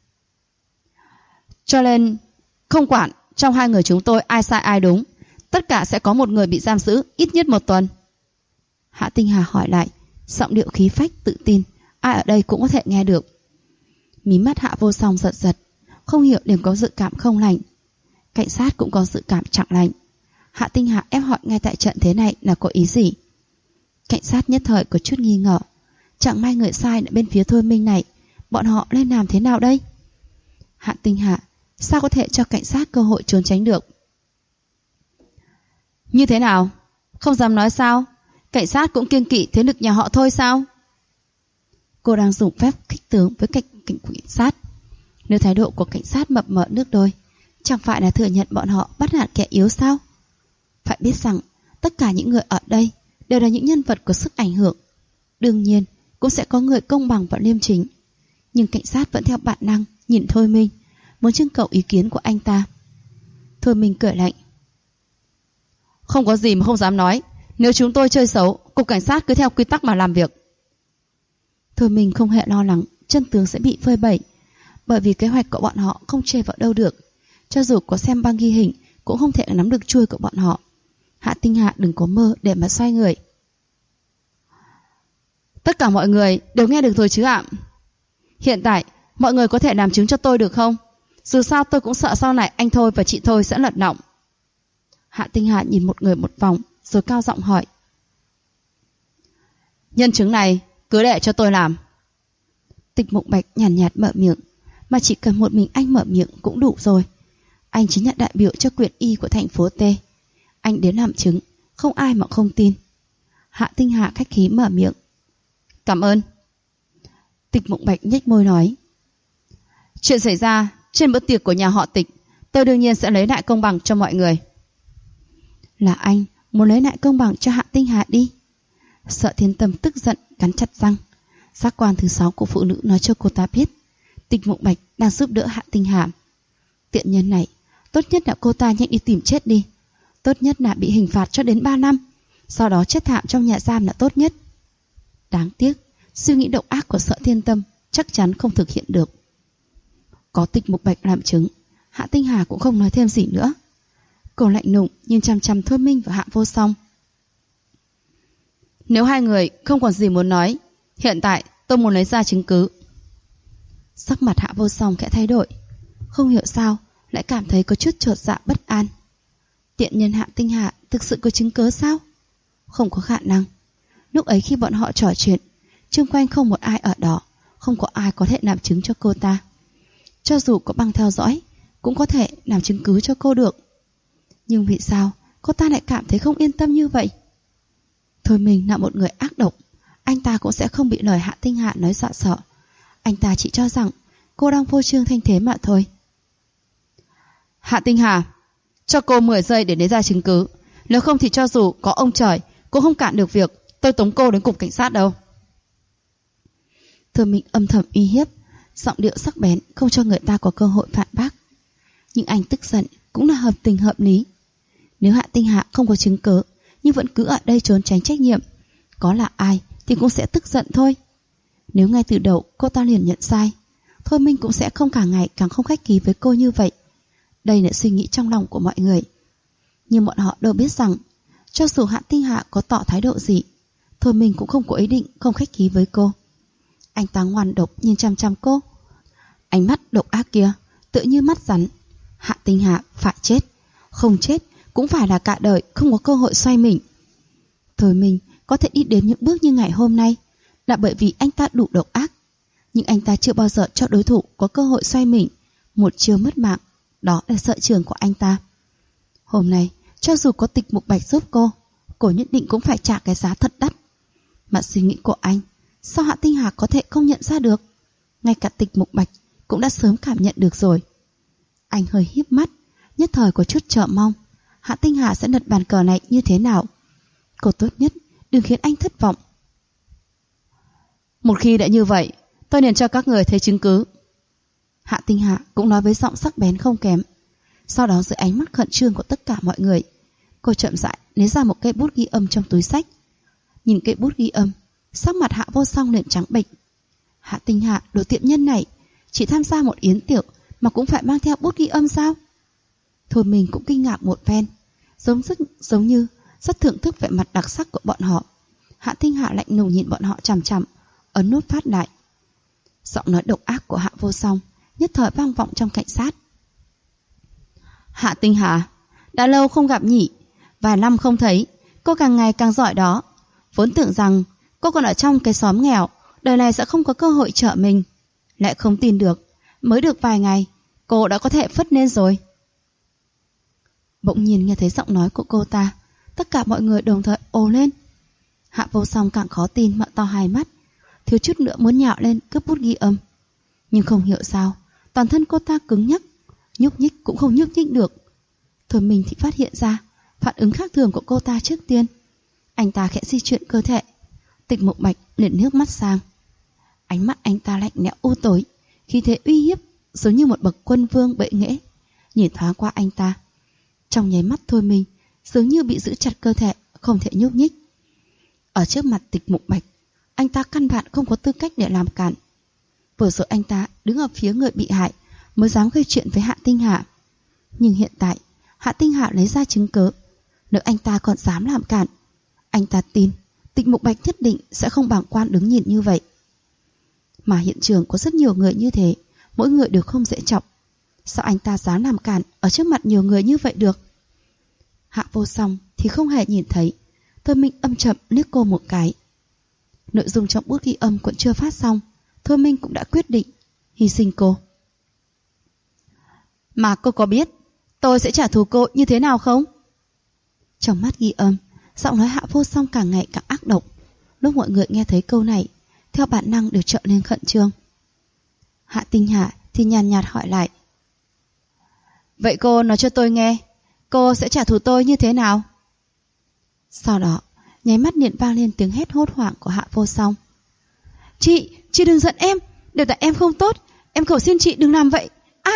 Cho nên không quản trong 2 người chúng tôi ai sai ai đúng, tất cả sẽ có một người bị giam giữ ít nhất 1 tuần. Hạ Tinh Hà hỏi lại, giọng điệu khí phách tự tin, ai ở đây cũng có thể nghe được. Mí mắt Hạ Vô Song giật giật, không hiểu liền có dự cảm không lành. Cảnh sát cũng có dự cảm chẳng lành. Hạ Tinh Hà ép hỏi ngay tại trận thế này là có ý gì? Cảnh sát nhất thời có chút nghi ngờ. Chẳng may người sai ở bên phía Thôi Minh này, bọn họ nên làm thế nào đây? Hạ Tinh Hà sao có thể cho cảnh sát cơ hội trốn tránh được? Như thế nào? Không dám nói sao? Cảnh sát cũng kiêng kỵ thế lực nhà họ Thôi sao? Cô đang dùng phép khích tướng với cảnh sát. Nếu thái độ của cảnh sát mập mờ nước đôi, chẳng phải là thừa nhận bọn họ bắt nạt kẻ yếu sao? Phải biết rằng tất cả những người ở đây đều là những nhân vật có sức ảnh hưởng. Đương nhiên, cũng sẽ có người công bằng và liêm chính. Nhưng cảnh sát vẫn theo bản năng nhìn Thôi Minh, muốn trưng cầu ý kiến của anh ta. Thôi Minh cười lạnh. Không có gì mà không dám nói. Nếu chúng tôi chơi xấu, cục cảnh sát cứ theo quy tắc mà làm việc. Thôi Minh không hề lo lắng chân tướng sẽ bị phơi bày, bởi vì kế hoạch của bọn họ không chê vào đâu được. Cho dù có xem băng ghi hình cũng không thể nắm được chuôi của bọn họ. Hạ Tinh Hạ đừng có mơ để mà xoay người. Tất cả mọi người đều nghe được rồi chứ ạ? Hiện tại mọi người có thể làm chứng cho tôi được không? Dù sao tôi cũng sợ sau này anh Thôi và chị Thôi sẽ lật lọng. Hạ Tinh Hạ nhìn một người một vòng rồi cao giọng hỏi. Nhân chứng này cứ để cho tôi làm. Tịch Mục Bạch nhàn nhạt mở miệng, mà chỉ cần một mình anh mở miệng cũng đủ rồi. Anh chính là đại biểu cho quyền y của thành phố T. Anh đến làm chứng, không ai mà không tin. Hạ Tinh Hạ khách khí mở miệng. Cảm ơn. Tịch Mục Bạch nhếch môi nói. Chuyện xảy ra trên bữa tiệc của nhà họ Tịch, tôi đương nhiên sẽ lấy lại công bằng cho mọi người. Là anh muốn lấy lại công bằng cho Hạ Tinh Hạ đi. Sợ Thiên Tâm tức giận cắn chặt răng. Giác quan thứ 6 của phụ nữ nói cho cô ta biết Tịch Mục Bạch đang giúp đỡ Hạ Tinh Hạ. Tiện nhân này, tốt nhất là cô ta nhanh đi tìm chết đi. Tốt nhất là bị hình phạt cho đến 3 năm, sau đó chết thảm trong nhà giam là tốt nhất. Đáng tiếc, suy nghĩ độc ác của Sợ Thiên Tâm chắc chắn không thực hiện được. Có Tịch Mục Bạch làm chứng, Hạ Tinh Hà cũng không nói thêm gì nữa. Cô lạnh lùng nhìn chằm chằm Thôi Minh và Hạ Vô Song. Nếu hai người không còn gì muốn nói, hiện tại tôi muốn lấy ra chứng cứ. Sắc mặt Hạ Vô Song khẽ thay đổi, không hiểu sao lại cảm thấy có chút chột dạ bất an. Tiện nhân Hạ Tinh Hạ thực sự có chứng cứ sao? Không có khả năng. Lúc ấy khi bọn họ trò chuyện, xung quanh không một ai ở đó, không có ai có thể làm chứng cho cô ta. Cho dù có băng theo dõi, cũng có thể làm chứng cứ cho cô được. Nhưng vì sao cô ta lại cảm thấy không yên tâm như vậy? Thôi mình là một người ác độc, anh ta cũng sẽ không bị lời Hạ Tinh Hạ nói dọa sợ. Anh ta chỉ cho rằng cô đang phô trương thanh thế mà thôi. Hạ Tinh Hà, cho cô 10 giây để lấy ra chứng cứ. Nếu không thì cho dù có ông trời cũng không cản được việc tôi tống cô đến cục cảnh sát đâu. Thôi mình âm thầm uy hiếp, giọng điệu sắc bén không cho người ta có cơ hội phản bác. Nhưng anh tức giận cũng là hợp tình hợp lý. Nếu Hạ Tinh Hạ không có chứng cứ nhưng vẫn cứ ở đây trốn tránh trách nhiệm, có là ai thì cũng sẽ tức giận thôi. Nếu ngay từ đầu cô ta liền nhận sai, Thôi Minh cũng sẽ không càng ngày càng không khách khí với cô như vậy. Đây là suy nghĩ trong lòng của mọi người. Nhưng bọn họ đâu biết rằng cho dù Hạ Tinh Hạ có tỏ thái độ gì, Thôi Minh cũng không có ý định không khách khí với cô. Anh ta ngoan độc nhìn chằm chằm cô, ánh mắt độc ác kia tựa như mắt rắn. Hạ Tinh Hạ phải chết, không chết cũng phải là cả đời không có cơ hội xoay mình. Thôi Minh có thể đi đến những bước như ngày hôm nay là bởi vì anh ta đủ độc ác. Nhưng anh ta chưa bao giờ cho đối thủ có cơ hội xoay mình. Một chiêu mất mạng, đó là sở trường của anh ta. Hôm nay cho dù có Tịch Mục Bạch giúp cô nhất định cũng phải trả cái giá thật đắt. Mà suy nghĩ của anh, sao Hạ Tinh Hà có thể không nhận ra được? Ngay cả Tịch Mục Bạch cũng đã sớm cảm nhận được rồi. Anh hơi híp mắt, nhất thời có chút chờ mong Hạ Tinh Hà sẽ lật bàn cờ này như thế nào. Cô tốt nhất đừng khiến anh thất vọng. Một khi đã như vậy, tôi liền cho các người thấy chứng cứ. Hạ Tinh Hà cũng nói với giọng sắc bén không kém. Sau đó dưới ánh mắt khẩn trương của tất cả mọi người, cô chậm rãi lấy ra một cây bút ghi âm trong túi xách. Nhìn cây bút ghi âm, sắc mặt Hạ Vô Song liền trắng bệch. Hạ Tinh Hà đồ tiện nhân này, chỉ tham gia một yến tiệc mà cũng phải mang theo bút ghi âm sao? Thôi mình cũng kinh ngạc một phen, giống như rất thưởng thức vẻ mặt đặc sắc của bọn họ. Hạ Tinh Hà lạnh lùng nhìn bọn họ chằm chằm, ấn nút phát lại. Giọng nói độc ác của Hạ Vô Song nhất thời vang vọng trong cảnh sát. Hạ Tinh Hà, đã lâu không gặp nhỉ, vài năm không thấy, cô càng ngày càng giỏi đó. Vốn tưởng rằng cô còn ở trong cái xóm nghèo, đời này sẽ không có cơ hội trợ mình. Lại không tin được, mới được vài ngày, cô đã có thể phất lên rồi. Bỗng nhiên nghe thấy giọng nói của cô ta, tất cả mọi người đồng thời ồ lên. Hạ Vô Song càng khó tin mở to hai mắt, thiếu chút nữa muốn nhạo lên cướp bút ghi âm. Nhưng không hiểu sao, toàn thân cô ta cứng nhắc, nhúc nhích cũng không nhúc nhích được. Thôi mình thì phát hiện ra phản ứng khác thường của cô ta trước tiên. Anh ta khẽ di chuyển cơ thể. Tịch Mục Bạch liền nước mắt sang. Ánh mắt anh ta lạnh lẽo u tối, khí thế uy hiếp giống như một bậc quân vương bệ nghệ. Nhìn thoáng qua anh ta, trong nháy mắt Thôi Minh dường như bị giữ chặt cơ thể, không thể nhúc nhích. Ở trước mặt Tịch Mục Bạch, anh ta căn bản không có tư cách để làm cản. Vừa rồi anh ta đứng ở phía người bị hại mới dám gây chuyện với Hạ Tinh Hạ. Nhưng hiện tại Hạ Tinh Hạ lấy ra chứng cớ, nếu anh ta còn dám làm cản, anh ta tin Tịch Mục Bạch nhất định sẽ không bàng quan đứng nhìn như vậy. Mà hiện trường có rất nhiều người như thế, mỗi người đều không dễ trọng. Sao anh ta dám làm cản ở trước mặt nhiều người như vậy được? Hạ Vô Song thì không hề nhìn thấy. Thôi Minh âm chậm liếc cô một cái. Nội dung trong bút ghi âm còn chưa phát xong, Thôi Minh cũng đã quyết định hy sinh cô. Mà cô có biết tôi sẽ trả thù cô như thế nào không? Trong mắt ghi âm, giọng nói Hạ Vô Song càng ngày càng ác độc. Lúc mọi người nghe thấy câu này, theo bản năng đều trở nên khẩn trương. Hạ Tinh Hạ thì nhàn nhạt hỏi lại. Vậy cô nói cho tôi nghe, cô sẽ trả thù tôi như thế nào? Sau đó, nháy mắt liền vang lên tiếng hét hốt hoảng của Hạ Vô Song. Chị đừng giận em, đều tại em không tốt, em cầu xin chị đừng làm vậy.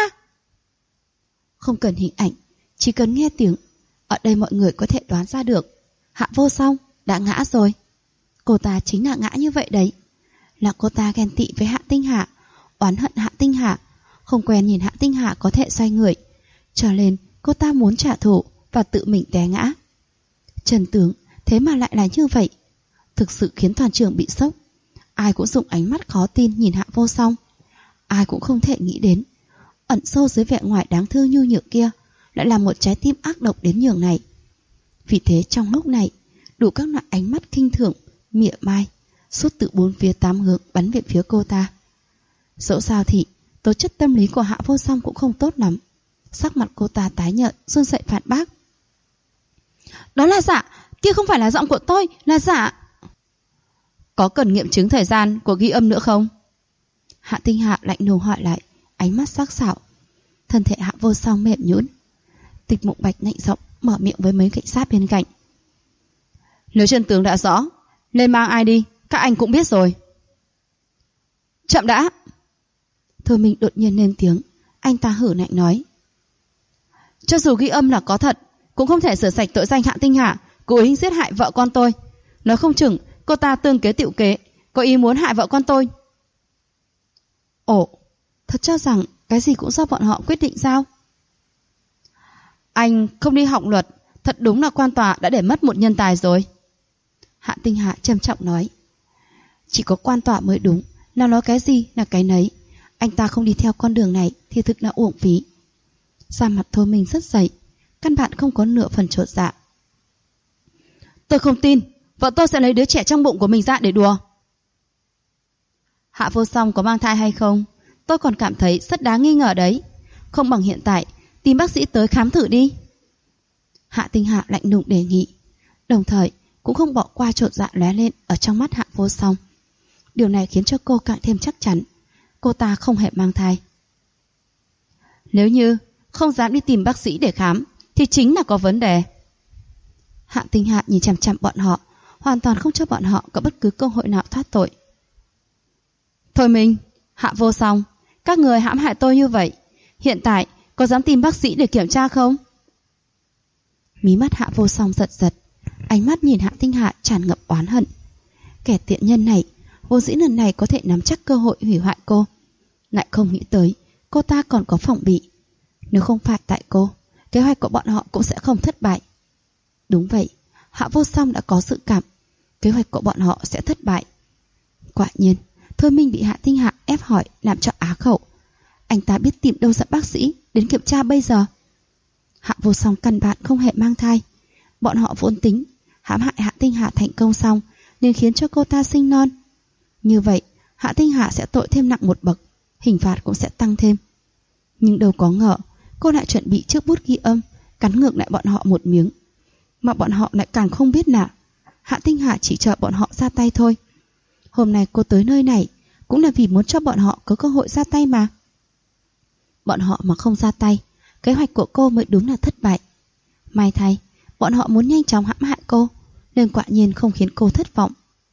Không cần hình ảnh, chỉ cần nghe tiếng, ở đây mọi người có thể đoán ra được. Hạ Vô Song đã ngã rồi. Cô ta chính là ngã như vậy đấy. Là cô ta ghen tị với Hạ Tinh Hạ, oán hận Hạ Tinh Hạ, không quen nhìn Hạ Tinh Hạ có thể xoay người, cho nên cô ta muốn trả thù và tự mình té ngã. Trần tướng thế mà lại là như vậy, thực sự khiến toàn trường bị sốc. Ai cũng dùng ánh mắt khó tin nhìn Hạ Vô Song. Ai cũng không thể nghĩ đến, ẩn sâu dưới vẻ ngoài đáng thương nhu nhược kia lại là một trái tim ác độc đến nhường này. Vì thế trong lúc này, đủ các loại ánh mắt khinh thường, mỉa mai suốt từ bốn phía tám hướng bắn về phía cô ta. Dẫu sao thì tố chất tâm lý của Hạ Vô Song cũng không tốt lắm. Sắc mặt cô ta tái nhợt, run rẩy phản bác. Đó là giả, kia không phải là giọng của tôi, là giả. Có cần nghiệm chứng thời gian của ghi âm nữa không? Hạ Tinh Hạ lạnh lùng hỏi lại, ánh mắt sắc sảo. Thân thể Hạ Vô Song mềm nhũn. Tịch Mục Bạch lạnh giọng mở miệng với mấy cảnh sát bên cạnh. Nếu chân tướng đã rõ, lên mang ai đi, các anh cũng biết rồi. Chậm đã. Thôi Minh đột nhiên lên tiếng. Anh ta hử lạnh nói. Cho dù ghi âm là có thật, cũng không thể rửa sạch tội danh Hạ Tinh Hạ cố ý giết hại vợ con tôi. Nói không chừng cô ta tương kế tựu kế, có ý muốn hại vợ con tôi. Ồ, thật cho rằng cái gì cũng do bọn họ quyết định sao? Anh không đi học luật, thật đúng là quan tòa đã để mất một nhân tài rồi. Hạ Tinh Hạ trầm trọng nói. Chỉ có quan tòa mới đúng, nào nói cái gì là cái nấy. Anh ta không đi theo con đường này thì thực là uổng phí. Da mặt Thôi Minh rất dày, căn bản không có nửa phần chột dạ. Tôi không tin vợ tôi sẽ lấy đứa trẻ trong bụng của mình ra để đùa. Hạ Vô Song có mang thai hay không, tôi còn cảm thấy rất đáng nghi ngờ đấy. Không bằng hiện tại tìm bác sĩ tới khám thử đi. Hạ Tinh Hạ lạnh lùng đề nghị, đồng thời cũng không bỏ qua chột dạ lóe lên ở trong mắt Hạ Vô Song. Điều này khiến cho cô càng thêm chắc chắn cô ta không hề mang thai. Nếu như không dám đi tìm bác sĩ để khám thì chính là có vấn đề. Hạ Tinh Hạ nhìn chằm chằm bọn họ, hoàn toàn không cho bọn họ có bất cứ cơ hội nào thoát tội. Thôi Minh, Hạ Vô Song, các người hãm hại tôi như vậy, hiện tại có dám tìm bác sĩ để kiểm tra không? Mí mắt Hạ Vô Song giật giật, ánh mắt nhìn Hạ Tinh Hạ tràn ngập oán hận. Kẻ tiện nhân này vốn dĩ lần này có thể nắm chắc cơ hội hủy hoại cô, lại không nghĩ tới cô ta còn có phòng bị. Nếu không phải tại cô, kế hoạch của bọn họ cũng sẽ không thất bại. Đúng vậy, Hạ Vô Song đã có dự cảm kế hoạch của bọn họ sẽ thất bại. Quả nhiên, Thôi Minh bị Hạ Tinh Hạ ép hỏi làm cho á khẩu. Anh ta biết tìm đâu dẫn bác sĩ đến kiểm tra bây giờ. Hạ Vô Song căn bản không hề mang thai. Bọn họ vốn tính hãm hại Hạ Tinh Hạ thành công xong nên khiến cho cô ta sinh non. Như vậy, Hạ Tinh Hạ sẽ tội thêm nặng một bậc, hình phạt cũng sẽ tăng thêm. Nhưng đâu có ngờ, cô lại chuẩn bị trước bút ghi âm, cắn ngược lại bọn họ một miếng. Mà bọn họ lại càng không biết là Hạ Tinh Hạ chỉ chờ bọn họ ra tay thôi. Hôm nay cô tới nơi này cũng là vì muốn cho bọn họ có cơ hội ra tay mà. Bọn họ mà không ra tay, kế hoạch của cô mới đúng là thất bại. May thay, bọn họ muốn nhanh chóng hãm hại cô, nên quả nhiên không khiến cô thất vọng.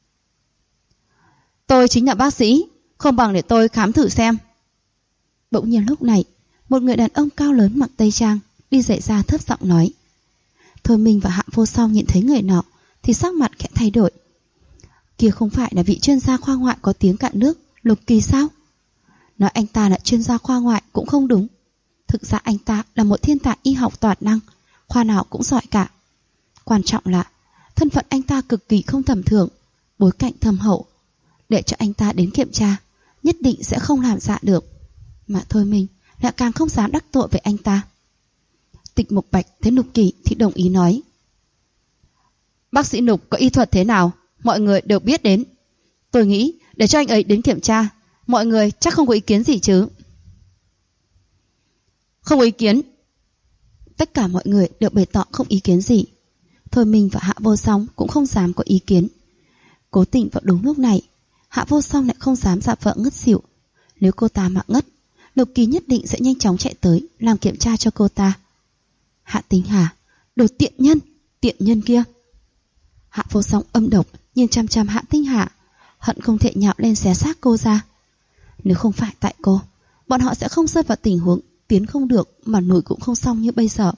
Tôi chính là bác sĩ, không bằng để tôi khám thử xem. Bỗng nhiên lúc này, một người đàn ông cao lớn mặc tây trang đi dậy ra thấp giọng nói. Thôi Minh và Hạ Vô Song nhìn thấy người nọ thì sắc mặt khẽ thay đổi. Kia không phải là vị chuyên gia khoa ngoại có tiếng cạn nước Lục Kỳ sao? Nói anh ta là chuyên gia khoa ngoại cũng không đúng. Thực ra anh ta là một thiên tài y học toàn năng, khoa nào cũng giỏi cả. Quan trọng là thân phận anh ta cực kỳ không tầm thường, bối cảnh thâm hậu. Để cho anh ta đến kiểm tra, nhất định sẽ không làm dạ được. Mà thôi mình lại càng không dám đắc tội với anh ta. Tịch Mục Bạch thấy Lục Kỳ thì đồng ý nói. Bác sĩ Lục có y thuật thế nào, mọi người đều biết đến. Tôi nghĩ để cho anh ấy đến kiểm tra, mọi người chắc không có ý kiến gì chứ. Không có ý kiến. Tất cả mọi người đều bày tỏ không ý kiến gì. Thôi mình và Hạ Vô Song cũng không dám có ý kiến. Cố tình vào đúng lúc này, Hạ Vô Song lại không dám giả vợ ngất xỉu. Nếu cô ta mà ngất, Lục Kỳ nhất định sẽ nhanh chóng chạy tới làm kiểm tra cho cô ta. Hạ Tinh Hà, đồ tiện nhân kia. Hạ Vô Song âm độc nhìn chăm chăm Hạ Tinh Hà, hận không thể nhạo lên xé xác cô ra. Nếu không phải tại cô, bọn họ sẽ không rơi vào tình huống tiến không được mà nổi cũng không xong như bây giờ.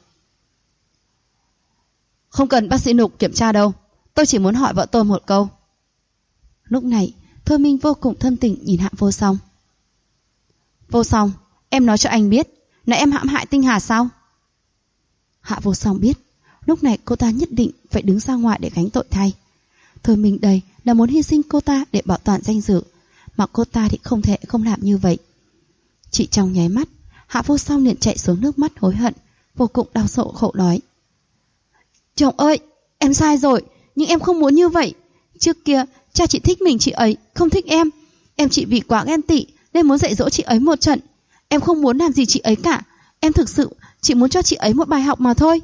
Không cần bác sĩ Lục kiểm tra đâu, tôi chỉ muốn hỏi vợ tôi một câu. Lúc này Thôi Minh vô cùng thân tình nhìn Hạ Vô Song. Vô Song, em nói cho anh biết là em hãm hại Tinh Hà sao? Hạ Vô Song biết lúc này cô ta nhất định phải đứng ra ngoài để gánh tội thay. Thôi Minh đây là muốn hy sinh cô ta để bảo toàn danh dự, mà cô ta thì không thể không làm như vậy. Chỉ trong nháy mắt, Hạ Vô Song liền chạy xuống nước mắt hối hận, vô cùng đau khổ nói. Chồng ơi, em sai rồi, nhưng em không muốn như vậy. Trước kia cha chỉ thích mình chị ấy, không thích em. Em chỉ vì quá ghen tị nên muốn dạy dỗ chị ấy một trận. Em không muốn làm gì chị ấy cả. Em thực sự chỉ muốn cho chị ấy một bài học mà thôi.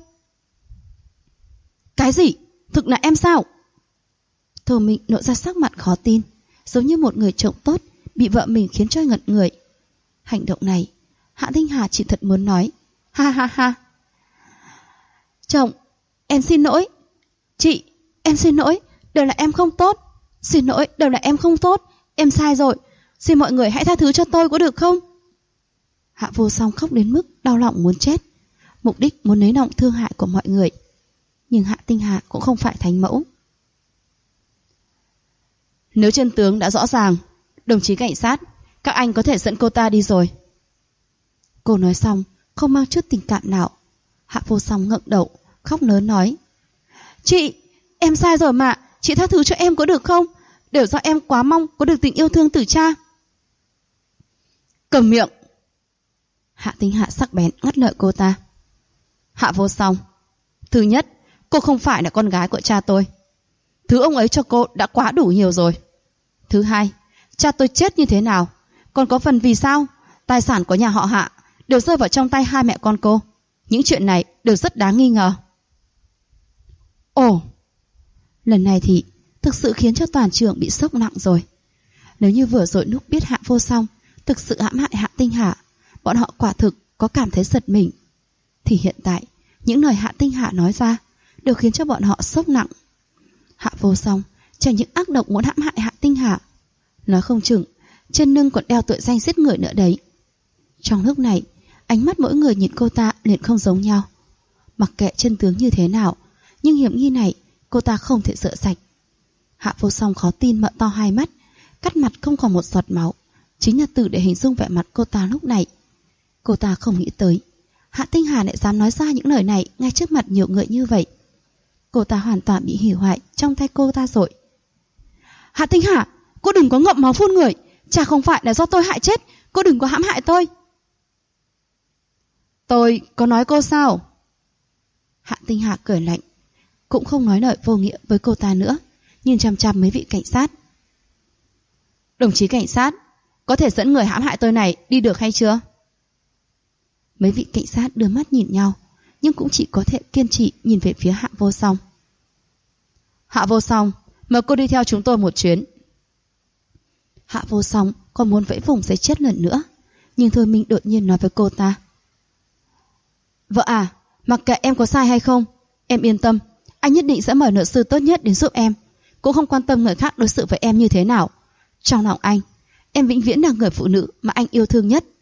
Cái gì? Thực là em sao? Thôi Minh lộ ra sắc mặt khó tin, giống như một người chồng tốt bị vợ mình khiến cho ngẩn người. Hành động này Hạ Tinh Hà chỉ thật muốn nói ha ha ha. Chồng, em xin lỗi. Chị, em xin lỗi, đều là em không tốt. Xin lỗi, đều là em không tốt. Em sai rồi, xin mọi người hãy tha thứ cho tôi có được không? Hạ Vô Song khóc đến mức đau lòng muốn chết, mục đích muốn lấy lòng thương hại của mọi người. Nhưng Hạ Tinh Hà cũng không phải thánh mẫu. Nếu chân tướng đã rõ ràng, đồng chí cảnh sát, các anh có thể dẫn cô ta đi rồi. Cô nói xong không mang chút tình cảm nào. Hạ Vô Song ngẩng đầu khóc lớn nói. Chị, em sai rồi mà, chị tha thứ cho em có được không? Đều do em quá mong có được tình yêu thương từ cha. Cầm miệng. Hạ Tinh Hạ sắc bén ngắt lời cô ta. Hạ Vô Song, thứ nhất, cô không phải là con gái của cha tôi. Thứ ông ấy cho cô đã quá đủ nhiều rồi. Thứ hai, cha tôi chết như thế nào, còn có phần vì sao tài sản của nhà họ Hạ đều rơi vào trong tay hai mẹ con cô. Những chuyện này đều rất đáng nghi ngờ. Ồ, lần này thì thực sự khiến cho toàn trường bị sốc nặng rồi. Nếu như vừa rồi lúc biết Hạ Vô Song thực sự hãm hại Hạ Tinh Hạ, bọn họ quả thực có cảm thấy giật mình, thì hiện tại những lời Hạ Tinh Hạ nói ra đều khiến cho bọn họ sốc nặng. Hạ Vô Song chẳng những ác độc muốn hãm hại Hạ Tinh Hạ, nói không chừng trên lưng còn đeo tội danh giết người nữa đấy. Trong lúc này, ánh mắt mỗi người nhìn cô ta liền không giống nhau. Mặc kệ chân tướng như thế nào, nhưng hiểm nghi này cô ta không thể rửa sạch. Hạ Vô Song khó tin mở to hai mắt, cắt mặt không còn một giọt máu, chính là từ để hình dung vẻ mặt cô ta lúc này. Cô ta không nghĩ tới Hạ Tinh Hà lại dám nói ra những lời này ngay trước mặt nhiều người như vậy. Cô ta hoàn toàn bị hủy hoại trong tay cô ta rồi. Hạ Tinh Hà, cô đừng có ngậm máu phun người. Chả không phải là do tôi hại chết, cô đừng có hãm hại tôi. Tôi có nói cô sao? Hạ Tinh Hà cười lạnh, cũng không nói lời vô nghĩa với cô ta nữa, nhìn chằm chằm mấy vị cảnh sát. Đồng chí cảnh sát, có thể dẫn người hãm hại tôi này đi được hay chưa? Mấy vị cảnh sát đưa mắt nhìn nhau, nhưng cũng chỉ có thể kiên trì nhìn về phía Hạ Vô Song. Hạ Vô Song, mời cô đi theo chúng tôi một chuyến. Hạ Vô Song còn muốn vẫy vùng giấy chết lần nữa, nhưng Thôi Minh đột nhiên nói với cô ta. Vợ à, mặc kệ em có sai hay không, em yên tâm, Anh nhất định sẽ mời luật sư tốt nhất đến giúp em, cũng không quan tâm người khác đối xử với em như thế nào. Trong lòng anh, em vĩnh viễn là người phụ nữ mà anh yêu thương nhất.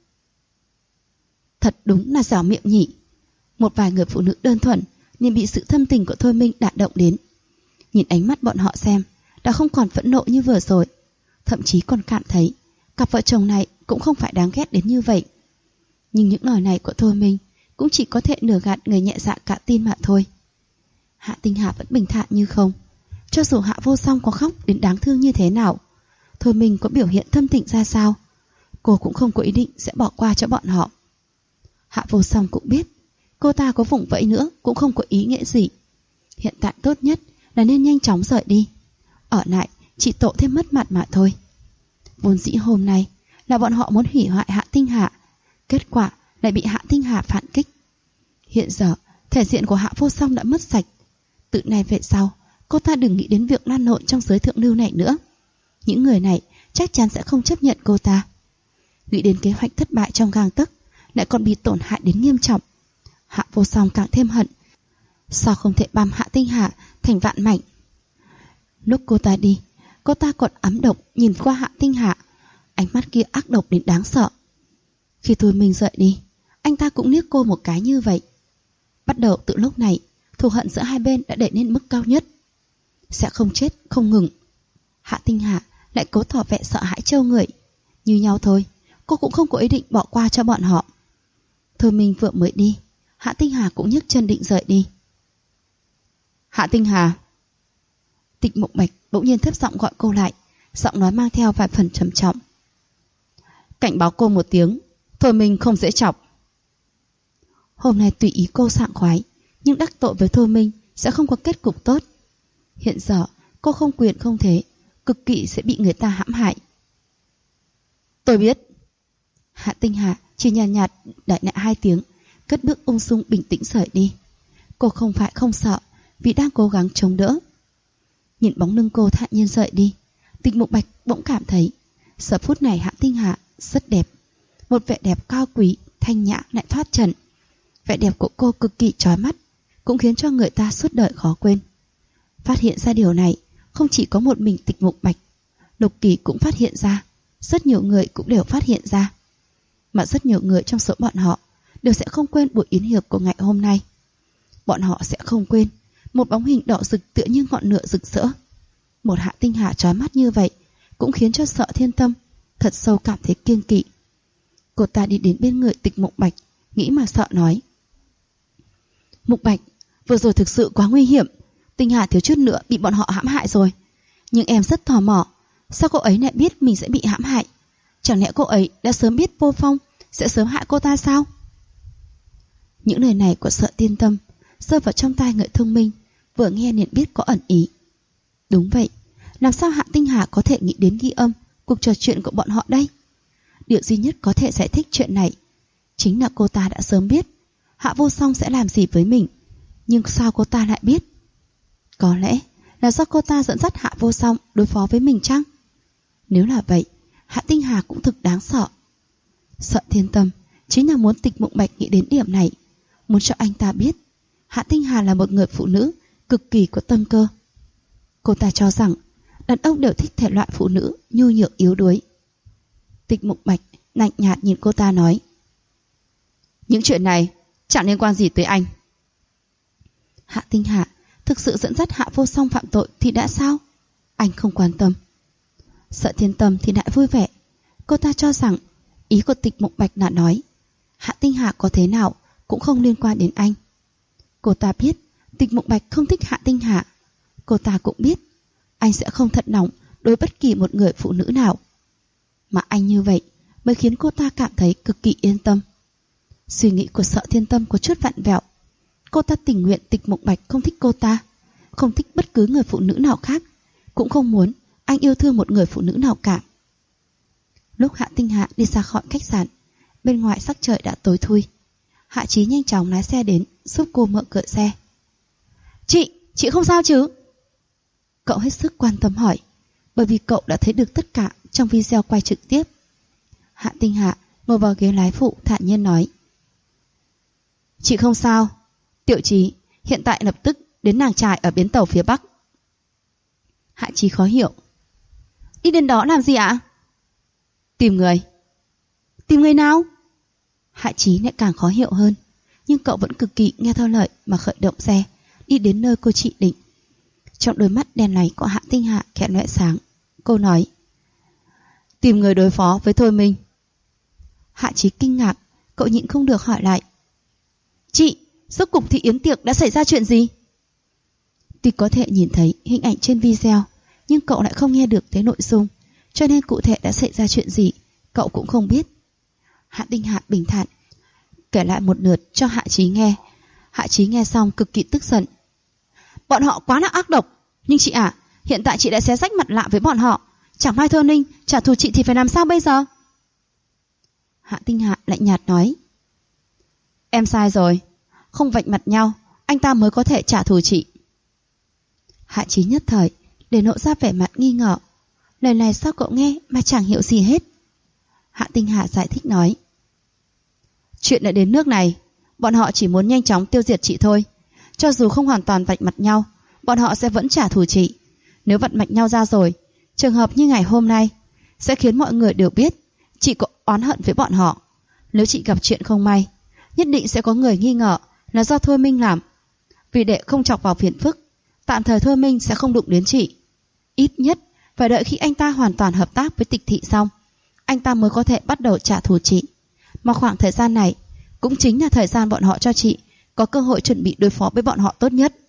Thật đúng là dẻo miệng nhỉ. Một vài người phụ nữ đơn thuần nhưng bị sự thâm tình của Thôi Minh đả động đến. Nhìn ánh mắt bọn họ xem, đã không còn phẫn nộ như vừa rồi, thậm chí còn cảm thấy cặp vợ chồng này cũng không phải đáng ghét đến như vậy. Nhưng những lời này của Thôi Minh cũng chỉ có thể nửa gạt người nhẹ dạ cả tin mà thôi. Hạ Tinh Hà vẫn bình thản như không. Cho dù Hạ Vô Song có khóc đến đáng thương như thế nào, Thôi Minh có biểu hiện thâm tình ra sao, cô cũng không có ý định sẽ bỏ qua cho bọn họ. Hạ Vô Song cũng biết cô ta có vùng vẫy nữa cũng không có ý nghĩa gì. Hiện tại tốt nhất là nên nhanh chóng rời đi. Ở lại chỉ tổ thêm mất mặt mà thôi. Vốn dĩ hôm nay là bọn họ muốn hủy hoại Hạ Tinh Hà, kết quả lại bị Hạ Tinh Hà phản kích. Hiện giờ thể diện của Hạ Vô Song đã mất sạch. Từ nay về sau, cô ta đừng nghĩ đến việc lan lộn trong giới thượng lưu này nữa. Những người này chắc chắn sẽ không chấp nhận cô ta. Nghĩ đến kế hoạch thất bại trong gang tấc, lại còn bị tổn hại đến nghiêm trọng, Hạ Vô Song càng thêm hận. Sao không thể băm Hạ Tinh Hà thành vạn mảnh? Lúc cô ta đi, cô ta còn ám độc nhìn qua Hạ Tinh Hà, ánh mắt kia ác độc đến đáng sợ. Khi Thôi Minh rời đi, anh ta cũng liếc cô một cái như vậy. Bắt đầu từ lúc này, thù hận giữa hai bên đã đẩy lên mức cao nhất. Sẽ không chết không ngừng. Hạ Tinh Hà lại cố tỏ vẻ sợ hãi trêu người. Như nhau thôi, cô cũng không có ý định bỏ qua cho bọn họ. Thôi Minh vừa mới đi, Hạ Tinh Hà cũng nhấc chân định rời đi. Hạ Tinh Hà. Tịch Mục Bạch bỗng nhiên thấp giọng gọi cô lại, giọng nói mang theo vài phần trầm trọng. Cảnh báo cô một tiếng, Thôi Minh không dễ chọc. Hôm nay tùy ý cô sảng khoái, nhưng đắc tội với Thôi Minh sẽ không có kết cục tốt. Hiện giờ cô không quyền không thế, cực kỳ sẽ bị người ta hãm hại. Tôi biết. Hạ Tinh Hà chỉ nhàn nhạt đại nạ hai tiếng, cất bước ung dung bình tĩnh rời đi. Cô không phải không sợ, vì đang cố gắng chống đỡ. Nhìn bóng lưng cô thản nhiên rời đi, Tịch Mục Bạch bỗng cảm thấy giờ phút này Hạ Tinh Hà rất đẹp. Một vẻ đẹp cao quý, thanh nhã lại thoát trần. Vẻ đẹp của cô cực kỳ chói mắt, cũng khiến cho người ta suốt đời khó quên. Phát hiện ra điều này không chỉ có một mình Tịch Mục Bạch, Lục Kỳ cũng phát hiện ra, rất nhiều người cũng đều phát hiện ra. Mà rất nhiều người trong số bọn họ đều sẽ không quên buổi yến hiệp của ngày hôm nay. Bọn họ sẽ không quên một bóng hình đỏ rực tựa như ngọn lửa rực rỡ. Một Hạ Tinh Hà chói mắt như vậy cũng khiến cho Sợ Thiên Tâm thật sâu cảm thấy kiêng kỵ. Cô ta đi đến bên người Tịch Mục Bạch, nghĩ mà sợ nói. Mục Bạch, vừa rồi thực sự quá nguy hiểm. Tinh Hà thiếu chút nữa bị bọn họ hãm hại rồi. Nhưng em rất tò mò, sao cô ấy lại biết mình sẽ bị hãm hại? Chẳng lẽ cô ấy đã sớm biết Vô Phong sẽ sớm hại cô ta sao? Những lời này của Sợ Thiên Tâm rơi vào trong tai người thông minh, vừa nghe liền biết có ẩn ý. Đúng vậy, làm sao Hạ Tinh Hà có thể nghĩ đến ghi âm cuộc trò chuyện của bọn họ đây? Điều duy nhất có thể giải thích chuyện này chính là cô ta đã sớm biết Hạ Vô Song sẽ làm gì với mình. Nhưng sao cô ta lại biết? Có lẽ là do cô ta dẫn dắt Hạ Vô Song đối phó với mình chăng? Nếu là vậy, Hạ Tinh Hà cũng thực đáng sợ. Sợ Thiên Tâm chính là muốn Tịch Mục Bạch nghĩ đến điểm này, muốn cho anh ta biết Hạ Tinh Hà là một người phụ nữ cực kỳ có tâm cơ. Cô ta cho rằng đàn ông đều thích thể loại phụ nữ nhu nhược yếu đuối. Tịch Mục Bạch lạnh nhạt nhìn cô ta nói. Những chuyện này chẳng liên quan gì tới anh. Hạ Tinh Hà thực sự dẫn dắt Hạ Vô Song phạm tội thì đã sao? Anh không quan tâm. Sợ Thiên Tâm thì lại vui vẻ. Cô ta cho rằng ý của Tịch Mục Bạch là nói Hạ Tinh Hà có thế nào cũng không liên quan đến anh. Cô ta biết Tịch Mục Bạch không thích Hạ Tinh Hà. Cô ta cũng biết anh sẽ không thật lòng đối bất kỳ một người phụ nữ nào. Mà anh như vậy mới khiến cô ta cảm thấy cực kỳ yên tâm. Suy nghĩ của Sợ Thiên Tâm có chút vặn vẹo. Cô ta tình nguyện Tịch Mục Bạch không thích cô ta, không thích bất cứ người phụ nữ nào khác, cũng không muốn anh yêu thương một người phụ nữ nào cả. Lúc Hạ Tinh Hà đi ra khỏi khách sạn, bên ngoài sắc trời đã tối thui. Hạ Chí nhanh chóng lái xe đến giúp cô mở cửa xe. Chị không sao chứ? Cậu hết sức quan tâm hỏi, bởi vì cậu đã thấy được tất cả trong video quay trực tiếp. Hạ Tinh Hà ngồi vào ghế lái phụ thản nhiên nói. Chị không sao. Tiểu Chí hiện tại lập tức đến nàng trại ở bến tàu phía Bắc. Hạ Chí khó hiểu. Đi đến đó làm gì ạ? Tìm người. Tìm người nào? Hạ Chí lại càng khó hiểu hơn, nhưng cậu vẫn cực kỳ nghe theo lời mà khởi động xe, đi đến nơi cô chỉ định. Trong đôi mắt đen láy của Hạ Tinh Hạ khẽ lóe sáng, cô nói: tìm người đối phó với Thôi Minh. Hạ Chí kinh ngạc, cậu nhịn không được hỏi lại: chị, rốt cục thì yến tiệc đã xảy ra chuyện gì? Tuy có thể nhìn thấy hình ảnh trên video, nhưng cậu lại không nghe được thấy nội dung, cho nên cụ thể đã xảy ra chuyện gì cậu cũng không biết. Hạ Tinh Hạ bình thản kể lại một lượt cho Hạ Chí nghe. Hạ Chí nghe xong cực kỳ tức giận. Bọn họ quá là ác độc, nhưng chị ạ, hiện tại chị đã xé rách mặt lạ với bọn họ, chẳng may Thơ Ninh trả thù chị thì phải làm sao bây giờ? Hạ Tinh Hạ lạnh nhạt nói: em sai rồi, không vạch mặt nhau anh ta mới có thể trả thù chị. Hạ Chí nhất thời để lộ ra vẻ mặt nghi ngờ. Lời này sao cậu nghe mà chẳng hiểu gì hết? Hạ Tinh Hạ giải thích nói: chuyện đã đến nước này, bọn họ chỉ muốn nhanh chóng tiêu diệt chị thôi. Cho dù không hoàn toàn vạch mặt nhau, bọn họ sẽ vẫn trả thù chị. Nếu vạch mặt nhau ra rồi, trường hợp như ngày hôm nay sẽ khiến mọi người đều biết chị có oán hận với bọn họ. Nếu chị gặp chuyện không may, nhất định sẽ có người nghi ngờ là do Thôi Minh làm. Vì để không chọc vào phiền phức, tạm thời Thôi Minh sẽ không đụng đến chị. Ít nhất phải đợi khi anh ta hoàn toàn hợp tác với Tịch Thị xong, anh ta mới có thể bắt đầu trả thù chị. Mà khoảng thời gian này cũng chính là thời gian bọn họ cho chị có cơ hội chuẩn bị đối phó với bọn họ tốt nhất.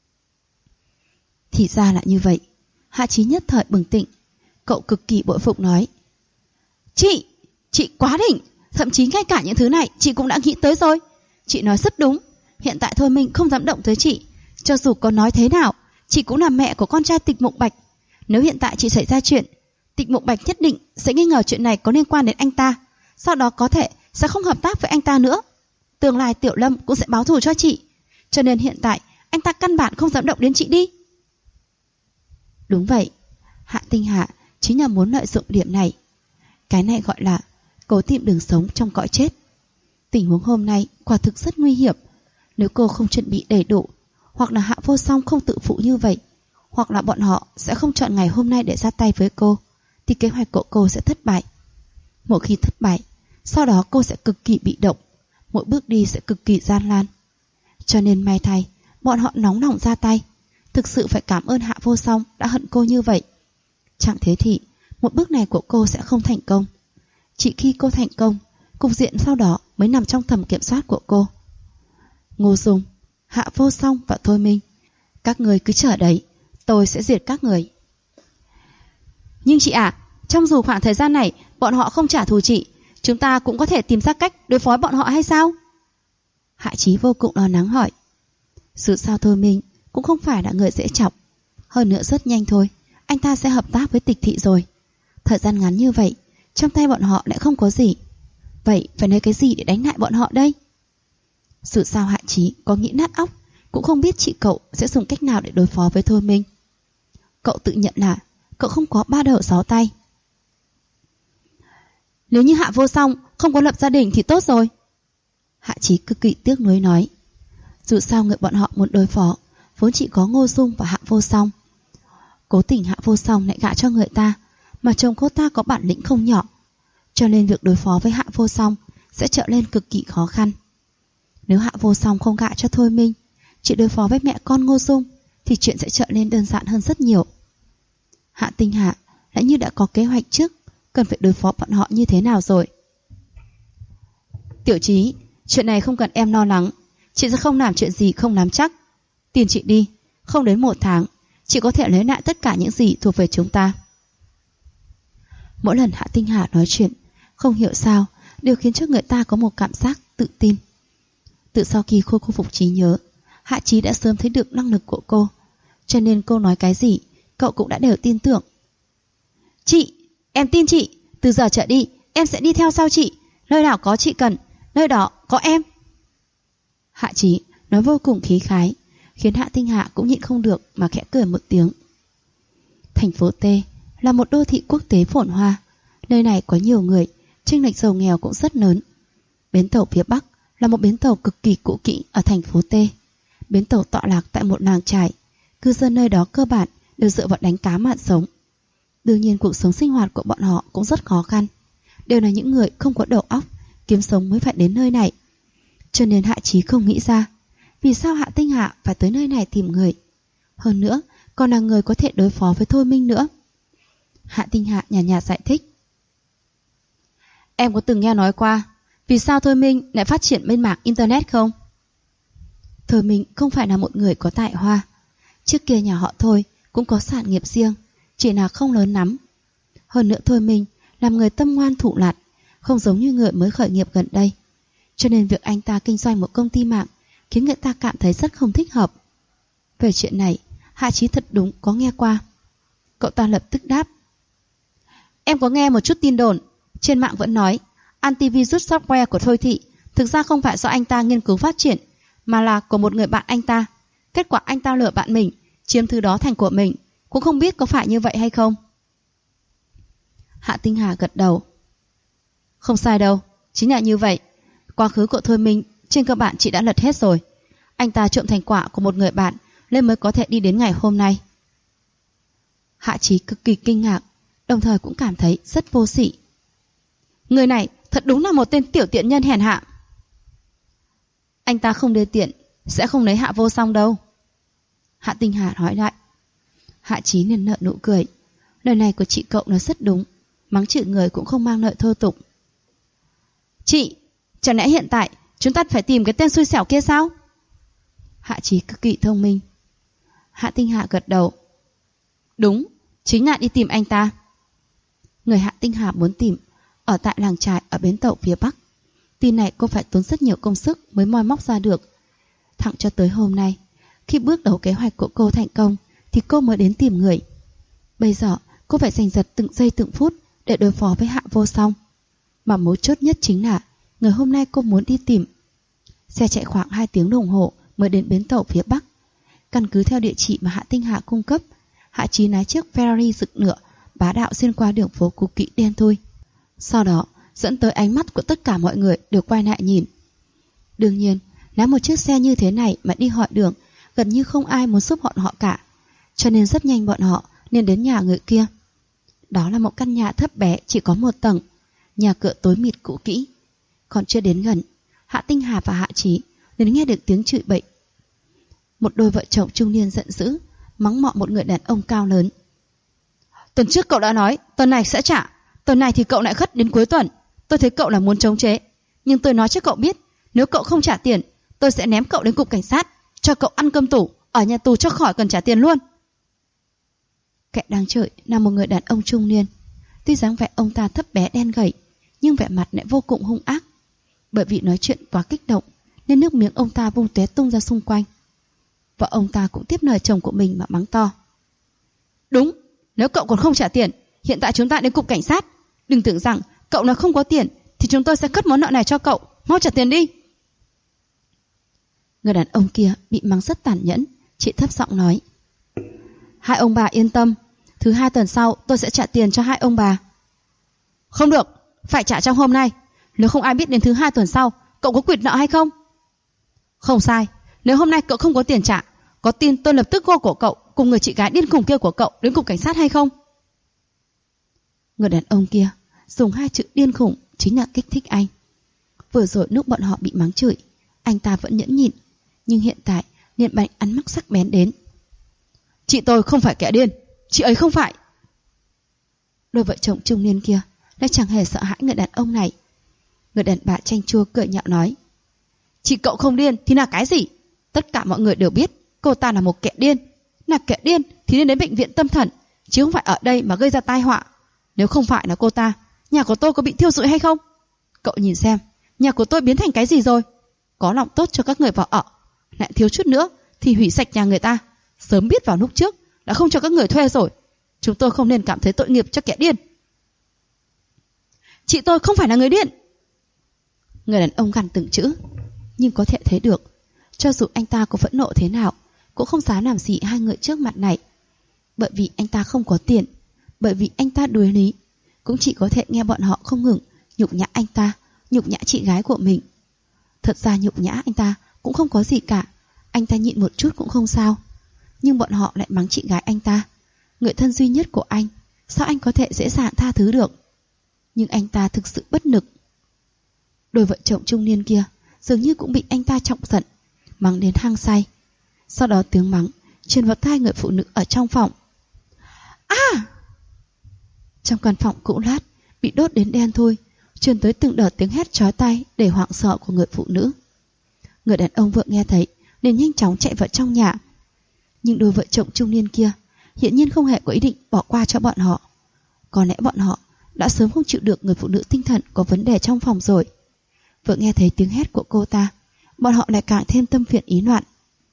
Thì ra là như vậy. Hạ Chí nhất thời bừng tỉnh. Cậu cực kỳ bội phục nói: Chị quá đỉnh. Thậm chí ngay cả những thứ này chị cũng đã nghĩ tới rồi. Chị nói rất đúng. Hiện tại Thôi Minh không dám động tới chị. Cho dù có nói thế nào, chị cũng là mẹ của con trai Tịch Mục Bạch. Nếu hiện tại chị xảy ra chuyện, Tịch Mục Bạch nhất định sẽ nghi ngờ chuyện này có liên quan đến anh ta, sau đó có thể sẽ không hợp tác với anh ta nữa. Tương lai Tiểu Lâm cũng sẽ báo thù cho chị. Cho nên hiện tại anh ta căn bản không dám động đến chị đi. Đúng vậy, Hạ Tinh Hạ chính là muốn lợi dụng điểm này. Cái này gọi là cố tìm đường sống trong cõi chết. Tình huống hôm nay quả thực rất nguy hiểm. Nếu cô không chuẩn bị đầy đủ, hoặc là Hạ Vô Song không tự phụ như vậy, hoặc là bọn họ sẽ không chọn ngày hôm nay để ra tay với cô, thì kế hoạch của cô sẽ thất bại. Một khi thất bại, sau đó cô sẽ cực kỳ bị động, mỗi bước đi sẽ cực kỳ gian nan. Cho nên may thay, bọn họ nóng lòng ra tay. Thực sự phải cảm ơn Hạ Vô Song đã hận cô như vậy. Chẳng thế thì một bước này của cô sẽ không thành công. Chỉ khi cô thành công, cục diện sau đó mới nằm trong tầm kiểm soát của cô. Ngô Dung, Hạ Vô Song và Thôi Minh, các người cứ chờ đấy, tôi sẽ diệt các người. Nhưng chị ạ, trong dù khoảng thời gian này bọn họ không trả thù chị, chúng ta cũng có thể tìm ra cách đối phó bọn họ hay sao? Hạ Chí vô cùng lo lắng hỏi. Dù sao Thôi Minh cũng không phải là người dễ chọc. Hơn nữa rất nhanh thôi, anh ta sẽ hợp tác với Tịch Thị rồi. Thời gian ngắn như vậy, trong tay bọn họ lại không có gì. Vậy phải lấy cái gì để đánh lại bọn họ đây? Dù sao Hạ Chí có nghĩ nát óc, cũng không biết chị cậu sẽ dùng cách nào để đối phó với Thôi Minh. Cậu tự nhận là cậu không có 3 đầu 6 tay. Nếu như Hạ Vô Song không có lập gia đình thì tốt rồi. Hạ Chí cực kỳ tiếc nuối nói. Dù sao người bọn họ muốn đối phó vốn chỉ có Ngô Dung và Hạ Vô Song. Cố tình Hạ Vô Song lại gả cho người ta, mà chồng cô ta có bản lĩnh không nhỏ, cho nên việc đối phó với Hạ Vô Song sẽ trở nên cực kỳ khó khăn. Nếu Hạ Vô Song không gả cho Thôi Minh, chỉ đối phó với mẹ con Ngô Dung, thì chuyện sẽ trở nên đơn giản hơn rất nhiều. Hạ Tinh Hạ đã như đã có kế hoạch trước cần phải đối phó bọn họ như thế nào rồi. Tiểu Chí, chuyện này không cần em lo lắng, chị sẽ không làm chuyện gì không nắm chắc. Tin chị đi, không đến 1 tháng, chị có thể lấy lại tất cả những gì thuộc về chúng ta. Mỗi lần Hạ Tinh Hạ nói chuyện, không hiểu sao, đều khiến cho người ta có một cảm giác tự tin. Từ sau khi khôi phục trí nhớ, Hạ Chí đã sớm thấy được năng lực của cô, cho nên cô nói cái gì, cậu cũng đã đều tin tưởng. Chị, em tin chị, từ giờ trở đi, em sẽ đi theo sau chị, nơi nào có chị cần, nơi đó có em. Hạ Chí nói vô cùng khí khái, khiến Hạ Tinh Hạ cũng nhịn không được mà khẽ cười một tiếng. Thành phố T là một đô thị quốc tế phồn hoa, nơi này có nhiều người, chênh lệch giàu nghèo cũng rất lớn. Bến tàu phía Bắc là một bến tàu cực kỳ cũ kỹ ở thành phố T. Bến tàu tọa lạc tại một làng trài, cư dân nơi đó cơ bản đều dựa vào đánh cá mà sống. Đương nhiên cuộc sống sinh hoạt của bọn họ cũng rất khó khăn, đều là những người không có đầu óc, kiếm sống mới phải đến nơi này. Cho nên Hạ Chí không nghĩ ra vì sao Hạ Tinh Hạ phải tới nơi này tìm người. Hơn nữa còn là người có thể đối phó với Thôi Minh nữa. Hạ Tinh Hạ nhàn nhạt giải thích. Em có từng nghe nói qua vì sao Thôi Minh lại phát triển bên mạng Internet không? Thôi Minh không phải là một người có tài hoa. Trước kia nhà họ Thôi cũng có sản nghiệp riêng, chỉ là không lớn lắm. Hơn nữa Thôi Minh làm người tâm ngoan thủ lạt, không giống như người mới khởi nghiệp gần đây. Cho nên việc anh ta kinh doanh một công ty mạng khiến người ta cảm thấy rất không thích hợp. Về chuyện này, Hạ Chí thật đúng có nghe qua. Cậu ta lập tức đáp. Em có nghe một chút tin đồn, trên mạng vẫn nói antivirus software của Thôi Thị thực ra không phải do anh ta nghiên cứu phát triển, mà là của một người bạn anh ta. Kết quả anh ta lừa bạn mình, chiếm thứ đó thành của mình. Cũng không biết có phải như vậy hay không. Hạ Tinh Hà gật đầu. Không sai đâu, chính là như vậy. Quá khứ của Thôi Minh trên cơ bản chị đã lật hết rồi. Anh ta trộm thành quả của một người bạn nên mới có thể đi đến ngày hôm nay. Hạ Chí cực kỳ kinh ngạc, đồng thời cũng cảm thấy rất vô sỉ. Người này thật đúng là một tên tiểu tiện nhân hèn hạ. Anh ta không đê tiện, sẽ không lấy Hạ Vô Song đâu. Hạ Tinh Hà hỏi lại. Hạ Chí liền nở nụ cười. Lời này của chị cậu nói rất đúng, mắng chửi người cũng không mang lợi thô tục. Chị, chẳng lẽ hiện tại chúng ta phải tìm cái tên xui xẻo kia sao? Hạ Chí cực kỳ thông minh. Hạ Tinh Hà gật đầu. Đúng, chính là đi tìm anh ta. Người Hạ Tinh Hà muốn tìm ở tại làng trài ở bến tàu phía Bắc. Tin này cô phải tốn rất nhiều công sức mới moi móc ra được. Thẳng cho tới hôm nay, khi bước đầu kế hoạch của cô thành công thì cô mới đến tìm người. Bây giờ cô phải giành giật từng giây từng phút để đối phó với Hạ Vô Song. Mà mấu chốt nhất chính là người hôm nay cô muốn đi tìm. Xe chạy khoảng 2 tiếng đồng hồ mới đến bến tàu phía Bắc. Căn cứ theo địa chỉ mà Hạ Tinh Hạ cung cấp, Hạ Chí lái chiếc Ferrari rực lửa bá đạo xuyên qua đường phố cũ kỹ đen thui. Sau đó dẫn tới ánh mắt của tất cả mọi người đều quay lại nhìn. Đương nhiên, lái một chiếc xe như thế này mà đi hỏi đường, gần như không ai muốn giúp bọn họ cả. Cho nên rất nhanh bọn họ nên đến nhà người kia. Đó là một căn nhà thấp bé chỉ có 1 tầng, nhà cửa tối mịt cũ kỹ. Còn chưa đến gần, Hạ Tinh Hà và Hạ Chí liền nghe được tiếng chửi bậy. Một đôi vợ chồng trung niên giận dữ mắng mọ một người đàn ông cao lớn. Tuần trước cậu đã nói tuần này sẽ trả, tuần này thì cậu lại khất đến cuối tuần. Tôi thấy cậu là muốn chống chế, nhưng tôi nói cho cậu biết, nếu cậu không trả tiền, tôi sẽ ném cậu đến cục cảnh sát, cho cậu ăn cơm tủ, ở nhà tù cho khỏi cần trả tiền luôn. Kẻ đang chửi là một người đàn ông trung niên. Tuy dáng vẻ ông ta thấp bé đen gầy, nhưng vẻ mặt lại vô cùng hung ác. Bởi vì nói chuyện quá kích động nên nước miếng ông ta vung tóe tung ra xung quanh. Và ông ta cũng tiếp lời chồng của mình mà mắng to. Đúng, nếu cậu còn không trả tiền, hiện tại chúng ta đến cục cảnh sát. Đừng tưởng rằng cậu là không có tiền thì chúng tôi sẽ cất món nợ này cho cậu. Mau trả tiền đi. Người đàn ông kia bị mắng rất tàn nhẫn, chị thấp giọng nói. Hai ông bà yên tâm, thứ 2 tuần sau tôi sẽ trả tiền cho hai ông bà. Không được, phải trả trong hôm nay. Nếu không ai biết đến thứ 2 tuần sau cậu có quyệt nợ hay không. Không sai, nếu hôm nay cậu không có tiền trả, có tin tôi lập tức gô cổ cậu cùng người chị gái điên khùng kia của cậu đến cục cảnh sát hay không? Người đàn ông kia dùng 2 chữ điên khùng chính là kích thích anh. Vừa rồi lúc bọn họ bị mắng chửi, anh ta vẫn nhẫn nhịn, nhưng hiện tại liền bạch ánh mắt sắc bén đến. Chị tôi không phải kẻ điên, chị ấy không phải. Đôi vợ chồng trung niên kia lại chẳng hề sợ hãi người đàn ông này. Người đàn bà chanh chua cười nhạo nói. Chị cậu không điên thì là cái gì? Tất cả mọi người đều biết cô ta là một kẻ điên. Là kẻ điên thì nên đến bệnh viện tâm thần, chứ không phải ở đây mà gây ra tai họa. Nếu không phải là cô ta, nhà của tôi có bị thiêu rụi hay không? Cậu nhìn xem, nhà của tôi biến thành cái gì rồi? Có lòng tốt cho các người vào ở, lại thiếu chút nữa thì hủy sạch nhà người ta. Sớm biết vào lúc trước đã không cho các người thuê rồi. Chúng tôi không nên cảm thấy tội nghiệp cho kẻ điên. Chị tôi không phải là người điên. Người đàn ông gằn từng chữ, nhưng có thể thấy được, cho dù anh ta có phẫn nộ thế nào cũng không dám làm gì hai người trước mặt này. Bởi vì anh ta không có tiền, bởi vì anh ta đuối lý, cũng chỉ có thể nghe bọn họ không ngừng nhục nhã anh ta, nhục nhã chị gái của mình. Thật ra nhục nhã anh ta cũng không có gì cả, Anh ta nhịn một chút cũng không sao, nhưng bọn họ lại mắng chị gái anh ta, người thân duy nhất của anh. Sao anh có thể dễ dàng tha thứ được? Nhưng anh ta thực sự bất lực. Đôi vợ chồng trung niên kia dường như cũng bị anh ta chọc giận, mắng đến hăng say. Sau đó tiếng mắng truyền vào tai người phụ nữ ở trong phòng. Trong căn phòng cũ nát bị đốt đến đen thui, truyền tới từng đợt tiếng hét chói tai để hoảng sợ của người phụ nữ. Người đàn ông vừa nghe thấy nên nhanh chóng chạy vào trong nhà. Nhưng đôi vợ chồng trung niên kia hiển nhiên không hề có ý định bỏ qua cho bọn họ. Có lẽ bọn họ đã sớm không chịu được người phụ nữ tinh thần có vấn đề trong phòng rồi. Vừa nghe thấy tiếng hét của cô ta, bọn họ lại càng thêm tâm phiền ý loạn.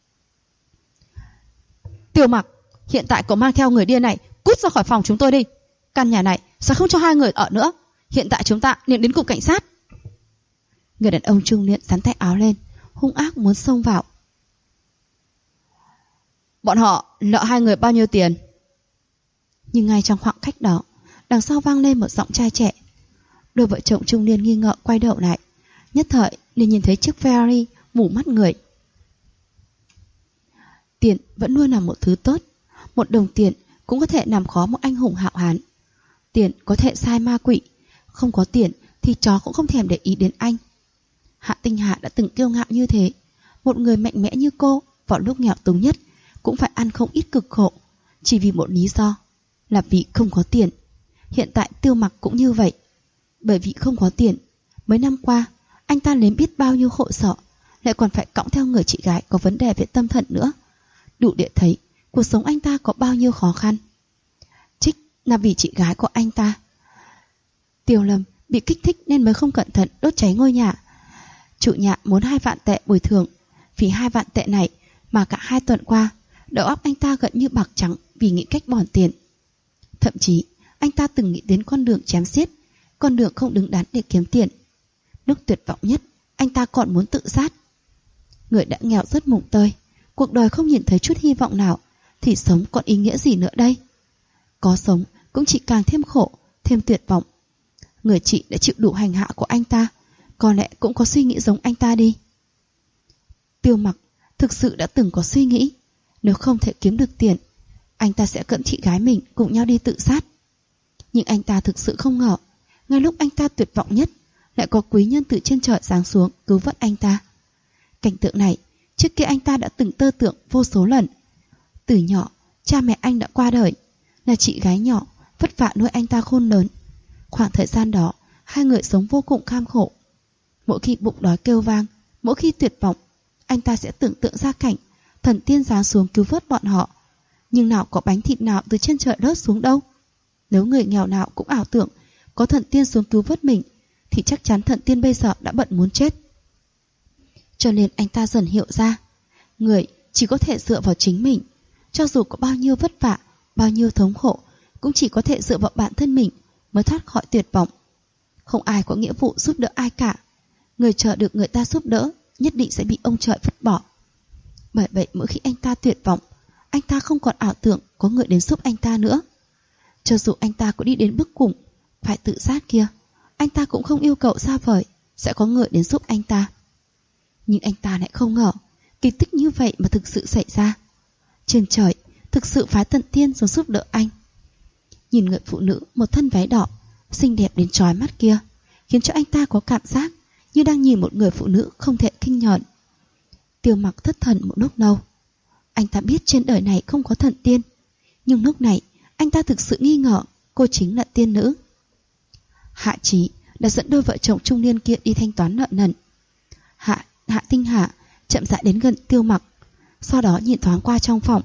Tiêu Mặc, hiện tại cậu mang theo người điên này cút ra khỏi phòng chúng tôi đi. Căn nhà này sẽ không cho hai người ở nữa. Hiện tại chúng ta nên đến cục cảnh sát. Người đàn ông trung niên sắn tay áo lên, hung ác muốn xông vào. Bọn họ nợ hai người bao nhiêu tiền? Nhưng ngay trong khoảng cách đó, đằng sau vang lên một giọng trai trẻ. Đôi vợ chồng trung niên nghi ngờ quay đầu lại, nhất thời liền nhìn thấy chiếc Ferrari mù mắt người. Tiền vẫn luôn là một thứ tốt. Một đồng tiền cũng có thể làm khó một anh hùng hạo hán. Tiền có thể sai ma quỷ. Không có tiền thì chó cũng không thèm để ý đến anh. Hạ Tinh Hà đã từng kiêu ngạo như thế. Một người mạnh mẽ như cô vào lúc nghèo túng nhất cũng phải ăn không ít cực khổ, chỉ vì một lý do là vì không có tiền. Hiện tại Tiêu Mặc cũng như vậy. Bởi vì không có tiền, mấy năm qua anh ta nếm biết bao nhiêu khổ sở, lại còn phải cõng theo người chị gái có vấn đề về tâm thần nữa. Đủ để thấy cuộc sống anh ta có bao nhiêu khó khăn. Trích là vì chị gái của anh ta. Tiêu Lâm bị kích thích nên mới không cẩn thận đốt cháy ngôi nhà. Chủ nhà muốn 2 vạn tệ bồi thường. Vì 2 vạn tệ này mà cả 2 tuần qua đầu óc anh ta gần như bạc trắng vì nghĩ cách bòn tiền. Thậm chí anh ta từng nghĩ đến con đường chém giết, con đường không đứng đắn để kiếm tiền. Lúc tuyệt vọng nhất, anh ta còn muốn tự sát. Người đã nghèo rất mùng tơi, cuộc đời không nhìn thấy chút hy vọng nào, thì sống còn ý nghĩa gì nữa đây? Có sống cũng chỉ càng thêm khổ, thêm tuyệt vọng. Người chị đã chịu đủ hành hạ của anh ta, có lẽ cũng có suy nghĩ giống anh ta đi. Tiêu Mặc thực sự đã từng có suy nghĩ, nếu không thể kiếm được tiền, anh ta sẽ cận chị gái mình cùng nhau đi tự sát. Nhưng anh ta thực sự không ngờ, ngay lúc anh ta tuyệt vọng nhất, lại có quý nhân từ trên trời giáng xuống cứu vớt anh ta. Cảnh tượng này trước kia anh ta đã từng tơ tưởng vô số lần. Từ nhỏ, cha mẹ anh đã qua đời, là chị gái nhỏ vất vả nuôi anh ta khôn lớn. Khoảng thời gian đó, hai người sống vô cùng kham khổ. Mỗi khi bụng đói kêu vang, mỗi khi tuyệt vọng, anh ta sẽ tưởng tượng ra cảnh thần tiên giáng xuống cứu vớt bọn họ. Nhưng nào có bánh thịt nào từ trên trời rớt xuống đâu. Nếu người nghèo nào cũng ảo tưởng có thần tiên xuống cứu vớt mình, thì chắc chắn thần tiên bây giờ đã bận muốn chết. Cho nên anh ta dần hiểu ra, người chỉ có thể dựa vào chính mình. Cho dù có bao nhiêu vất vả, bao nhiêu thống khổ, cũng chỉ có thể dựa vào bản thân mình mới thoát khỏi tuyệt vọng. Không ai có nghĩa vụ giúp đỡ ai cả. Người chờ được người ta giúp đỡ nhất định sẽ bị ông trời vứt bỏ. Bởi vậy mỗi khi anh ta tuyệt vọng, anh ta không còn ảo tưởng có người đến giúp anh ta nữa. Cho dù anh ta có đi đến bước cùng phải tự sát kia, anh ta cũng không yêu cầu xa vời sẽ có người đến giúp anh ta. Nhưng anh ta lại không ngờ kỳ tích như vậy mà thực sự xảy ra. Trên trời thực sự phái thần tiên xuống giúp đỡ anh. Nhìn người phụ nữ một thân váy đỏ xinh đẹp đến chói mắt kia, khiến cho anh ta có cảm giác như đang nhìn một người phụ nữ không thể khinh nhờn. Tiêu Mặc thất thần một lúc lâu. Anh ta biết trên đời này không có thần tiên, nhưng lúc này anh ta thực sự nghi ngờ cô chính là tiên nữ. Hạ Chí đã dẫn đôi vợ chồng trung niên kia đi thanh toán nợ nần. Hạ Tinh Hà chậm rãi đến gần Tiêu Mặc, sau đó nhìn thoáng qua trong phòng.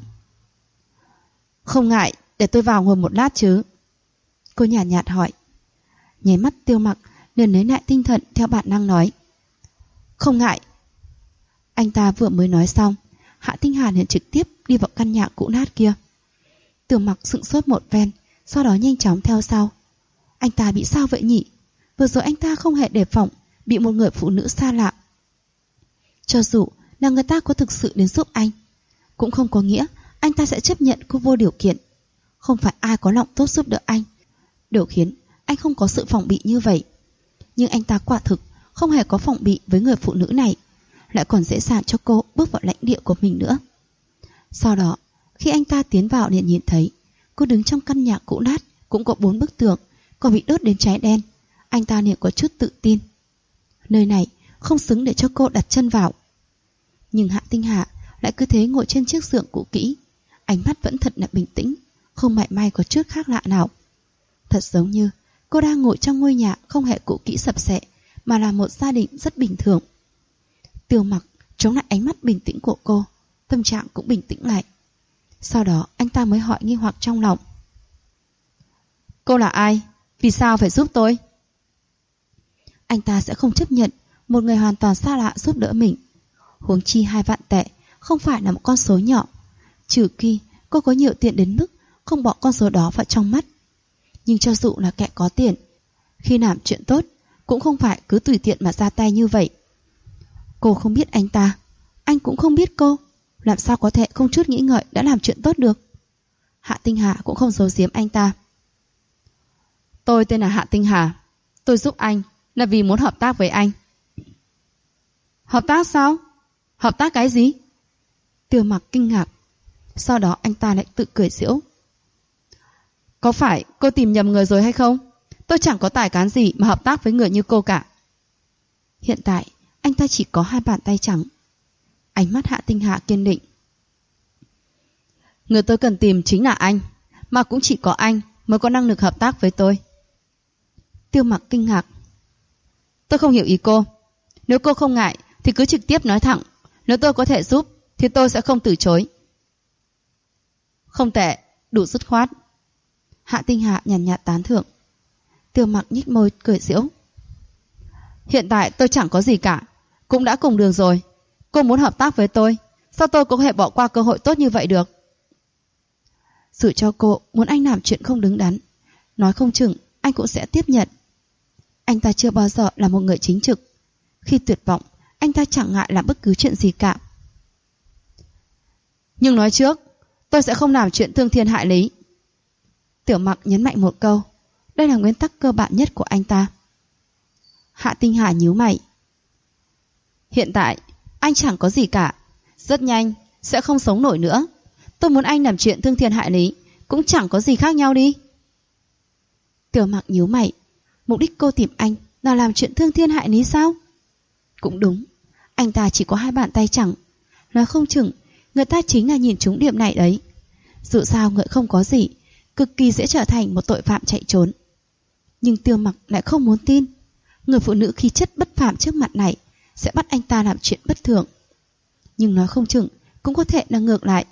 Không ngại để tôi vào ngồi một lát chứ? Cô nhàn nhạt hỏi. Nháy mắt Tiêu Mặc liền lấy lại tinh thần, theo bản năng nói. Không ngại. Anh ta vừa mới nói xong, Hạ Tinh Hà liền trực tiếp đi vào căn nhà cũ nát kia. Tiêu Mặc sững sốt một ven, sau đó nhanh chóng theo sau. Anh ta bị sao vậy nhỉ? Vừa rồi anh ta không hề đề phòng bị một người phụ nữ xa lạ. Cho dù là người ta có thực sự đến giúp anh, cũng không có nghĩa anh ta sẽ chấp nhận cô vô điều kiện. Không phải ai có lòng tốt giúp đỡ anh. Điều khiến anh không có sự phòng bị như vậy. Nhưng anh ta quả thực không hề có phòng bị với người phụ nữ này. lại còn dễ dàng cho cô bước vào lãnh địa của mình nữa. Sau đó, khi anh ta tiến vào liền nhìn thấy cô đứng trong căn nhà cũ nát, cũng có 4 bức tường, còn bị đốt đến cháy đen. Anh ta liền có chút tự tin. Nơi này không xứng để cho cô đặt chân vào. Nhưng Hạ Tinh Hà lại cứ thế ngồi trên chiếc giường cũ kỹ, ánh mắt vẫn thật là bình tĩnh, không mảy may có chút khác lạ nào. Thật giống như cô đang ngồi trong ngôi nhà không hề cũ kỹ sập xệ, mà là một gia đình rất bình thường. Tiêu Mặc chống lại ánh mắt bình tĩnh của cô, tâm trạng cũng bình tĩnh lại. Sau đó anh ta mới hỏi nghi hoặc trong lòng. Cô là ai? Vì sao phải giúp tôi? Anh ta sẽ không chấp nhận một người hoàn toàn xa lạ giúp đỡ mình. Huống chi 2 vạn tệ không phải là một con số nhỏ, trừ khi cô có nhiều tiền đến mức không bỏ con số đó vào trong mắt. Nhưng cho dù là kẻ có tiền, khi làm chuyện tốt cũng không phải cứ tùy tiện mà ra tay như vậy. Cô không biết anh ta, anh cũng không biết cô, làm sao có thể không chút nghĩ ngợi đã làm chuyện tốt được. Hạ Tinh Hà cũng không giấu giếm anh ta. Tôi tên là Hạ Tinh Hà, tôi giúp anh là vì muốn hợp tác với anh. Hợp tác sao? Hợp tác cái gì? Tiêu Mặc kinh ngạc. Sau đó anh ta lại tự cười giễu. Có phải cô tìm nhầm người rồi hay không? Tôi chẳng có tài cán gì mà hợp tác với người như cô cả. Hiện tại anh ta chỉ có 2 bàn tay trắng. Ánh mắt Hạ Tinh Hà kiên định. Người tôi cần tìm chính là anh, mà cũng chỉ có anh mới có năng lực hợp tác với tôi. Tiêu Mặc kinh ngạc. Tôi không hiểu ý cô. Nếu cô không ngại thì cứ trực tiếp nói thẳng. Nếu tôi có thể giúp thì tôi sẽ không từ chối. Không tệ, đủ dứt khoát. Hạ Tinh Hà nhàn nhạt tán thưởng. Tiêu Mặc nhếch môi cười giễu. Hiện tại tôi chẳng có gì cả, cũng đã cùng đường rồi. Cô muốn hợp tác với tôi, sao tôi có thể bỏ qua cơ hội tốt như vậy được? Dù cho cô muốn anh làm chuyện không đứng đắn, nói không chừng anh cũng sẽ tiếp nhận. Anh ta chưa bao giờ là một người chính trực. Khi tuyệt vọng, anh ta chẳng ngại làm bất cứ chuyện gì cả. Nhưng nói trước, tôi sẽ không làm chuyện thương thiên hại lý. Tiểu Mặc nhấn mạnh một câu. Đây là nguyên tắc cơ bản nhất của anh ta. Hạ Tinh Hà nhíu mày. Hiện tại anh chẳng có gì cả, rất nhanh sẽ không sống nổi nữa. Tôi muốn anh làm chuyện thương thiên hại lý cũng chẳng có gì khác nhau đi. Tiểu Mặc nhíu mày. Mục đích cô tìm anh là làm chuyện thương thiên hại lý sao? Cũng đúng, anh ta chỉ có 2 bàn tay trắng. Nói không chừng người ta chính là nhìn trúng điểm này đấy. Dù sao người không có gì cực kỳ dễ trở thành một tội phạm chạy trốn. Nhưng Tiêu Mặc lại không muốn tin. Người phụ nữ khí chất bất phàm trước mặt này sẽ bắt anh ta làm chuyện bất thường. Nhưng nói không chừng cũng có thể là ngược lại.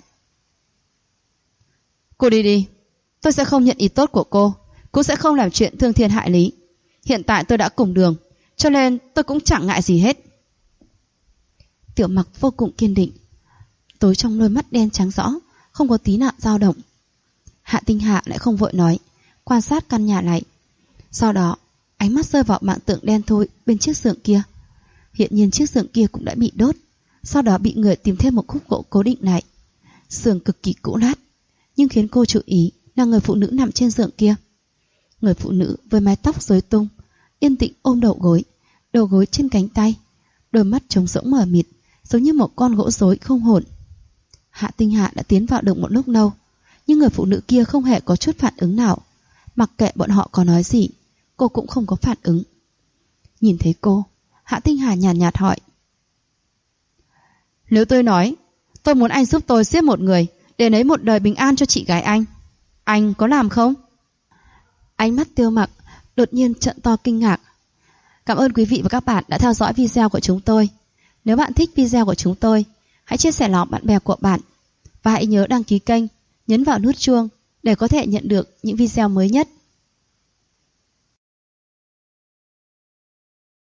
Cô đi đi, tôi sẽ không nhận ý tốt của cô, cũng sẽ không làm chuyện thương thiên hại lý. Hiện tại tôi đã cùng đường, cho nên tôi cũng chẳng ngại gì hết. Tiểu Mặc vô cùng kiên định. Tối trong đôi mắt đen trắng rõ, không có tí nào dao động. Hạ Tinh Hà lại không vội nói, quan sát căn nhà lại. Sau đó ánh mắt rơi vào mảng tượng đen thui bên chiếc giường kia. Hiện nhiên chiếc giường kia cũng đã bị đốt, sau đó bị người tìm thêm một khúc gỗ cố định lại. Giường cực kỳ cũ nát, nhưng khiến cô chú ý là người phụ nữ nằm trên giường kia. Người phụ nữ với mái tóc rối tung, yên tĩnh ôm đầu gối trên cánh tay, đôi mắt trống rỗng mờ mịt, giống như một con gỗ rối không hồn. Hạ Tinh Hà đã tiến vào được một lúc lâu, nhưng người phụ nữ kia không hề có chút phản ứng nào. Mặc kệ bọn họ có nói gì, cô cũng không có phản ứng. Nhìn thấy cô, Hạ Tinh Hà nhàn nhạt hỏi. Nếu tôi nói tôi muốn anh giúp tôi giết một người để lấy một đời bình an cho chị gái anh có làm không? Ánh mắt Tiêu Mặc đột nhiên trợn to kinh ngạc. Cảm ơn quý vị và các bạn đã theo dõi video của chúng tôi. Nếu bạn thích video của chúng tôi, hãy chia sẻ nó bạn bè của bạn. Và hãy nhớ đăng ký kênh, nhấn vào nút chuông để có thể nhận được những video mới nhất.